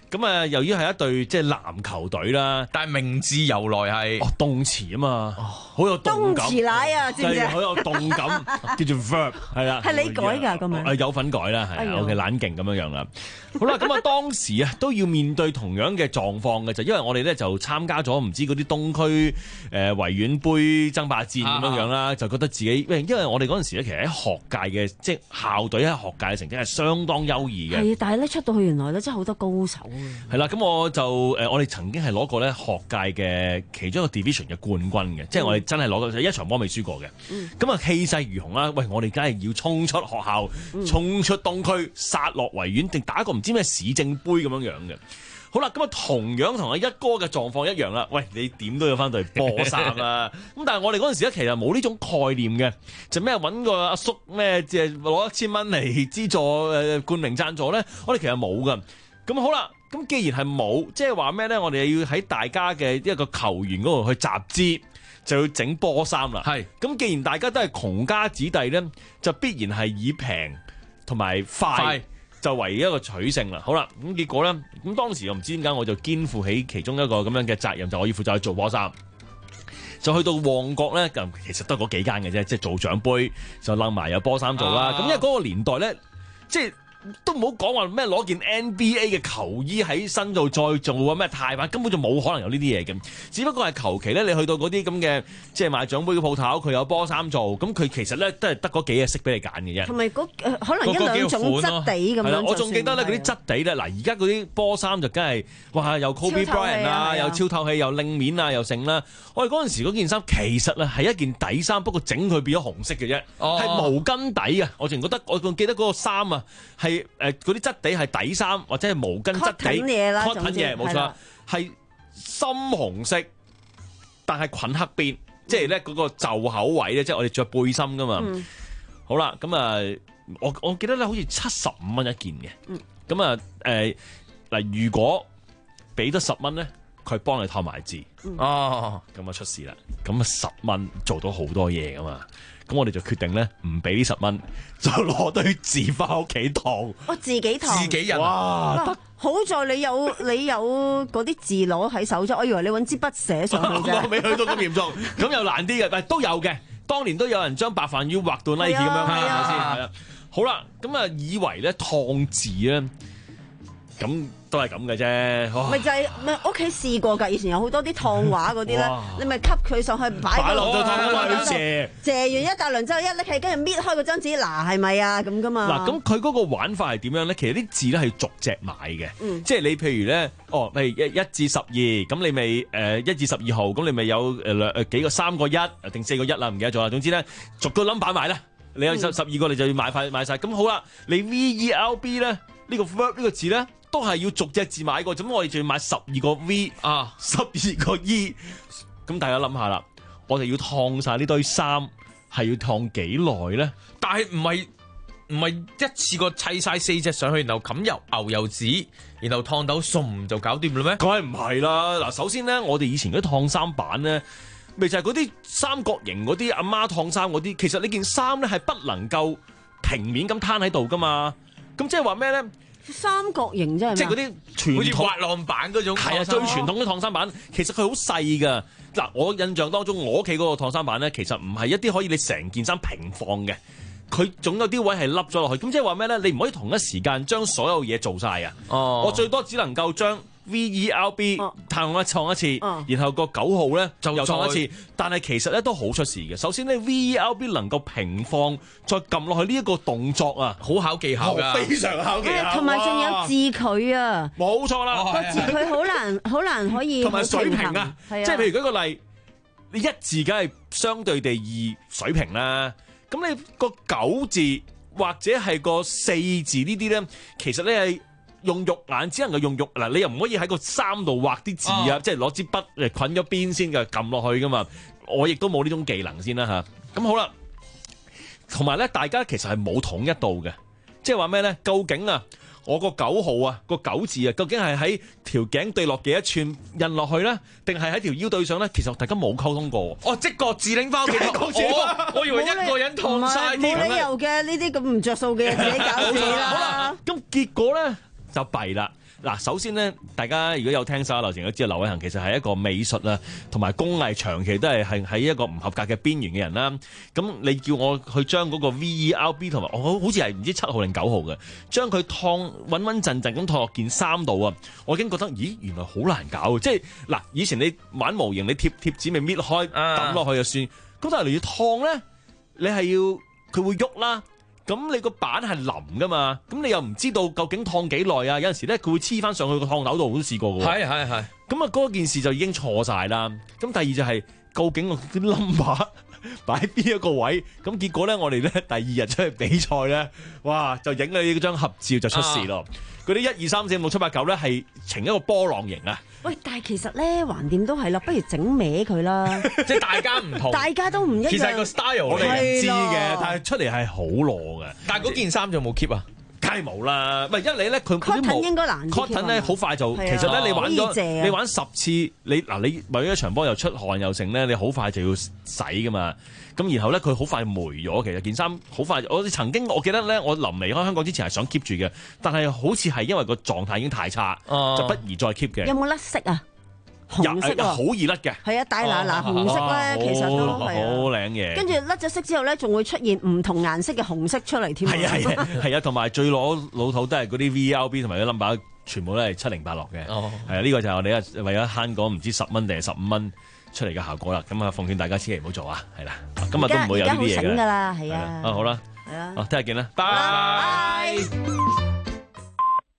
咁啊，由於係一隊即係籃球隊啦， 但係名字由來係哦動詞啊嘛，好有動感。 東池奶啊，知唔知啊？ 好有動感，叫做 verb 係啦。 係你改㗎咁樣？ 誒有份改啦，係啊，OK 懶勁咁樣樣啦。好啦，咁啊當時啊都要面對同樣嘅狀況嘅，就因為我哋咧就參加咗唔知嗰啲東區誒維園杯爭霸戰咁樣樣啦，就覺得自己，因為因為我哋嗰陣時咧其實喺學界嘅即係校隊喺學界嘅成績係相當優異嘅。 係，但係咧出到去原來咧真係好多高手啊！ 係啦，咁我就誒我哋曾經係攞過咧學界嘅其中一個 division 嘅冠軍嘅，即係我哋真係攞過一場波未輸過嘅。咁啊氣勢如虹啦，喂我哋梗係要衝出學校，衝出東區，殺落維園，定打一個唔知咩市政杯咁樣樣嘅。好啦，咁啊同樣同阿一哥嘅狀況一樣啦。喂，你點都要翻隊波衫啦。咁但係我哋嗰陣時咧，其實冇呢種概念嘅，就咩揾個阿叔咩，即係攞一千蚊嚟資助誒冠名贊助咧。我哋其實冇噶。咁好啦，咁既然係冇，即係話咩咧？我哋要喺大家嘅一個球員嗰度去集資，就要整波衫啦。係。咁既然大家都係窮家子弟咧，就必然係以平同埋快就為一個取勝啦。好啦，咁結果咧，咁當時我唔知點解我就肩負起其中一個咁樣嘅責任，就我要負責去做波衫。就去到旺角咧，咁其實都係嗰幾間嘅啫，即係做獎杯就擸埋有波衫做啦。咁、啊、因為嗰個年代咧，即係。都唔好講話咩攞件 N B A 嘅球衣喺身度再做啊咩泰版，根本就冇可能有呢啲嘢嘅。只不過係求其咧，你去到嗰啲咁嘅即係賣獎杯嘅鋪頭，佢有波衫做，咁佢其實咧都係得嗰幾隻色俾你揀嘅啫。同埋嗰可能一兩種質地咁樣。我仲記得咧嗰啲質地咧，嗱而家嗰啲波衫就梗係哇有 Kobe Bryant 啊，又超透氣，又靚面啊，又剩啦。我哋嗰陣時嗰件衫其實咧係一件底衫，不過整佢變咗紅色嘅啫，係、哦、毛巾底啊！我仲覺得我仲記得嗰個衫啊係。誒嗰啲質地係底衫或者係毛巾質地 cotton 嘢冇錯，係深紅色，但係裙黑邊，嗯、即係咧嗰個袖口位咧，即係我哋着背心噶嘛。嗯、好啦，咁啊，我我記得咧好似七十五蚊一件嘅。咁啊誒嗱，如果俾得十蚊咧，佢幫你套埋字。嗯、哦，咁啊出事啦。咁啊十蚊做到好多嘢噶嘛。咁我哋就決定咧，唔俾呢十蚊，就攞堆字翻屋企燙。我自己燙，自己人。哇！得好在你有你有嗰啲字攞喺手啫，我以為你揾支筆寫上去啫。我未去到咁嚴重，咁又難啲嘅，但係都有嘅。當年都有人將白飯魚畫到 Nike 咁樣，係咪先？係啊。好啦，咁啊以為咧燙字咧，咁。都係咁嘅啫，咪就係咪屋企試過㗎？以前有好多啲燙畫嗰啲咧，你咪吸佢上去擺落度燙落去借，借完一大輪之後一拎起，跟住搣開嗰張紙，嗱係咪啊咁噶嘛？嗱咁佢嗰個玩法係點樣咧？其實啲字咧係逐隻買嘅，嗯、即係你譬如咧，哦，譬如一一至十二，咁你咪誒一至十二號，咁你咪有誒兩誒幾個三個一定四個一啦，唔記得咗啦。總之咧，逐個 number 買啦，你有十十二個你就要買塊買曬。咁好啦，你 V E L B 咧呢、呢個 verb 呢個字咧。都係要逐隻字買過，咁我哋就要買十二個 V 啊，十二個 E。咁大家諗下啦，我哋要燙晒呢堆衫，係要燙幾耐咧？但係唔係唔係一次過砌晒四隻上去，然後冚油牛油紙，然後燙到送就搞掂啦咩？梗係唔係啦！嗱，首先咧，我哋以前嗰啲燙衫板咧，咪就係嗰啲三角形嗰啲阿媽燙衫嗰啲，其實呢件衫咧係不能夠平面咁攤喺度噶嘛。咁即係話咩咧？三角形啫，即係嗰啲傳統好似滑浪板嗰種，係啊，最傳統嘅燙衫板，其實佢好細噶。嗱，我印象當中，我屋企嗰個燙衫板咧，其實唔係一啲可以你成件衫平放嘅，佢總有啲位係凹咗落去。咁即係話咩咧？你唔可以同一時間將所有嘢做晒啊！哦，我最多只能夠將 V E L B 燙一燙一次，哦、然後個九號咧就又燙一次。但係其實咧都好出事嘅。首先咧 V E L B 能夠平放再撳落去呢一個動作啊，好考技巧㗎，非常考技巧。同埋仲有字距啊，冇錯啦，個字距好難好難可以同埋水平啊，即係譬如舉個例，你一字梗係相對地易水平啦。咁你個九字或者係個四字呢啲咧，其實咧係。用肉眼只能夠用肉嗱，你又唔可以喺個衫度畫啲字啊，哦、即係攞支筆誒捆咗邊先嘅撳落去噶嘛。我亦都冇呢種技能先啦吓。咁好啦，同埋咧，大家其實係冇統一度嘅，即係話咩咧？究竟啊，我個九號啊，個九字啊，究竟係喺條頸對落幾多寸印落去咧，定係喺條腰對上咧？其實大家冇溝通過。哦，即各自拎翻屋企。我我以為一個人燙晒啲。冇理由嘅，呢啲咁唔着數嘅自己搞掂啦。好啦，咁結果咧？就弊啦， 嗱，首先咧，大家如果有聽手流程都知道，劉偉恒其實係一個美術啊同埋工藝長期都係係喺一個唔合格嘅邊緣嘅人啦。咁你叫我去將嗰個 V E R B 同埋我好似係唔知七號定九號嘅，將佢燙穩穩陣陣咁燙落件衫度啊！我已經覺得，咦，原來好難搞，即係嗱，以前你玩模型，你貼貼紙咪搣開抌落去就算，咁但係你要燙咧，你係要佢會喐啦。咁你個板係腍噶嘛？咁你又唔知道究竟燙幾耐啊？有陣時咧佢會黐翻上去個燙斗度，我都試過嘅。 係係係。咁啊，嗰件事就已經錯晒啦。咁第二就係、是、究竟啲 number 擺邊一個位？咁結果咧，我哋咧第二日出去比賽咧，哇！就影咗呢張合照就出事咯。嗰啲一二三四五六七八九咧係呈一個波浪形啊！ 喂，但係其實咧，橫掂都係啦，不如整歪佢啦。 即係大家唔同， 大家都唔一樣。 其實係個 style 我哋唔知嘅，但係出嚟係好攞嘅。 但係嗰件衫仲有冇 keep 啊？ 梗係冇啦，唔係一嚟咧佢 cotton 應該難 cotton 咧好快就，其實咧你玩咗你玩十次，你嗱你為咗一場波又出汗又剩咧，你好快就要洗噶嘛。咁然後咧佢好快霉咗，其實件衫好快。我哋曾經我記得咧，我臨離開香港之前係想 keep 住嘅，但係好似係因為個狀態已經太差， 啊、 就不宜再 keep 嘅。 有冇甩色啊？紅色好易甩嘅。 係啊，大嗱嗱紅色咧，其實都係好靚嘢。 跟住甩咗色之後咧，仲會出現唔同顏色嘅紅色出嚟添。 係啊係啊係啊，同埋最攞老土都係嗰啲 V L B 同埋啲 number 全部都係七零八落嘅。 哦， 係啊，呢個就係我哋啊為咗慳嗰唔知十蚊定係十五蚊出嚟嘅效果啦。咁啊，奉勸大家千祈唔好做啊。係啦，今日都唔會有呢啲嘢嘅。 而家好醒㗎啦，係啊。 啊好啦， 係啊， 啊聽日見啦，拜拜。